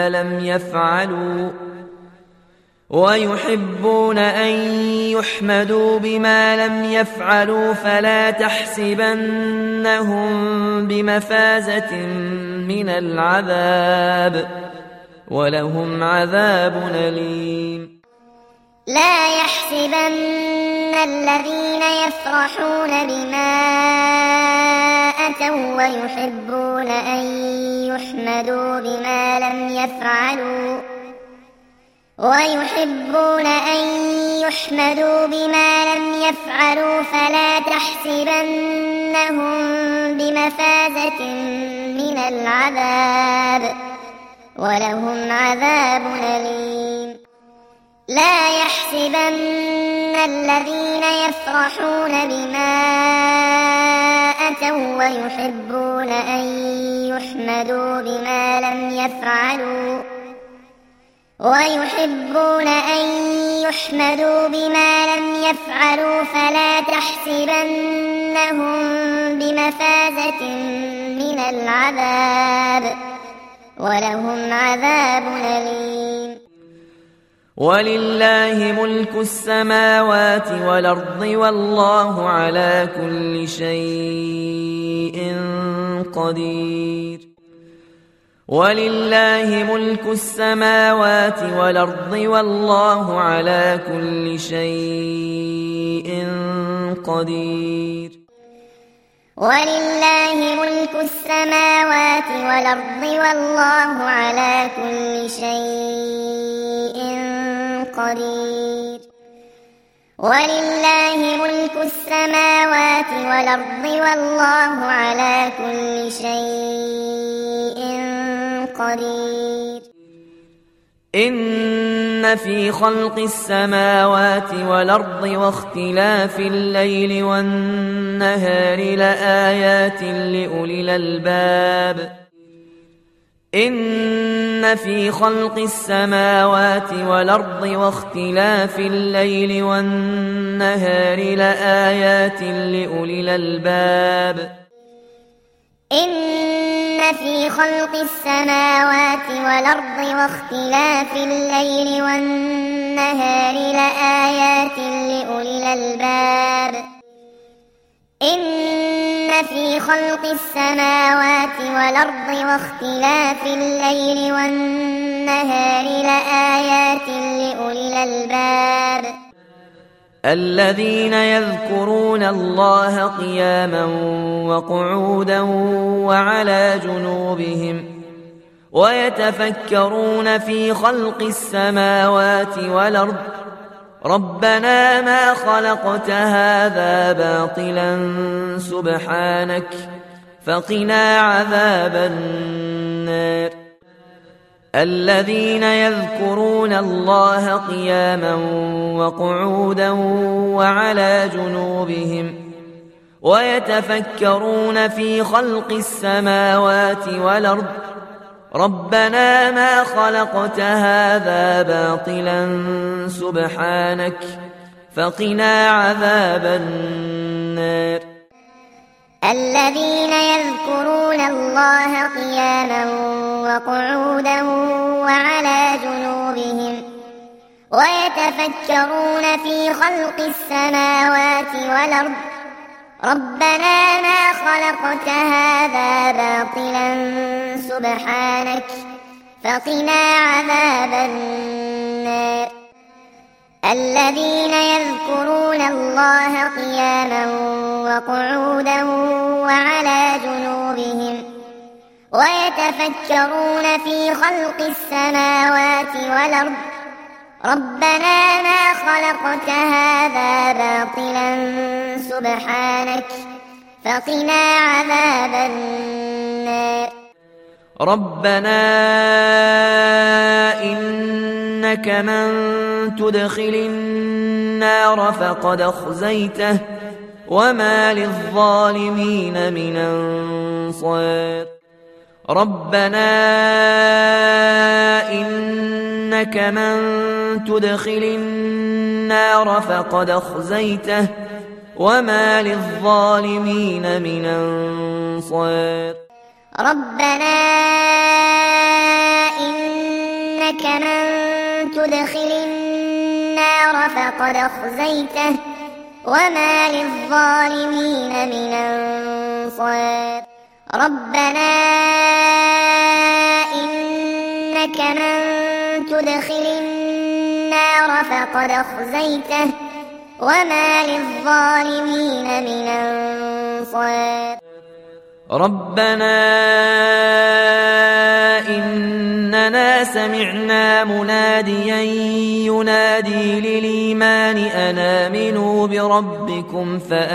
S1: بما لم يفعلوا فلا تحسبنهم بمفازة من العذاب ولهم عذاب أليم.
S2: لا يحسبن الذين يفرحون بما أتوا ويحبون أن يحمدوا بما لم يفعلوا فلا تحسبنهم بمفازة من العذاب ولهم عذاب أليم. لا يحسبن الذين يفرحون بما أتوا ويحبون أن يحمدوا بما لم يفعلوا فلا تحسبنهم بمفازة من العذاب ولهم عذاب أليم.
S1: ولله ملك السماوات والأرض والله على كل شيء قدير. ولله ملك السماوات والأرض والله على كل شيء قدير.
S2: ولله ملك السماوات والأرض والله على كل شيء قدير. ولله ملك السماوات والأرض والله على كل شيء قدير.
S1: إن في خلق السماوات والأرض واختلاف الليل والنهار لآيات لأولي الألباب. إن في خلق السماوات والأرض واختلاف الليل والنهار لآيات لأولي الألباب.
S2: إن في خلق السماوات والأرض واختلاف الليل والنهار لآيات لأولي الألباب. إن في خلق السماوات والأرض واختلاف الليل والنهار لآيات لأولي الألباب.
S1: الذين يذكرون الله قياما وقعودا وعلى جنوبهم ويتفكرون في خلق السماوات والأرض ربنا ما خلقت هذا باطلا سبحانك فقنا عذاب النار. الذين يذكرون الله قياما وقعودا وعلى جنوبهم ويتفكرون في خلق السماوات والأرض ربنا ما خلقت هذا باطلا سبحانك فقنا عذاب النار
S2: الذين يذكرون الله قياما وقعودا وعلى جنوبهم ويتفكرون في خلق السماوات والأرض ربنا ما خلقت هذا باطلا سبحانك فقنا عذاب النار الذين يذكرون الله قياما وقعودا وعلى جنوبهم ويتفكرون في خلق السماوات والأرض ربنا ما خلقت هذا باطلا سبحانك فقنا عذاب النار
S1: ربنا إنك من تدخل النار فقد أخزيته وما للظالمين من أنصار ربنا إنك من تدخل النار فقد أخزيته وما للظالمين من أنصار
S2: ربنا إنك من تدخل النار فقد أخزيته وما للظالمين من أنصار ربنا إنك من تدخل النار فقد أخزيته وما للظالمين من أنصار
S1: ربنا إننا سمعنا مناديا ينادي للإيمان أن آمنوا بربكم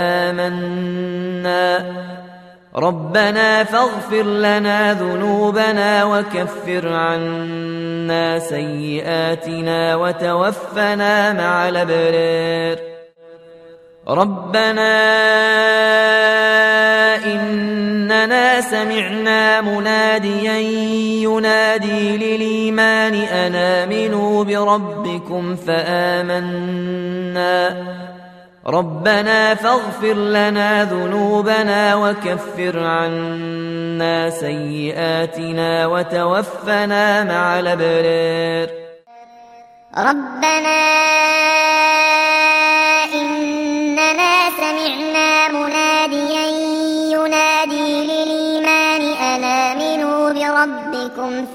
S1: فآمنا ربنا فاغفر لنا ذنوبنا وكفر عنا سيئاتنا وتوفنا مع الأبرار ربنا إننا سمعنا مناديا ينادي للإيمان أن آمنوا بربكم فآمنا ربنا فاغفر لنا ذنوبنا وكفر عنا سيئاتنا وتوفنا مع الأبرار
S2: ربنا إننا سمعنا مناديا ينادي للإيمان أن آمنوا بربكم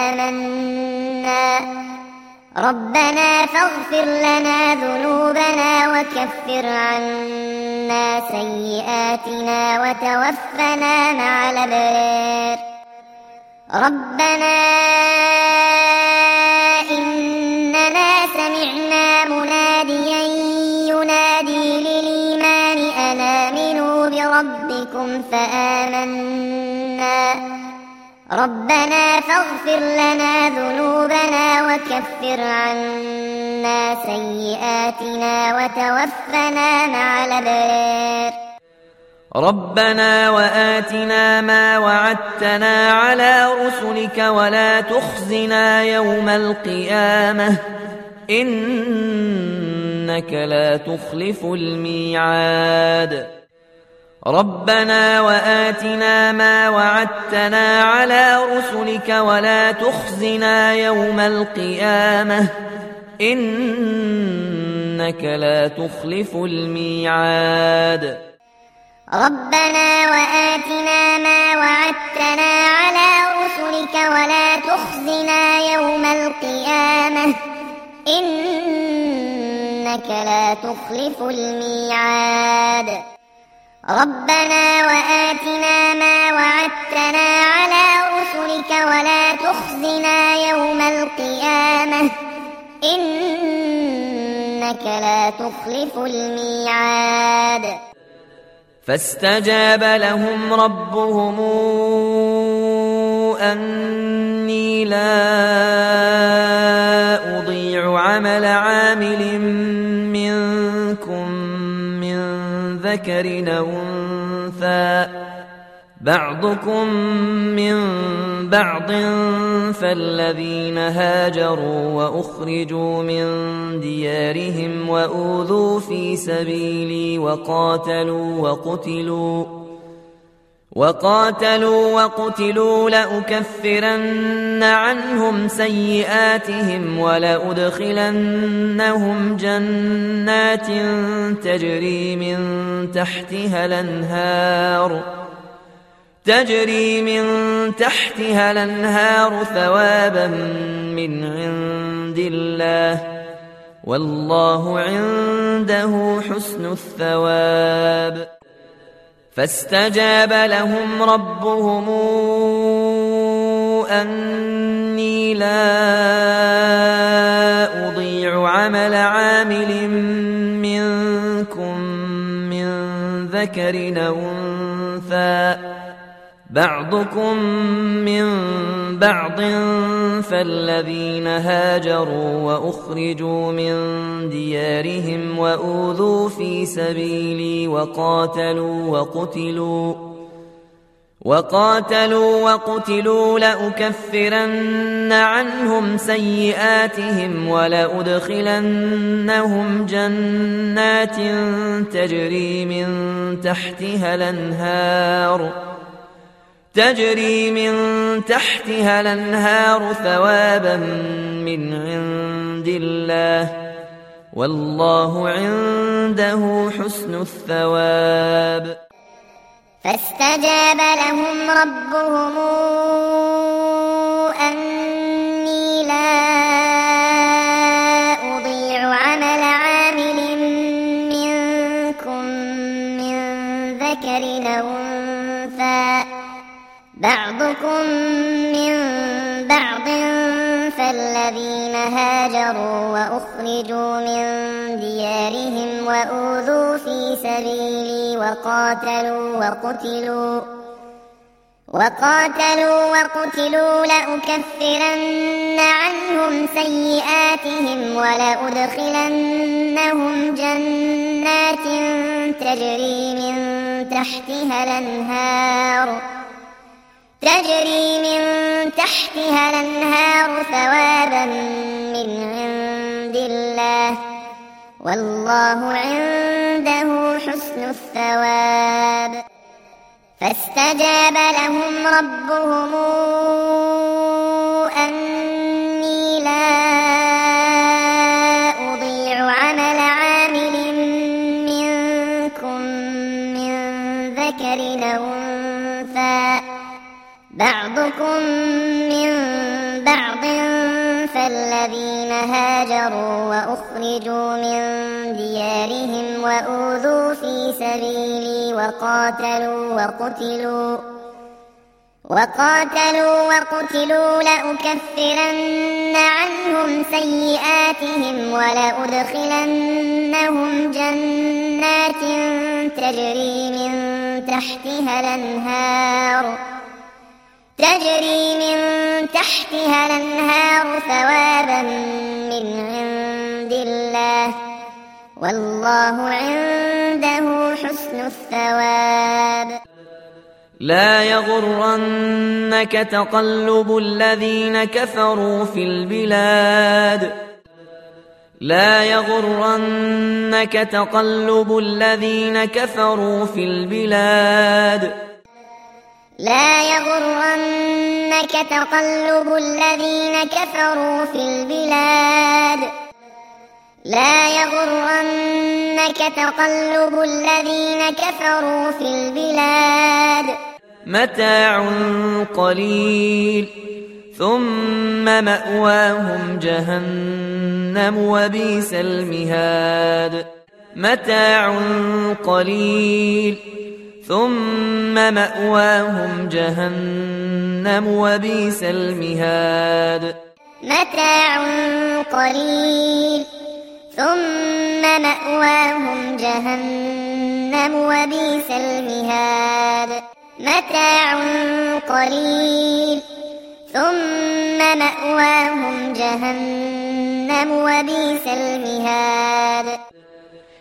S2: فآمنا ربنا فاغفر لنا ذنوبنا وكفر عنا سيئاتنا وتوفنا مع الأبرار ربنا إننا سمعنا مناديا ينادي للإيمان أن آمنوا بربكم فآمنا ربنا فاغفر لنا ذنوبنا وكفر عنا سيئاتنا وتوفنا مع الأبرار
S1: ربنا وآتنا ما وعدتنا على رسلك ولا تخزنا يوم القيامة إنك لا تخلف الميعاد ربنا وآتنا ما وعدتنا على رسلك ولا تخزنا يوم القيامة إنك لا تخلف الميعاد
S2: ربنا وآتنا ما وعدتنا على رسلك ولا تخزنا يوم القيامة إنك لا تخلف الميعاد ربنا وآتنا ما وعدتنا على رسلك ولا تخزنا يوم القيامة إنك لا تخلف الميعاد
S1: فاستجاب لهم ربهم أني لا أضيع عمل عامل منكم من ذكر أو أنثى بعضكم من بعض فالذين هاجروا وأخرجوا من ديارهم وأوذوا في سبيلي وقاتلوا وقتلوا لأكفرن عنهم سيئاتهم ولأدخلنهم جنات تجري من تحتها الأنهار ثوابا من عند الله والله عنده حسن الثواب. فاستجاب لهم ربهم أني لا أضيع عمل عامل منكم من ذكر أو أنثى بعضكم من بعض فالذين هاجروا وأخرجوا من ديارهم وأوذوا في سبيلي وقاتلوا لأكفرن عنهم سيئاتهم ولأدخلنهم جنات تجري من تحتها الأنهار ثوابا من عند الله والله عنده حسن الثواب.
S2: فاستجاب لهم ربهم أني لا أضيع عمل عامل منكم من ذكر أو أنثى بعضكم من بعض فالذين هاجروا وأخرجوا من ديارهم وأوذوا في سبيلي وقاتلوا لأكفرن عنهم سيئاتهم ولأدخلنهم جنات تجري من تحتها الأنهار ثوابا من عند الله والله عنده حسن الثواب. فاستجاب لهم ربهم أني لا أضيع عمل عامل منكم من ذكر أو أنثى بعضكم من بعض فالذين هاجروا وأخرجوا من ديارهم وأوذوا في سبيلي وقاتلوا لأكفرن عنهم سيئاتهم ولأدخلنهم جنات تجري من تحتها الأنهار ثوابا من عند الله والله عنده حسن الثواب.
S1: لا يغرنك تقلب الذين كفروا في البلاد
S2: لا يغرنك تقلب الذين كفروا في البلاد
S1: متاع قليل ثم مأواهم جهنم وبئس المهاد.
S2: متاع قليل ثم مأواهم جهنم وبئس المهاد.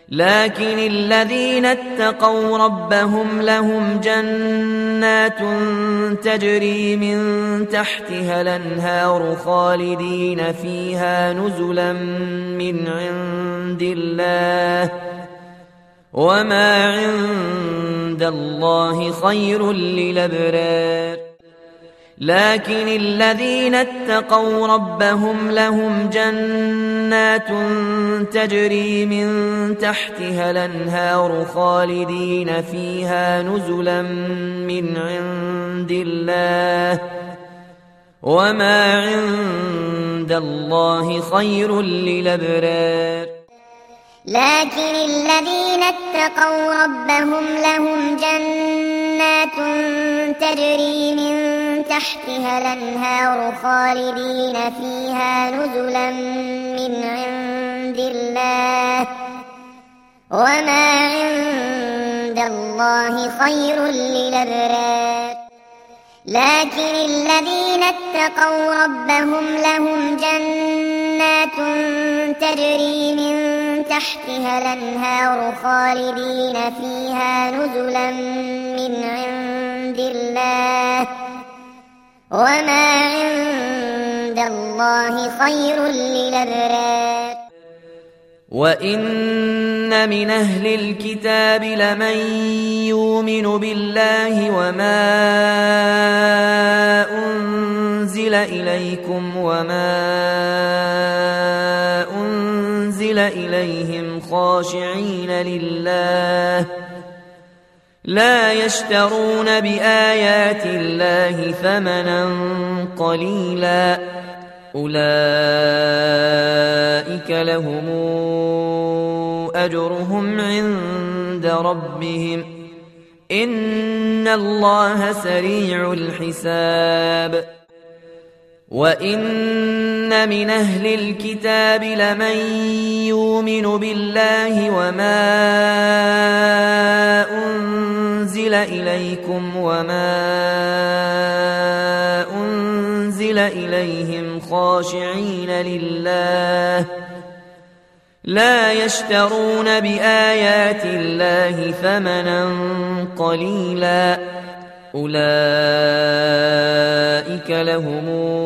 S1: لكن الذين اتقوا ربهم لهم جنات تجري من تحتها الأنهار خالدين فيها نزلا من عند الله وما عند الله خير للأبرار لكن الذين اتقوا ربهم لهم جنات تجري من تحتها الأنهار خالدين فيها نزلا من عند الله وما عند الله خير للأبرار
S2: لكن الذين اتقوا ربهم لهم جنات تجري من تحتها الأنهار خالدين فيها نزلا من عند الله وما عند الله خير للأبرار لكن الذين اتقوا ربهم لهم جنات تجري من تحتها الأنهار خالدين فيها نزلا من عند الله وما عند الله خير للأبرار
S1: وإن من أهل الكتاب لمن يؤمن بالله وما أنزل إليكم وما أنزل إليهم خاشعين لله لا يشترون بآيات الله ثمنا قليلا أولئك لهم أجرهم عند ربهم إن الله سريع الحساب وإن من أهل الكتاب لمن يؤمن بالله وما أنزل إليكم وما أنزل إليهم خاشعين لله لا يشترون بآيات الله ثمنا قليلا أولئك لهم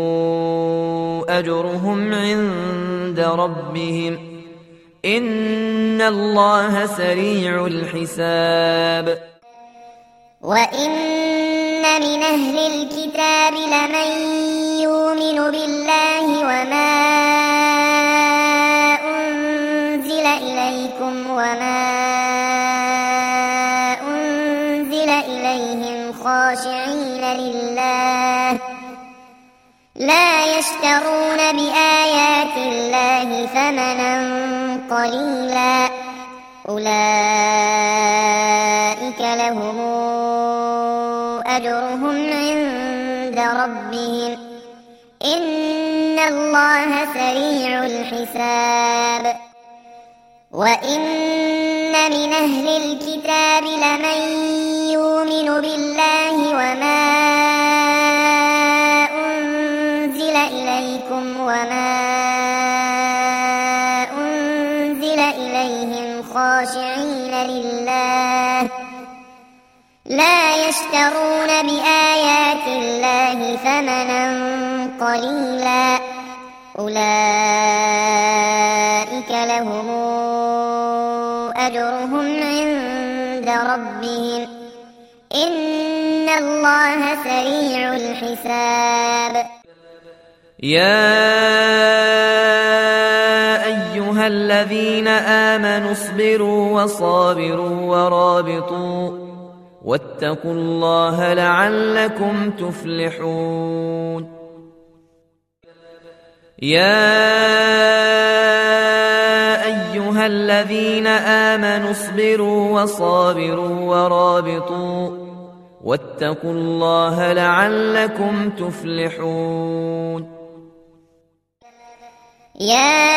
S1: أجرهم عند ربهم إن الله سريع الحساب
S2: وإن من أهل الكتاب لمن يؤمن بالله وما أنزل إليكم وما أنزل إليهم خاشعين لله لا يشترون بآيات الله ثمنا قليلا أولئك لهم أجرهم عند ربهم إن الله سريع الحساب وإن من أهل الكتاب لمن يؤمن بالله وما أنزل إليكم وما أنزل إليهم خاشعين لله لا يشترون بآيات الله ثمنا قليلا أولئك لهم أجرهم عند ربهم إن الله سريع الحساب
S1: يا أيها الذين آمنوا اصبروا وصابروا ورابطوا واتقوا الله لعلكم تفلحون يا أيها الذين آمنوا اصبروا وصابروا ورابطوا واتقوا الله لعلكم تفلحون
S2: يا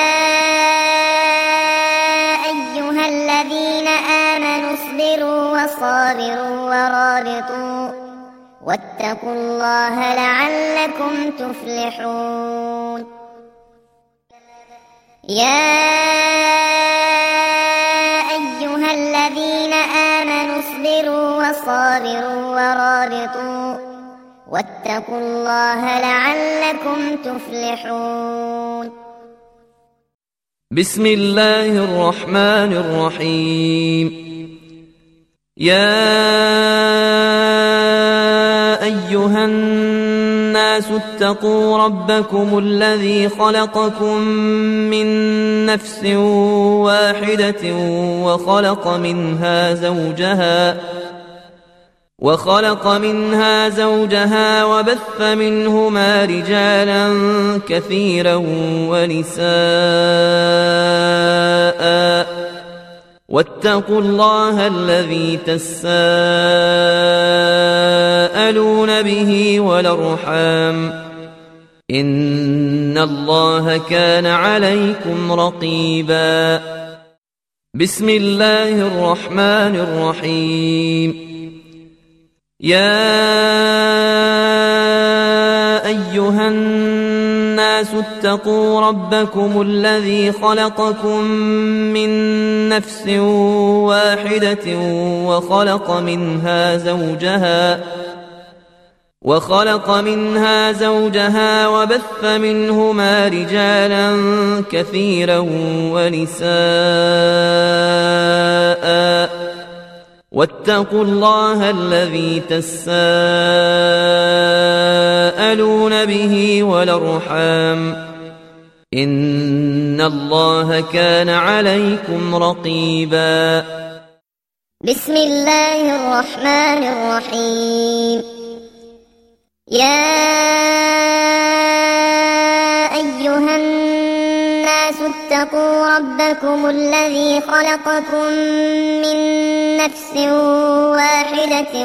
S2: أيها الذين آمنوا اصبروا وصابروا ورابطوا واتقوا الله لعلكم تفلحون يا وصابروا ورابطوا واتقوا الله لعلكم تفلحون.
S1: بسم الله الرحمن الرحيم. يا أيها الناس اتقوا ربكم الذي خلقكم من نفس واحدة وخلق منها زوجها وبث منهما رجالا كثيرا ونساء، واتقوا الله الذي تساءلون به والأرحام، إن الله كان عليكم رقيبا. بسم الله الرحمن الرحيم. يا أيها الناس اتقوا ربكم الذي خلقكم من نفس واحدة وخلق منها زوجها وبث منهما رجالا كثيرا ونساء، واتقوا الله الذي تساءلون به والأرحام، إن الله كان عليكم رقيبا.
S2: بسم الله الرحمن الرحيم. يا أيها الناس اتقوا ربكم الذي خلقكم من نفس واحدة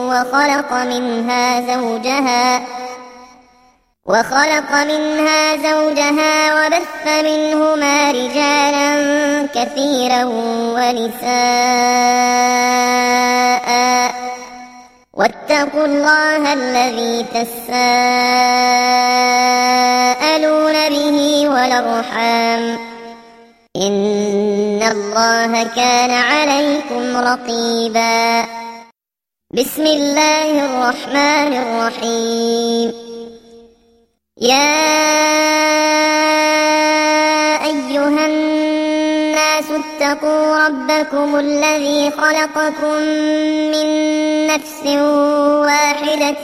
S2: وخلق منها زوجها وبث منهما رجالا كثيرا ونساء، واتقوا الله الذي تساءلون به والأرحام، إن الله كان عليكم رقيبا. بسم الله الرحمن الرحيم. يا أيها الناس اتقوا ربكم الذي خلقكم من نفس واحدة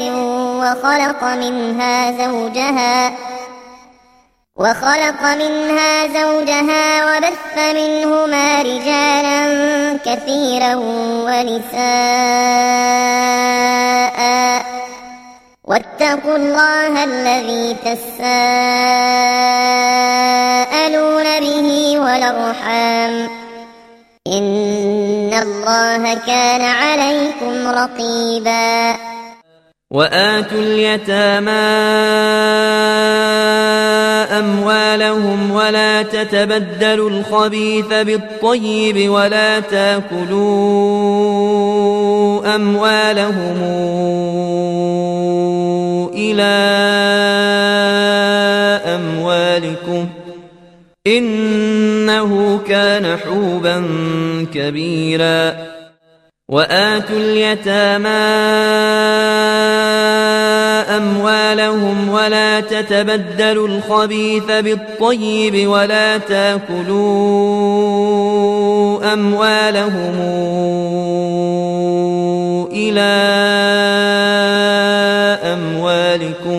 S2: وخلق منها زوجها وبث منهما رجالا كثيرا ونساء، واتقوا الله الذي تساءلون به والأرحام، إن الله كان عليكم رقيبا.
S1: وآتوا اليتامى أموالهم ولا تتبدلوا الخبيث بالطيب ولا تاكلوا أموالهم إلى أموالكم إنه كان حوبا كبيرا. وآتوا اليتامى أموالهم ولا تتبدلوا الخبيث بالطيب ولا تاكلوا أموالهم إلى أموالكم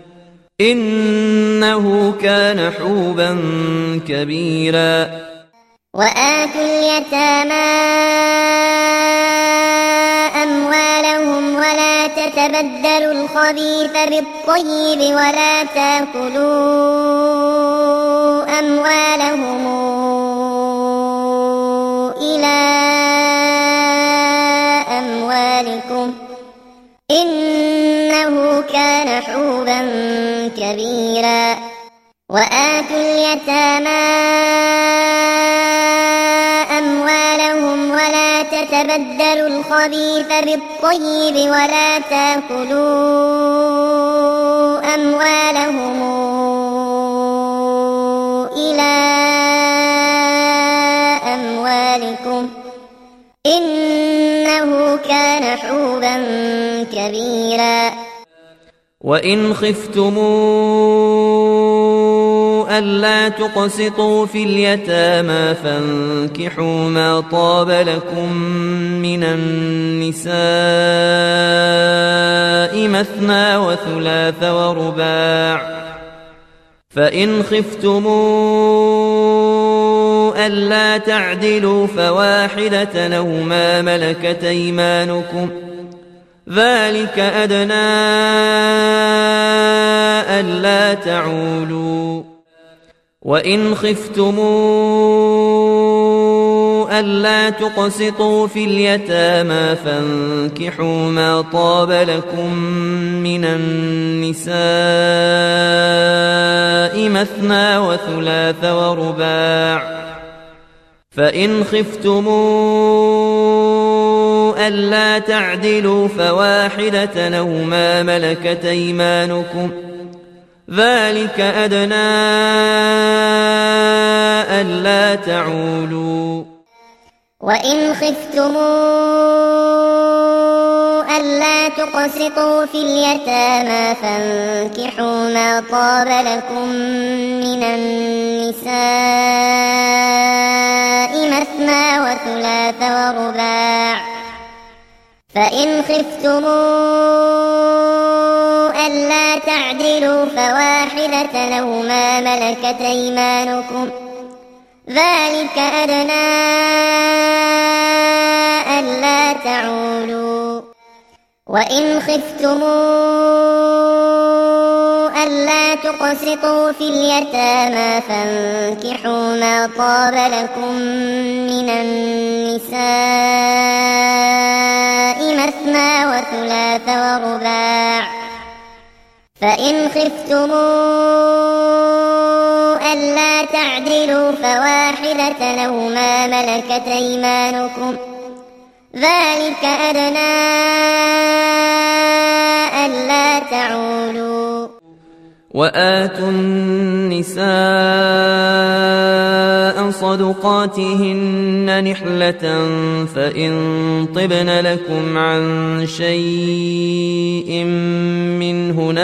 S1: إنه كان حوبا كبيرا.
S2: وآتوا اليتامى أموالهم ولا تتبدلوا الخبيث بالطيب ولا تاكلوا أموالهم إلى أموالكم إنه كان حوبا كبيرا. وآتوا اليتامى أموالهم ولا تتبدلوا الخبيث بالطيب ولا تاكلوا أموالهم إلى أموالكم إنه كان حوبا فوزا كبيرا.
S1: وإن خفتم ألا تقسطوا في اليتامى فانكحوا ما طاب لكم من النساء مثنى وثلاث ورباع، فإن خفتم ألا تعدلوا فواحدة أو ما ملكت أيمانكم ذلك أدنى ألا تعولوا. وإن خفتم ألا تقسطوا في اليتامى فانكحوا ما طاب لكم من النساء مثنى وثلاث ورباع، فإن خفتم ألا تعدلوا فواحدة أو ما ملكت أيمانكم ذلك أدنى ألا تعولوا.
S2: وإن خفتم ألا تقسطوا في اليتامى فانكحوا ما طاب لكم من النساء مثنى وثلاث ورباع، فإن خفتم ألا تعدلوا فواحدة أو ما ملكت أيمانكم ذلك أدنى ألا تعولوا. وإن خفتم ألا تقسطوا في اليتامى فانكحوا ما طاب لكم من النساء مثنى وثلاث ورباع، فإن خفتم ألا تعدلوا فواحدة أو ما ملكت أيمانكم ذلك أدنى ألا تعولوا.
S1: وآتوا النساء صدقاتهن نحلة فإن طبن لكم عن شيء منه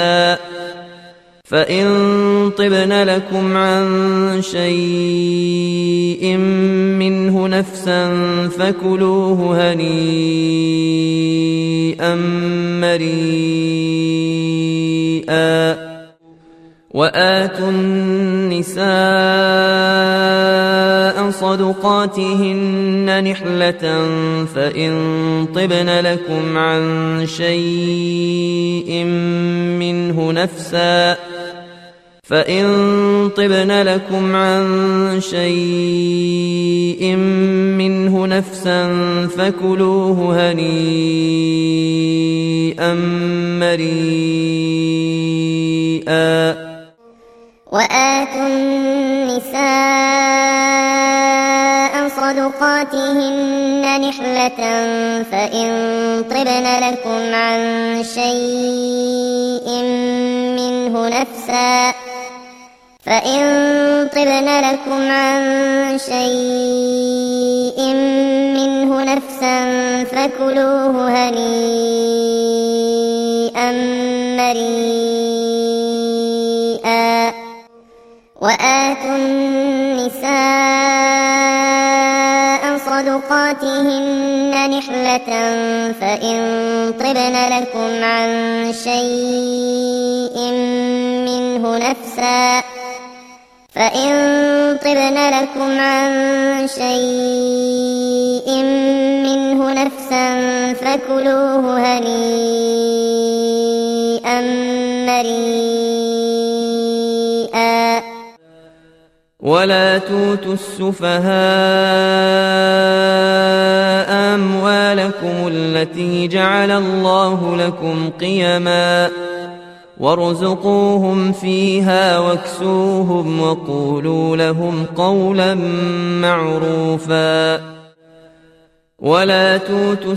S1: نفسا فكلوه هنيئا مريئا. وآتوا النساء صدقاتهن نحلة فإن طبن لكم عن شيء منه نفسا فكلوه هنيئا مريئا.
S2: وآتوا النساء صدقاتهن نحلة فإن طبن لكم عن شيء منه نفسا فكلوه هنيئا مريئا. وآتوا النساء صدقاتهن نحلة فإن طبن لكم عن شيء منه نفسا فكلوه هنيئا مريئا.
S1: ولا توتوا السفهاء أموالكم التي جعل الله لكم قيما وارزقوهم فيها واكسوهم وقولوا لهم قولا معروفا. ولا توتوا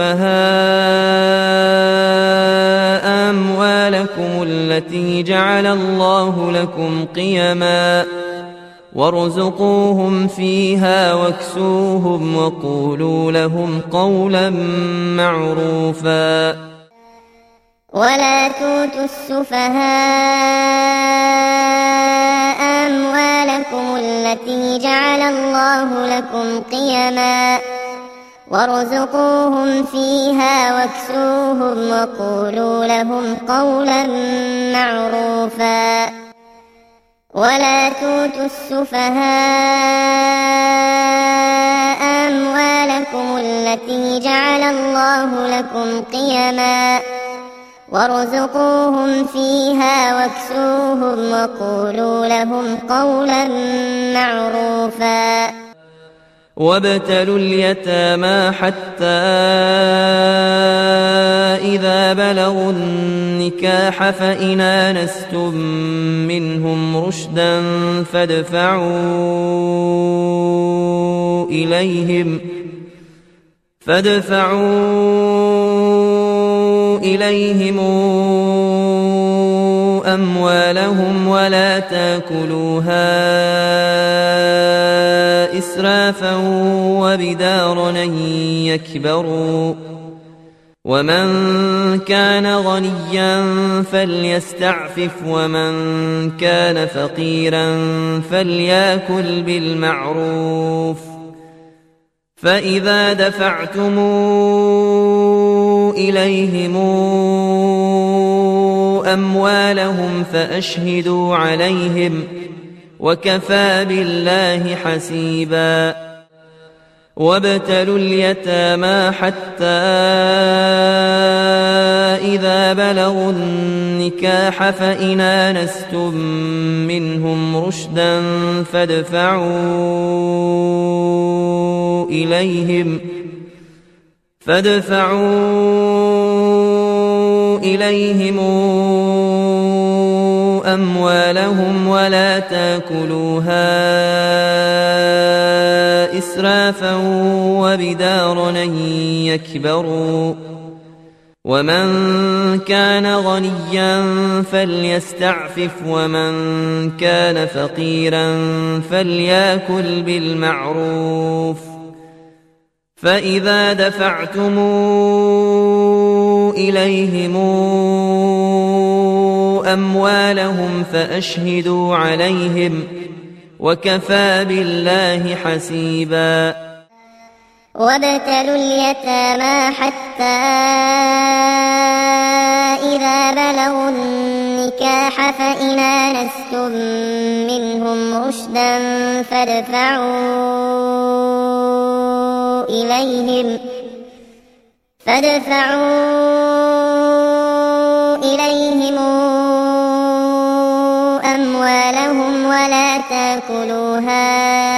S1: السفهاء أموالكم التي جعل الله لكم قيما وارزقوهم فيها واكسوهم وقولوا لهم قولا معروفا
S2: ولا توتوا السفهاء أموالكم التي جعل الله لكم قيما وارزقوهم فيها واكسوهم وقولوا لهم قولا معروفا ولا توتوا السفهاء أموالكم التي جعل الله لكم قيما وارزقوهم فيها واكسوهم وقولوا لهم قولا معروفا
S1: وابتلوا اليتامى حتى إذا بلغوا النكاح فإن آنستم منهم رشدا فادفعوا إليهم أموالهم ولا تاكلوها إسرافا وبدارا أن يكبروا ومن كان غنيا فليستعفف ومن كان فقيرا فليأكل بالمعروف فإذا دفعتم إليهم أموالهم فأشهدوا عليهم وكفى بالله حسيبا وابتلوا اليتامى حتى إذا بلغوا النكاح فإن آنستم منهم رشدا فادفعوا إليهم أموالهم ولا تاكلوها إسرافا وبدارا أن يكبروا ومن كان غنيا فليستعفف ومن كان فقيرا فليأكل بالمعروف فإذا دفعتم إليهم أموالهم فأشهدوا عليهم وكفى بالله حسيبا
S2: وابتلوا اليتامى حتى إذا بلغوا النكاح فإن آنستم منهم رشدا فادفعوا إليهم أموالهم ولا تاكلوها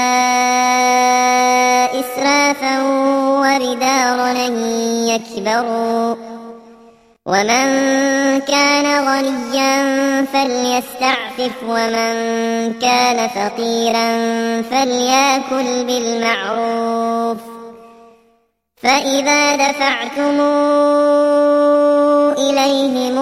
S2: إسرافا وبدارا أن يكبروا ومن كان غنيا فليستعفف ومن كان فقيرا فليأكل بالمعروف فإذا دفعتم إليهم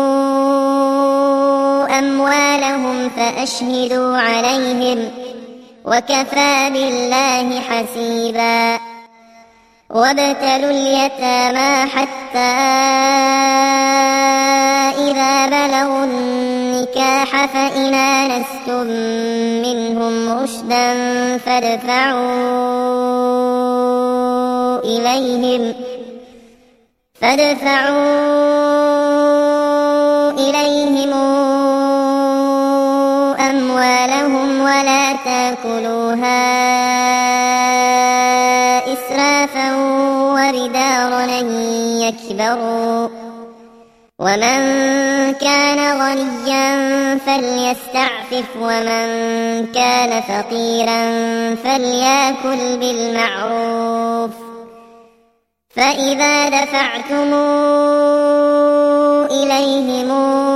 S2: أموالهم فأشهدوا عليهم وكفى بالله حسيبا وابتلوا اليتامى حتى إذا بلغوا النكاح فإن آنستم منهم رشدا فادفعوا إليهم أموالهم ولا تاكلوها إسرافا وبدارا أن يكبروا ومن كان غنيا فليستعفف ومن كان فقيرا فليأكل بالمعروف فإذا دفعتم إليهم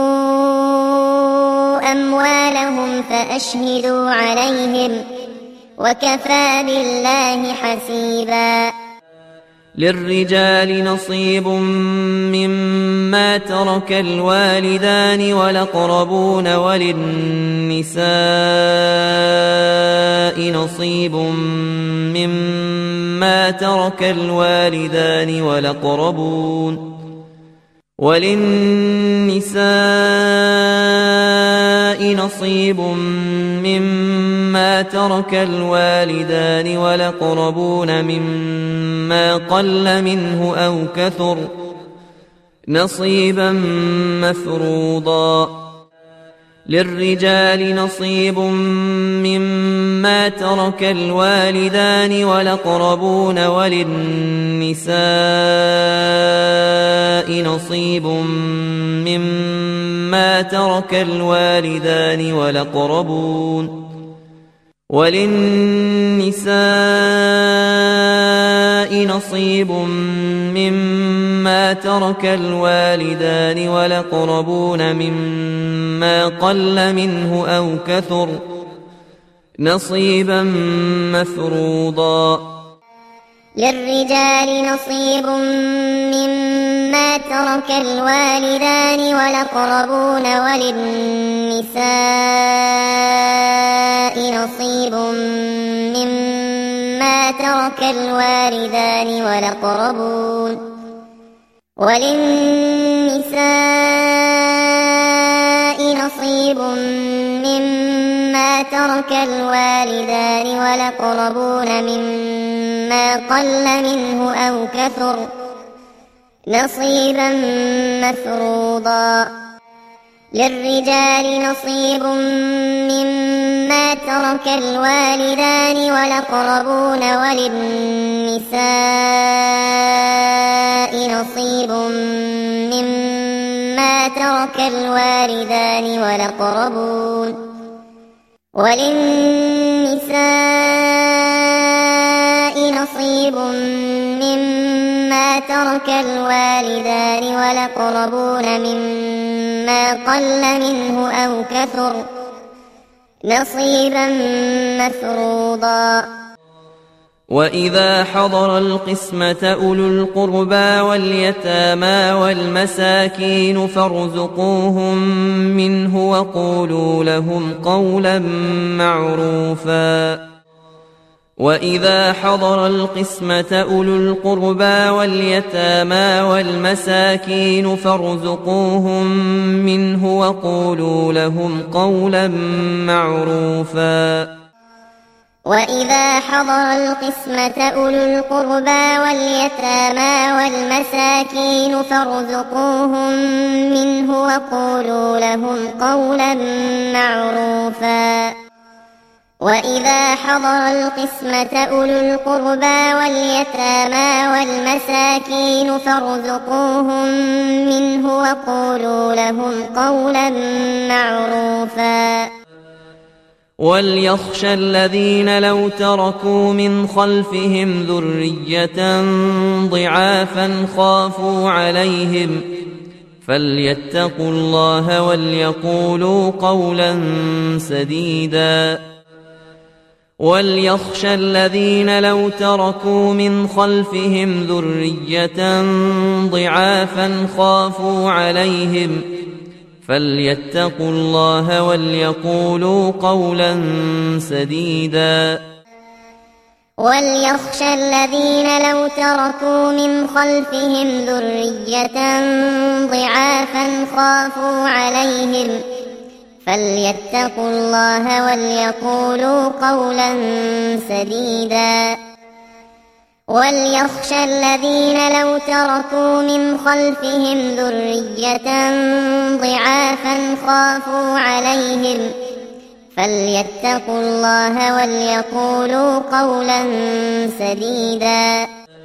S2: أموالهم فأشهدوا عليهم وكفى بالله حسيبا
S1: للرجال نصيب مما ترك الوالدان والأقربون وللنساء نصيب مما ترك الوالدان والأقربون نصيب مما ترك الوالدان والأقربون مما قل منه أو كثر نصيبا مفروضا للرجال نصيب مما ترك الوالدان والأقربون وللنساء نصيب مما ترك الوالدان والأقربون نصيب مما ترك الوالدان والأقربون مما قل منه أو كثر نصيبا مفروضا
S2: للرجال نصيب مما ترك الوالدان والأقربون وللنساء نصيب مما ترك الوالدان والأقربون نصيب مما ترك الوالدان والأقربون مما قل منه أو كثر نصيبا مفروضا للرجال نصيب مما ترك الوالدان والأقربون وللنساء نصيب مما ترك الوالدان والأقربون نصيب مما ترك الوالدان والأقربون مما قل منه أو كثر نصيبا مفروضا
S1: وإذا حضر القسمة أولو القربى واليتامى والمساكين فارزقوهم منه وقولوا لهم قولا معروفا وإذا حضر القسمة أولو القربى واليتامى والمساكين فارزقوهم منه وقولوا لهم قولا معروفا
S2: وإذا حضر القسمة أولو القربى واليتامى والمساكين فارزقوهم منه وقولوا لهم قولا معروفا وإذا حضر القسمة أولو القربى واليتامى والمساكين فارزقوهم منه وقولوا لهم قولا معروفا
S1: وليخشى الذين لو تركوا من خلفهم ذرية ضعافا خافوا عليهم فليتقوا الله وليقولوا قولا سديدا وليخشى الذين لو تركوا من خلفهم ذرية ضعافا خافوا عليهم فليتقوا الله وليقولوا قولا سديدا
S2: وليخشى الذين لو تركوا من خلفهم ذرية ضعافا خافوا عليهم فليتقوا الله وليقولوا قولا سديدا وليخشى الذين لو تركوا من خلفهم ذرية ضعافا خافوا عليهم فليتقوا الله وليقولوا قولا سديدا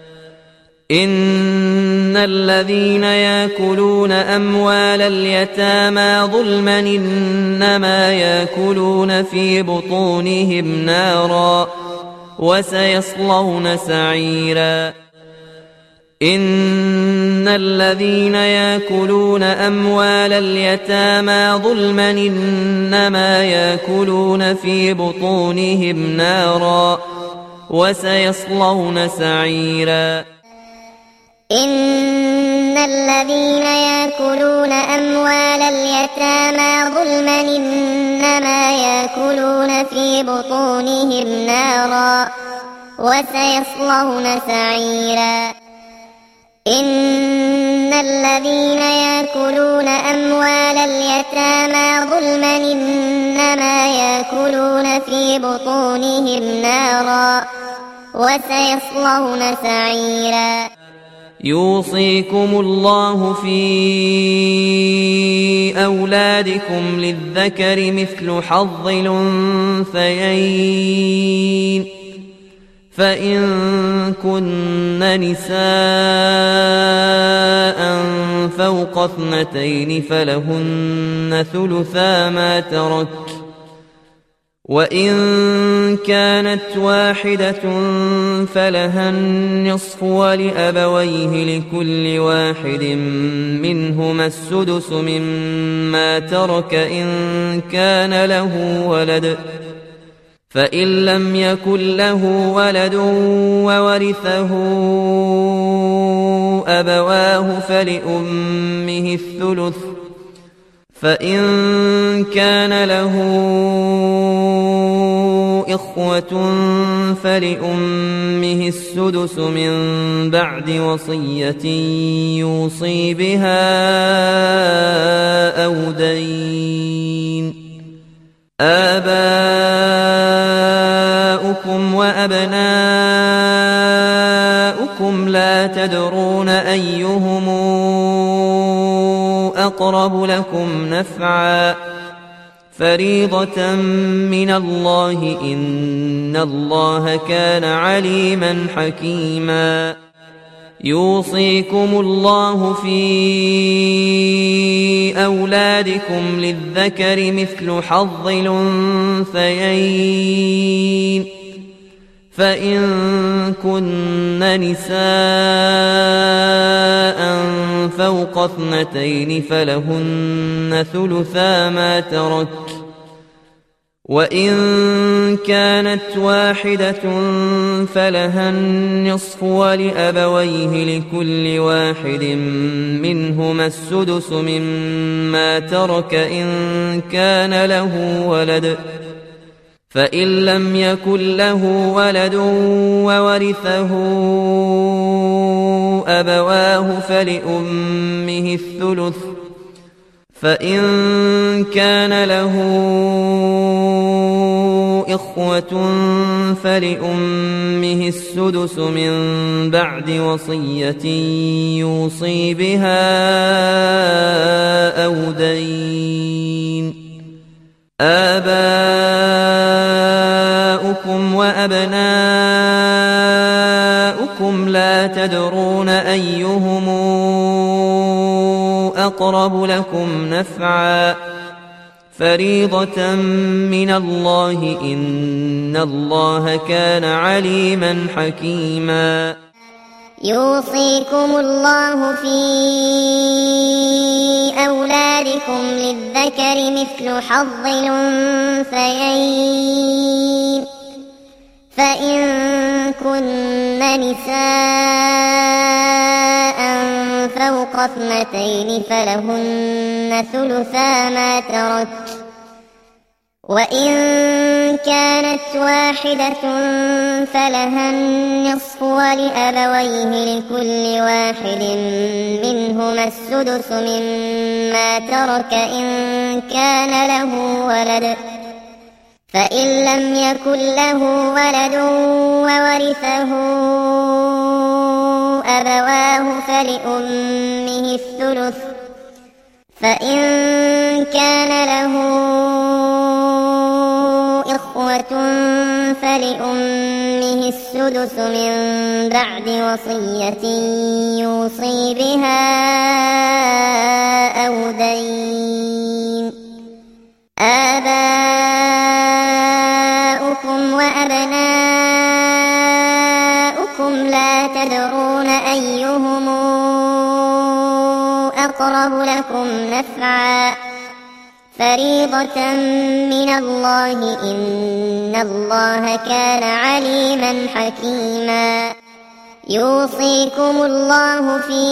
S1: إن الذين يأكلون أموال اليتامى ظلما إنما يأكلون في بطونهم نارا وسيصلون سعيرا إن الذين يأكلون أموال اليتامى ظلما إنما يأكلون في بطونهم نارا وسيصلون سعيرا
S2: إن الذين يأكلون أموال اليتامى ظلما إنما يأكلون في بطونهم نارا وسيصلون سعيرا إن الذين يأكلون أموال اليتامى ظلما إنما يأكلون في بطونهم نارا وسيصلون سعيرا
S1: يوصيكم الله في أولادكم للذكر مثل حظ الأنثيين فإن كن نساء فوق 2 فلهن ثلثا ما ترك وإن كانت واحدة فلها النصف ولأبويه لكل واحد منهما السدس مما ترك إن كان له ولد فإن لم يكن له ولد وورثه أبواه فلأمه الثلث فإن كان له إخوة فلأمه السدس من بعد وصية يوصي بها أو دين آباؤكم وأبناؤكم لا تدرون أيهم أقرب لكم نفعا فريضة من الله إن الله كان عليما حكيما يوصيكم الله في أولادكم للذكر مثل حظ الأنثيين فإن كن نساء فوق 2 فلهن ثلثا ما ترك وإن كانت واحدة فلها النصف ولأبويه لكل واحد منهما السدس مما ترك إن كان له ولد فإن لم يكن له ولد وورثه أبواه فلأمه الثلث فإن كان له إخوة فلأمه السدس من بعد وصية يوصي بها أو دين آباؤكم وأبناؤكم لا تدرون أيهم أقرب لكم نفعا فريضة من الله إن الله كان عليما حكيما
S2: يوصيكم الله في أولادكم للذكر مثل حظ الأنثيين فإن كن نساء فوق 2 فلهن ثلثا ما ترك وإن كانت واحدة فلها النصف ولأبويه لكل واحد منهما السدس مما ترك إن كان له ولد فإن لم يكن له ولد وورثه أبواه فلأمه الثلث فإن كان له إخوة فلأمه السدس من بعد وصية يوصي بها أو دين آباؤكم وأبناؤكم لا تدرون أيهم أقرب لكم نفعا فريضة من الله إن الله كان عليما حكيما يوصيكم الله في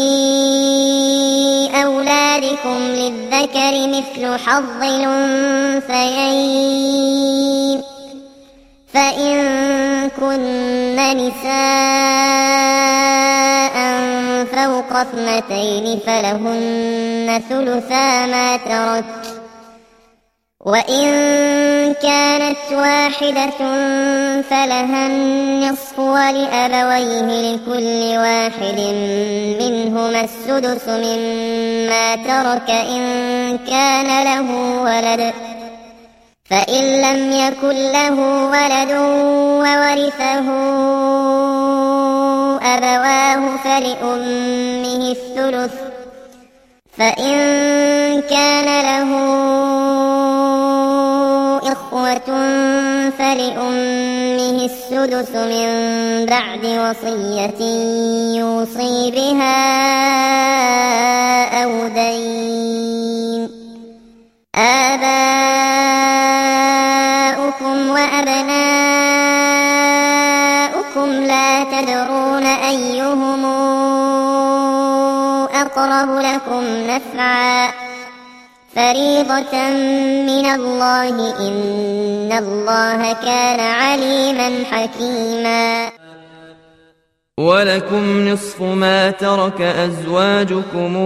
S2: أولادكم للذكر مثل حظ الأنثيين فإن كن نساء فوق 2 فلهن ثلثا ما ترك وإن كانت واحدة فلها النصف ولأبويه لكل واحد منهما السدس مما ترك إن كان له ولد فإن لم يكن له ولد وورثه أبواه فلأمه الثلث فإن كان له إخوة فلأمه السدس من بعد وصية يوصي بها أو دين آباؤكم وأبناؤكم لا تدرون أيهم أقرب لكم نفعا فريضة من الله إن الله كان عليما حكيما
S1: ولكم نصف ما ترك أزواجكم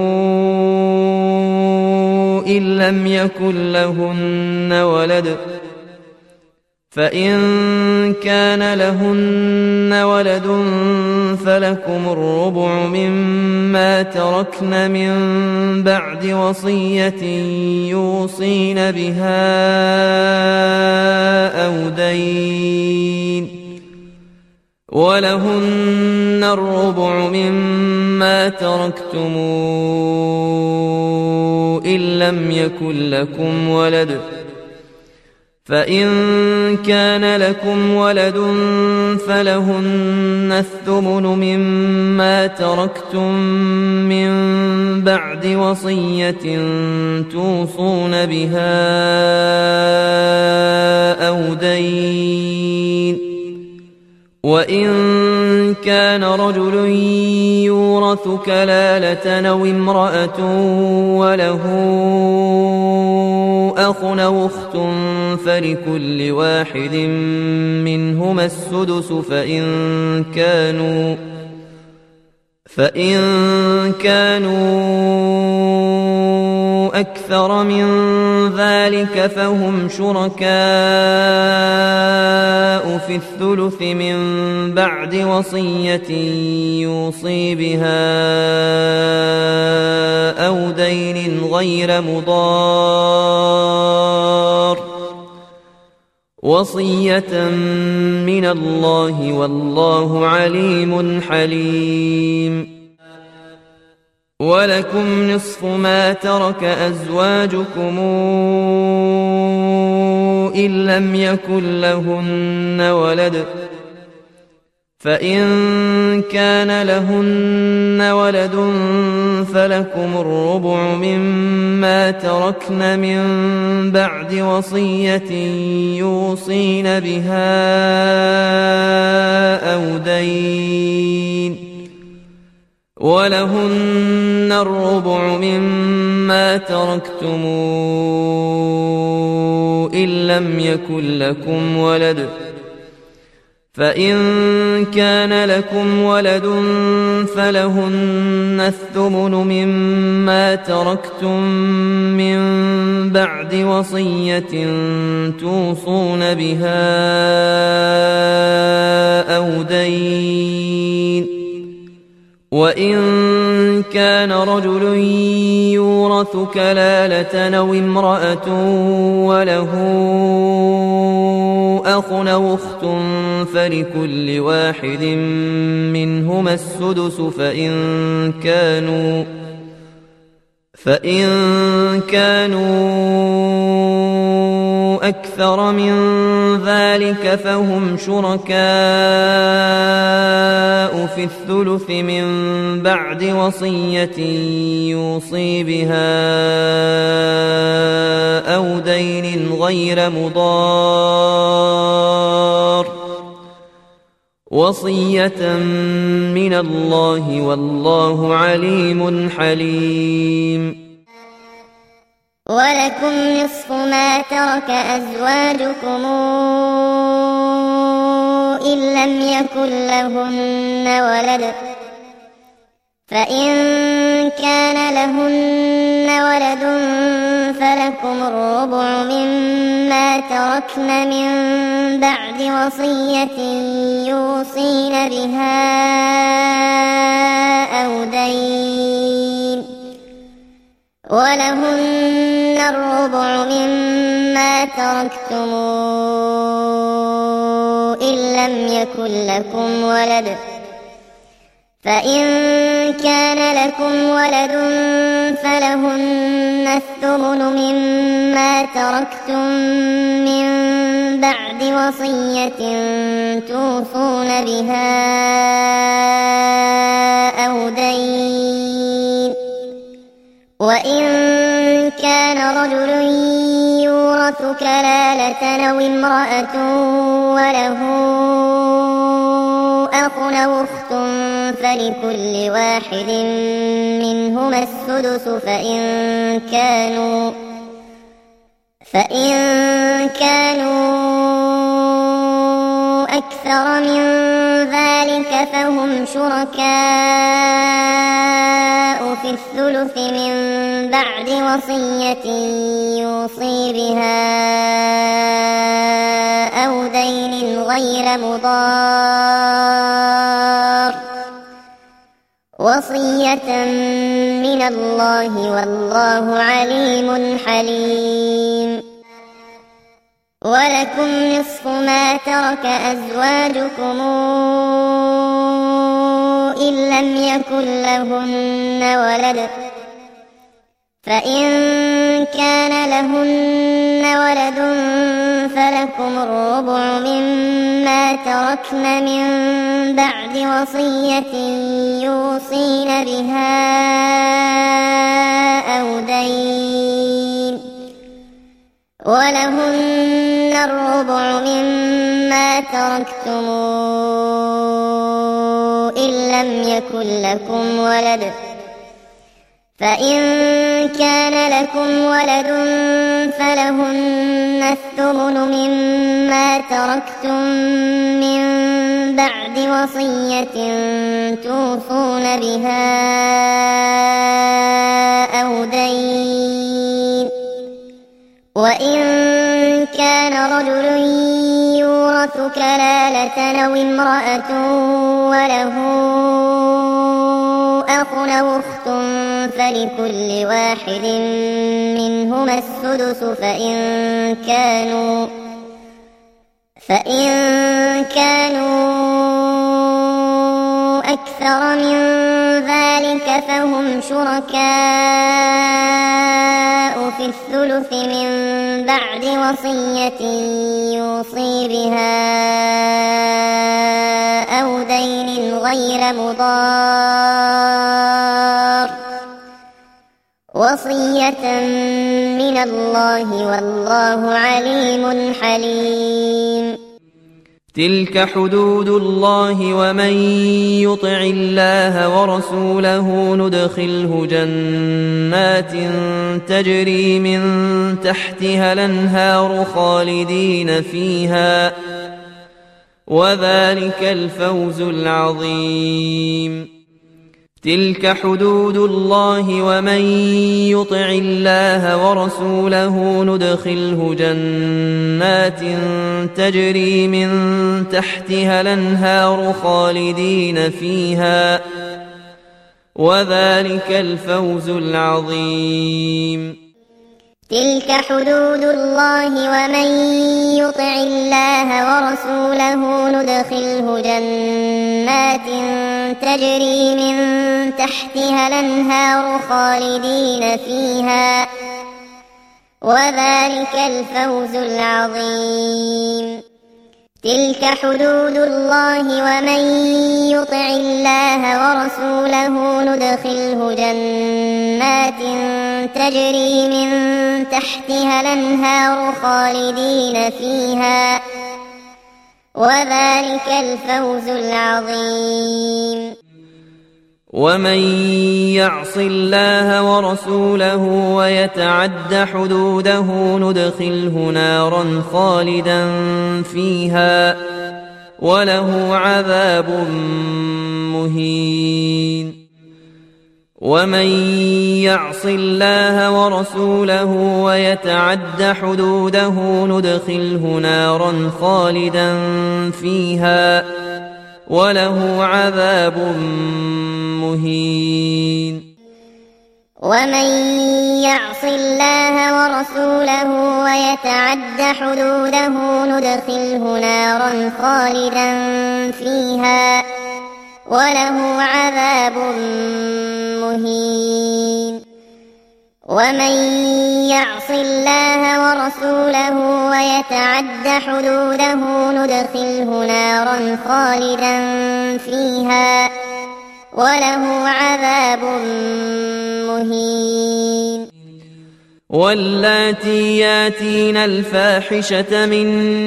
S1: إن لم يكن لهن ولد فإن كان لهن ولد فلكم الربع مما تركن من بعد وصية يوصين بها أو دين ولهن الربع مما تركتم إن لم يكن لكم ولد فإن كان لكم ولد فلهن الثمن مما تركتم من بعد وصية توصون بها أو دين وإن كان رجل يورث كلالة أو امرأة وله أخ أو أخت فلكل واحد منهما السدس فإن كانوا أكثر من ذلك فهم شركاء في الثلث من بعد وصية يوصي بها أو دين غير مضار وصية من الله والله عليم حليم ولكم نصف ما ترك أزواجكم إن لم يكن لهن ولد فإن كان لهن ولد فلكم الربع مما تركن من بعد وصية يوصين بها أو دين ولهن الربع مما تركتم إن لم يكن لكم ولد فإن كان لكم ولد فلهن الثمن مما تركتم من بعد وصية توصون بها أو دين وإن كان رجل يورث كلالة أو امرأة وله أخ أو أخت فلكل واحد منهما السدس فإن كانوا أكثر من ذلك فهم شركاء في الثلث من بعد وصية يوصي بها أو دين غير مضار وصية من الله والله عليم حليم.
S2: ولكم نصف ما ترك أزواجكم إن لم يكن لهن ولد، فإن كان لهن ولد فلكم الربع مما تركن من بعد وصية يوصين بها أو دين، ولهن الربع مما تركتم إن لم يكن لكم ولد، فإن كان لكم ولد فلهن الثمن مما تركتم من بعد وصية توصون بها أو دين. وإن كان رجل يورث كلالة أو امرأة وله أخ أو أخت فلكل واحد منهما السدس فإن كانوا أكثر من ذلك فهم شركاء في الثلث من بعد وصية يوصي بها أو دين غير مضار، وصية من الله والله عليم حليم. ولكم نصف ما ترك أزواجكم إن لم يكن لهن ولد، فإن كان لهن ولد فلكم الربع مما تركن من بعد وصية يوصين بها أو دين، ولهن الربع مما تركتم إن لم يكن لكم ولد، فإن كان لكم ولد فلهن الثمن مما تركتم من بعد وصية توصون بها أو دين. وإن كان رجل يورث كلالة أو امرأة وله أخ أو أخت فلكل واحد منهما السدس فإن كانوا أكثر من ذلك فهم شركاء في الثلث من بعد وصية يوصي بها أو دين غير مضار، وصية من الله والله عليم حليم.
S1: تلك حدود الله ومن يطع الله ورسوله ندخله جنات تجري من تحتها الأنهار خالدين فيها، وذلك الفوز العظيم. تلك حدود الله ومن يطع الله ورسوله ندخله جنات تجري من تحتها الأنهار خالدين فيها، وذلك الفوز العظيم.
S2: تلك حدود الله ومن يطع الله ورسوله ندخله جنات تجري من تحتها الأنهار خالدين فيها، وذلك الفوز العظيم. تلك حدود الله ومن يطع الله ورسوله ندخله جنات تجري من تحتها الأنهار خالدين فيها، وذلك الفوز العظيم.
S1: ومن يعص الله ورسوله ويتعد حدوده ندخله نارا خالدا فيها وله عذاب مهين. ومن يعص الله ورسوله ويتعد حدوده ندخله نارا خالدا فيها وله عذاب مهين.
S2: ومن يعص الله ورسوله ويتعد حدوده ندخله نارا خالدا فيها وله عذاب مهين. ومن يعص الله ورسوله ويتعد حدوده ندخله نارا خالدا فيها وله عذاب مهين.
S1: واللاتي ياتين الفاحشة من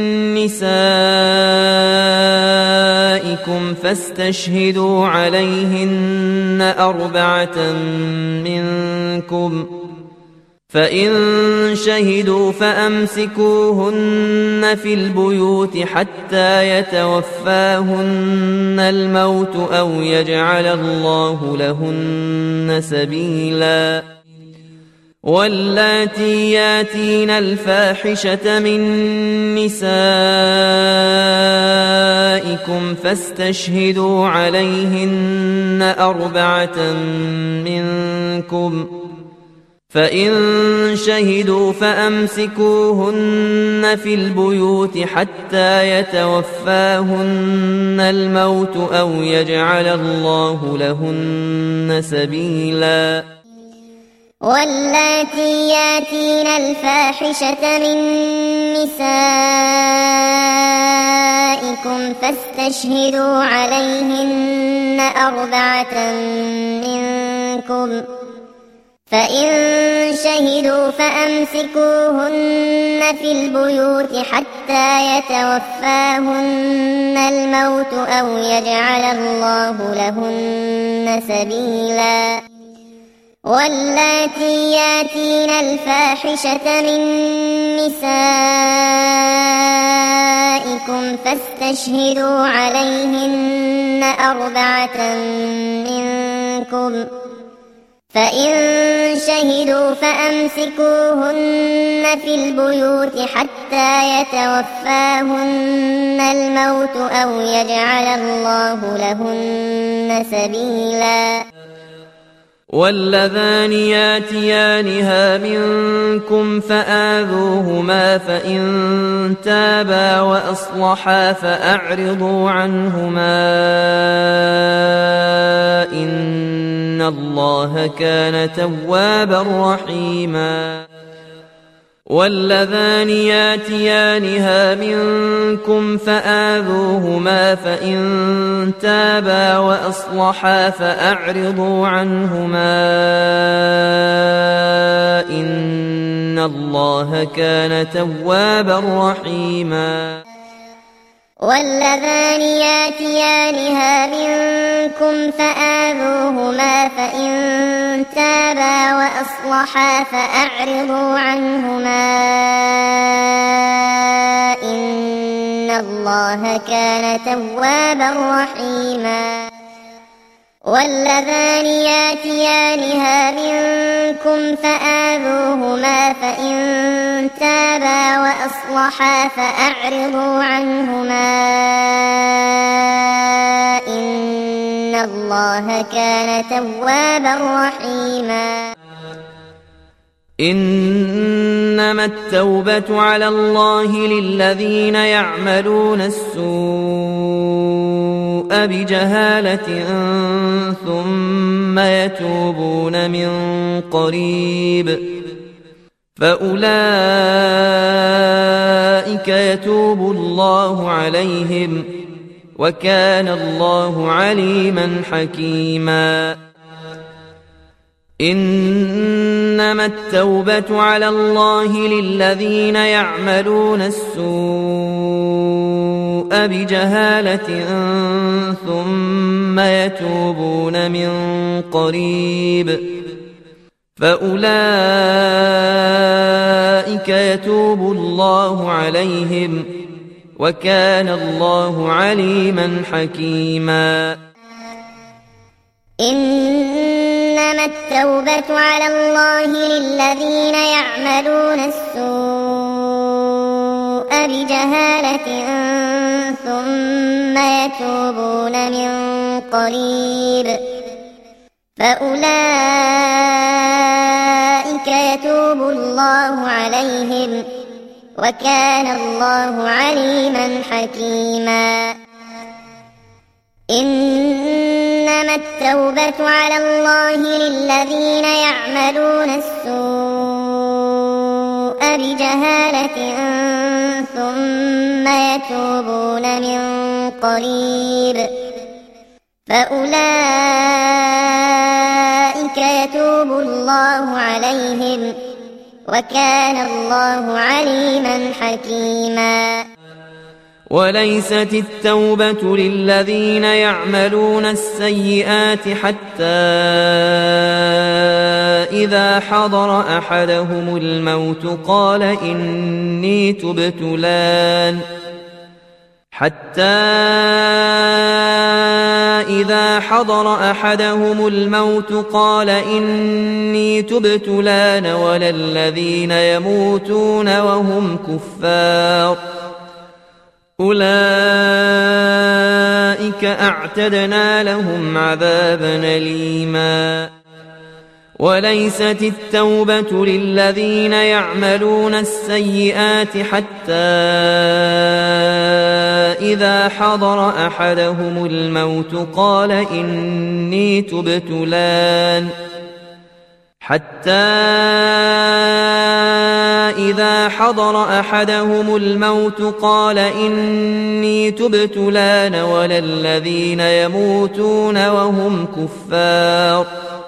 S1: نسائكم فاستشهدوا عليهن 4 منكم، فإن شهدوا فأمسكوهن في البيوت حتى يتوفاهن الموت أو يجعل الله لهن سبيلا. واللاتي ياتين الفاحشة من نسائكم فاستشهدوا عليهن 4 منكم، فإن شهدوا فأمسكوهن في البيوت حتى يتوفاهن الموت أو يجعل الله لهن سبيلا.
S2: واللاتي ياتين الفاحشة من نسائكم فاستشهدوا عليهن 4 منكم، فإن شهدوا فأمسكوهن في البيوت حتى يتوفاهن الموت أو يجعل الله لهن سبيلا. واللاتي ياتين الفاحشة من نسائكم فاستشهدوا عليهن 4 منكم، فإن شهدوا فأمسكوهن في البيوت حتى يتوفاهن الموت أو يجعل الله لهن سبيلا.
S1: واللذان ياتيانها منكم فآذوهما فإن تابا وأصلحا فأعرضوا عنهما إن الله كان توابا رحيما. واللذان ياتيانها منكم فآذوهما فإن تابا وأصلحا فأعرضوا عنهما إن الله كان توابا رحيما.
S2: واللذان ياتيانها منكم فآذوهما فإن تابا وأصلحا فأعرضوا عنهما إن الله كان توابا رحيما. واللذان ياتيانها منكم فآذوهما فإن تابا وأصلحا فأعرضوا عنهما إن الله كان توابا رحيما.
S1: إنما التوبة على الله للذين يعملون السوء بجهالة ثم يتوبون من قريب فأولئك يتوب الله عليهم وكان الله عليما حكيما. إنما التوبة على الله للذين يعملون السوء بجهالة ثم يتوبون من قريب فأولئك يتوب الله عليهم وكان الله عليما حكيما.
S2: إنما التوبة على الله للذين يعملون السوء بجهالة ثم يتوبون من قريب فأولئك يتوب الله عليهم وكان الله عليما حكيما. إنما التوبة على الله للذين يعملون السوء بجهالة ثم يتوبون من قريب فأولئك يتوب الله عليهم وكان الله عليما حكيما.
S1: وليست التوبة للذين يعملون السيئات حتى إذا حضر أحدهم الموت قال إني تبت الآن ولا الذين يموتون وهم كفار أولئك أعتدنا لهم عذابا أليما. وليست التوبة للذين يعملون السيئات حتى إذا حضر أحدهم الموت قال إني تبت الآن ولا الذين يموتون وهم كفار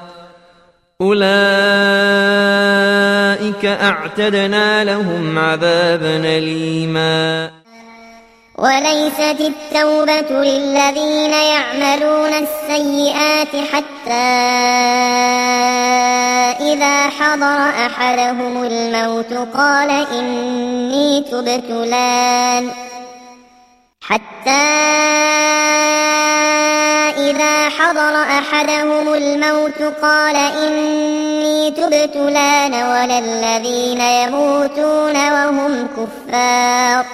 S1: أولئك أعتدنا لهم عذابا أليما.
S2: وليست التوبة للذين يعملون السيئات حتى إذا حضر أحدهم الموت قال إني تبت الآن ولا الذين يموتون وهم كفار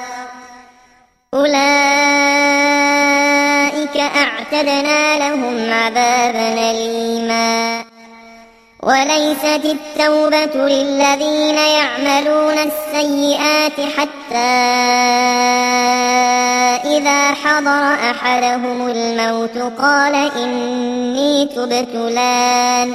S2: أولئك أعتدنا لهم عذابا أليما. وليست التوبة للذين يعملون السيئات حتى إذا حضر أحدهم الموت قال إني تبت الآن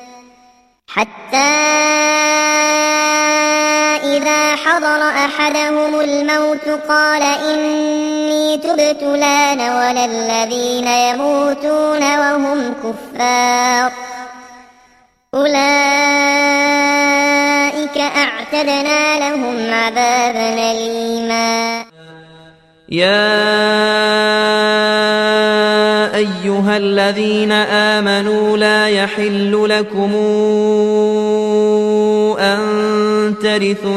S2: ولا الذين يموتون وهم كفار أولئك أعتدنا لهم عذابا أليما.
S1: يا أيها الذين آمنوا لا يحل لكم أن ترثوا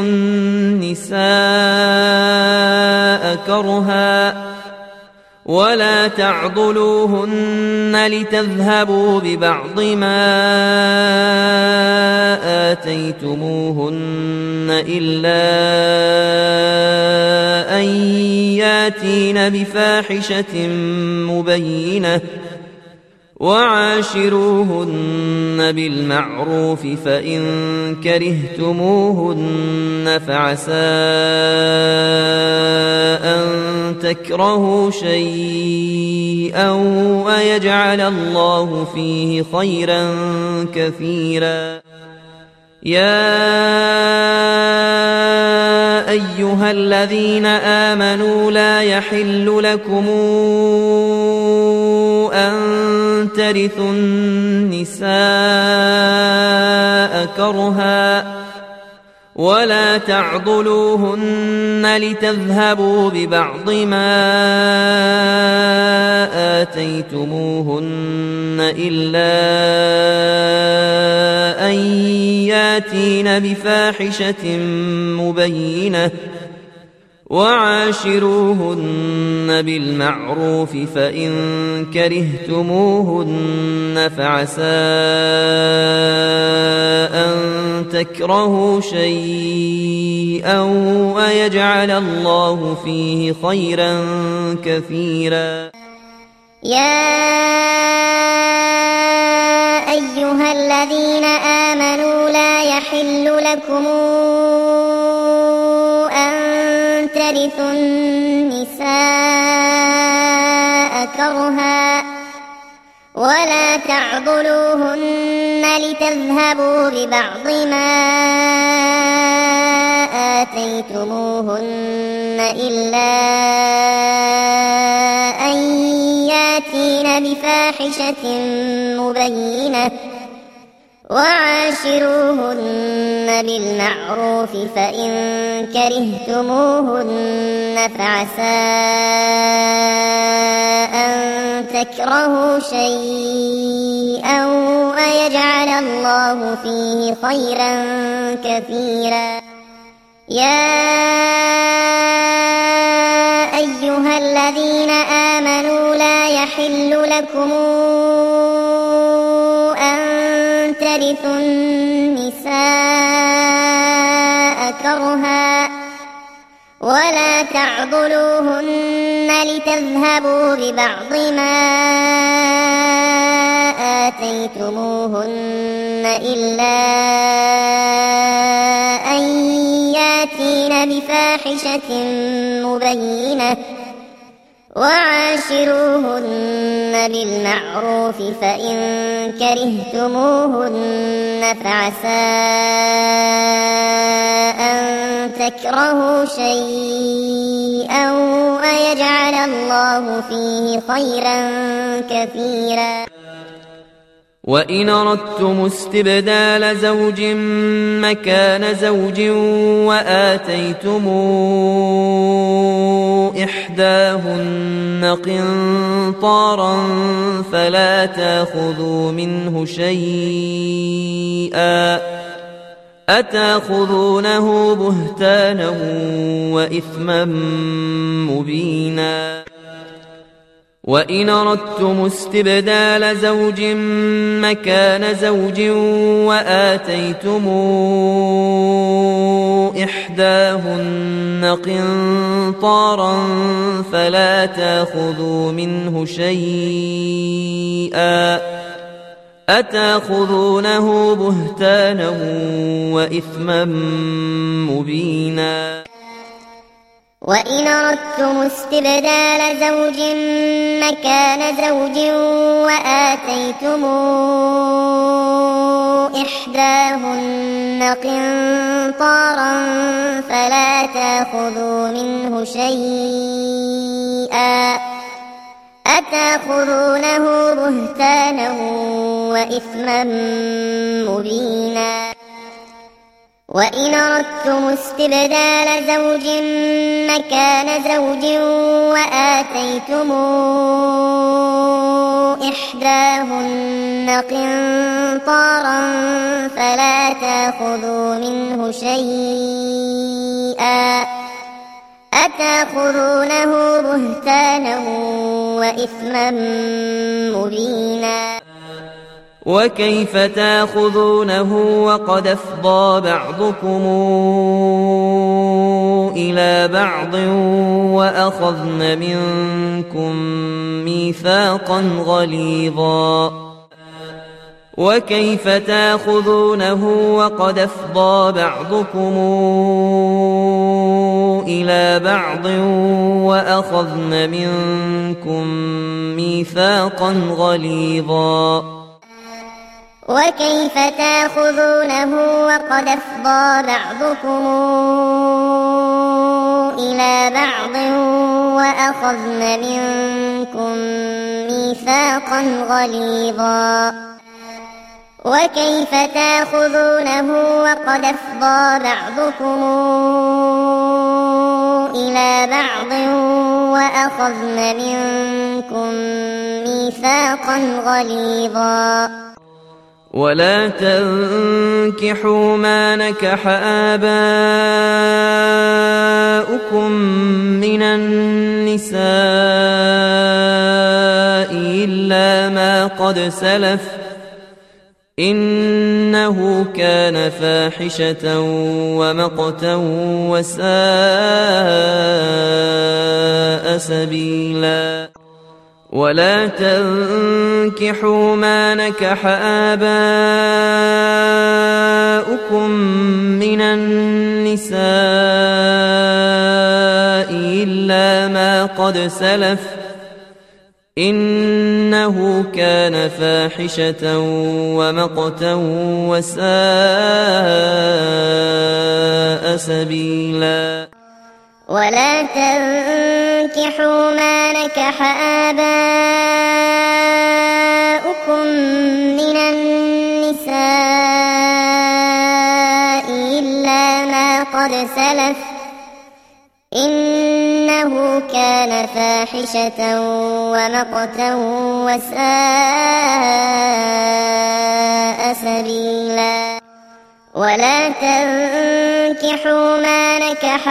S1: النساء كرها ولا تعضلوهن لتذهبوا ببعض ما آتيتموهن إلا أن ياتين بفاحشة مبينة وعاشروهن بالمعروف فإن كرهتموهن فعسى أن تكرهوا شيئا ويجعل الله فيه خيرا كثيرا. يا أيها الذين آمنوا لا يحل لكم أن ترثوا النساء كرها ولا تعضلوهن لتذهبوا ببعض ما آتيتموهن إلا أن ياتين بفاحشة مبينة وعاشروهن بالمعروف فإن كرهتموهن فعسى أن تكرهوا شيئا ويجعل الله فيه خيرا كثيرا.
S2: يا أيها الذين آمنوا لا يحل لكم ترثوا النساء كرها ولا تعضلوهن لتذهبوا ببعض ما آتيتموهن إلا أن ياتين بفاحشة مبينة وعاشروهن بالمعروف فإن كرهتموهن فعسى أن تكرهوا شيئا ويجعل الله فيه خيرا كثيرا. يا أيها الذين آمنوا لا يحل لكم ترثوا النساء كرها ولا تعضلوهن لتذهبوا ببعض ما آتيتموهن إلا أن ياتين بفاحشة مبينة وعاشروهن بالمعروف فإن كرهتموهن فعسى أن تكرهوا شيئا ويجعل الله فيه خيرا كثيرا.
S1: وإن أردتم استبدال زوج مكان زوج وآتيتم إحداهن قنطارا فلا تأخذوا منه شيئا أتأخذونه بهتانا وإثما مبينا. وإن أردتم استبدال زوج مكان زوج وآتيتم إحداهن قنطارا فلا تأخذوا منه شيئا أتأخذونه بهتانا وإثما مبينا.
S2: وإن أردتم استبدال زوج مكان زوج وآتيتم إحداهن قنطارا فلا تأخذوا منه شيئا أتأخذونه بهتانا وإثما مبينا. وإن أردتم استبدال زوج مكان زوج وآتيتم إحداهن قنطارا فلا تأخذوا منه شيئا أتأخذونه بهتانا وإثما مبينا.
S1: وكيف تأخذونه وقد أفضى بعضكم إلى بعض وأخذن منكم ميثاقا غليظا. وكيف تأخذونه وقد أفضى بعضكم إلى بعض وأخذن منكم ميثاقا غليظا.
S2: وكيف تأخذونه وقد أفضى بعضكم إلى بعض وأخذن منكم ميثاقا غليظا. وكيف تأخذونه وقد أفضى بعضكم إلى بعض وأخذن منكم ميثاقا غليظا
S1: ولا تنكحوا ما نكح آباؤكم من النساء إلا ما قد سلف إنه كان فاحشة ومقتا وساء سبيلا ولا تنكحوا ما نكح آباؤكم من النساء إلا ما قد سلف إنه كان فاحشة ومقتا وساء سبيلا
S2: ولا تنكحوا ما نكح آباؤكم من النساء إلا ما قد سلف إنه كان فاحشة ومقتا وساء سبيلا ولا تنكحوا ما نكح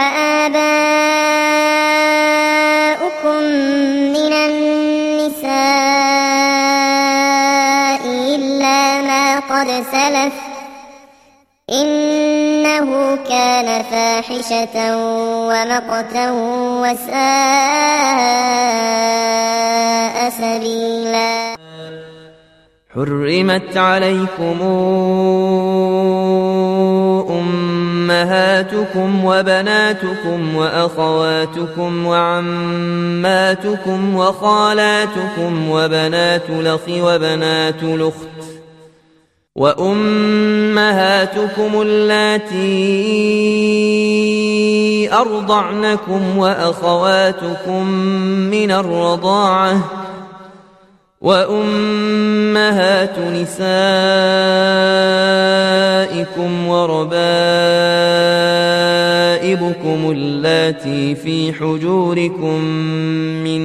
S2: آباؤكم من النساء إلا ما قد سلف إنه كان فاحشة ومقتا وساء سبيلا
S1: حرمت عليكم أمهاتكم وبناتكم وأخواتكم وعماتكم وخالاتكم وبنات الأخ وبنات الأخت وأمهاتكم اللاتي أرضعنكم وأخواتكم من الرضاعة وأمهات نسائكم وربائبكم اللاتي في حجوركم من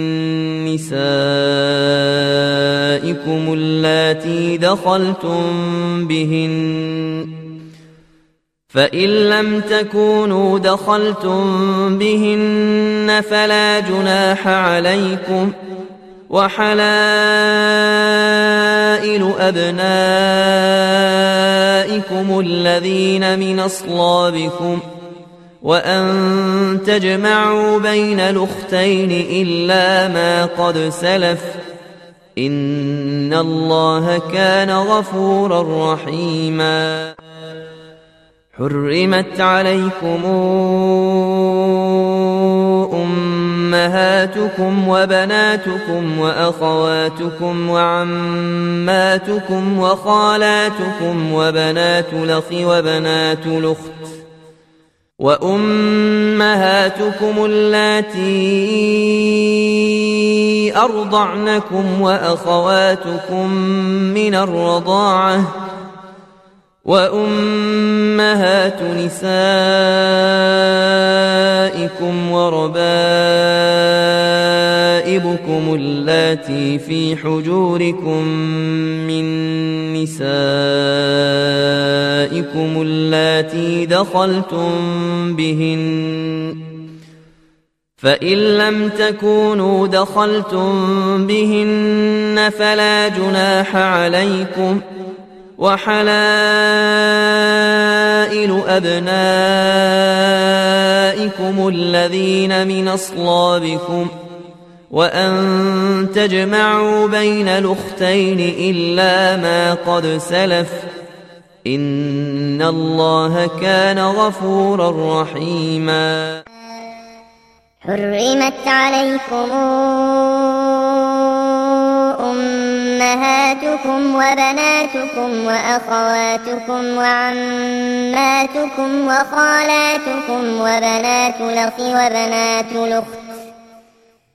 S1: نسائكم اللاتي دخلتم بهن فإن لم تكونوا دخلتم بهن فلا جناح عليكم وحلائل أبنائكم الذين من أصلابكم وأن تجمعوا بين الأختين إلا ما قد سلف إن الله كان غفورا رحيما حرمت عليكم أمهاتكم وبناتكم وأخواتكم وعماتكم وخالاتكم وبنات الأخ وبنات الأخت وأمهاتكم اللاتي أرضعنكم وأخواتكم من الرضاعة وأمهات نسائكم وربائبكم اللاتي في حجوركم من نسائكم اللاتي دخلتم بهن فإن لم تكونوا دخلتم بهن فلا جناح عليكم وحلائل أبنائكم الذين من أصلابكم وأن تجمعوا بين الأختين إلا ما قد سلف إن الله كان غفورا رحيما
S2: حرمت عليكم أمهاتكم وبناتكم وأخواتكم وعماتكم وخالاتكم وبنات الأخ وبنات الأخت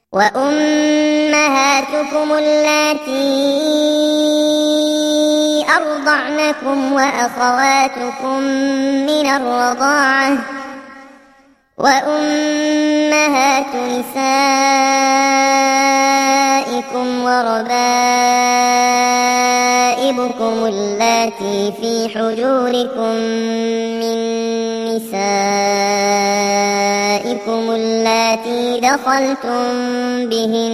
S2: وأمهاتكم اللاتي أرضعنكم وأخواتكم من الرضاعة وأمهات نسائكم وربائبكم اللاتي في حجوركم من نسائكم اللاتي دخلتم بهن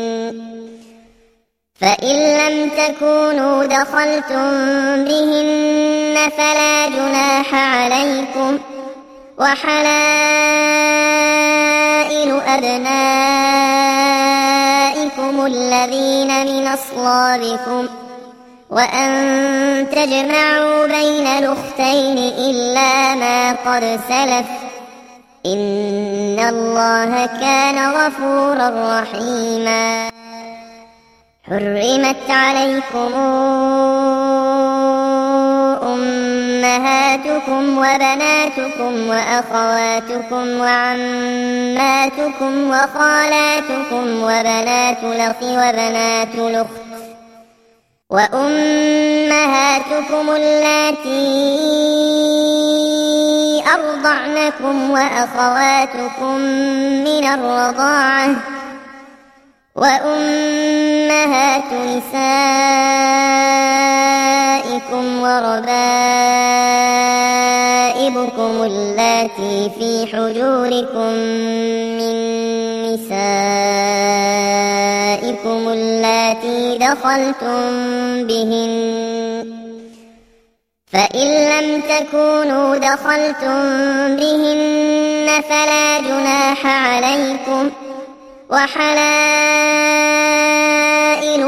S2: فإن لم تكونوا دخلتم بهن فلا جناح عليكم وحلائل أبنائكم الذين من أصلابكم وأن تجمعوا بين الأختين إلا ما قد سلف إن الله كان غفورا رحيما حرمت عليكم أمهاتكم وبناتكم وأخواتكم وعماتكم وخالاتكم وبنات الأخ وبنات الأخت وأمهاتكم اللاتي أرضعنكم وأخواتكم من الرضاعة وأمهات نسائكم وربائبكم اللاتي في حجوركم من نسائكم اللاتي دخلتم بهن فإن لم تكونوا دخلتم بهن فلا جناح عليكم وحلائل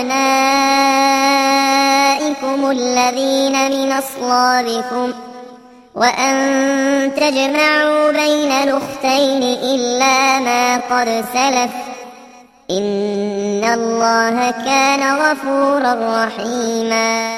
S2: أبنائكم الذين من أصلابكم وأن تجمعوا بين الأختين إلا ما قد سلف إن الله كان غفورا رحيما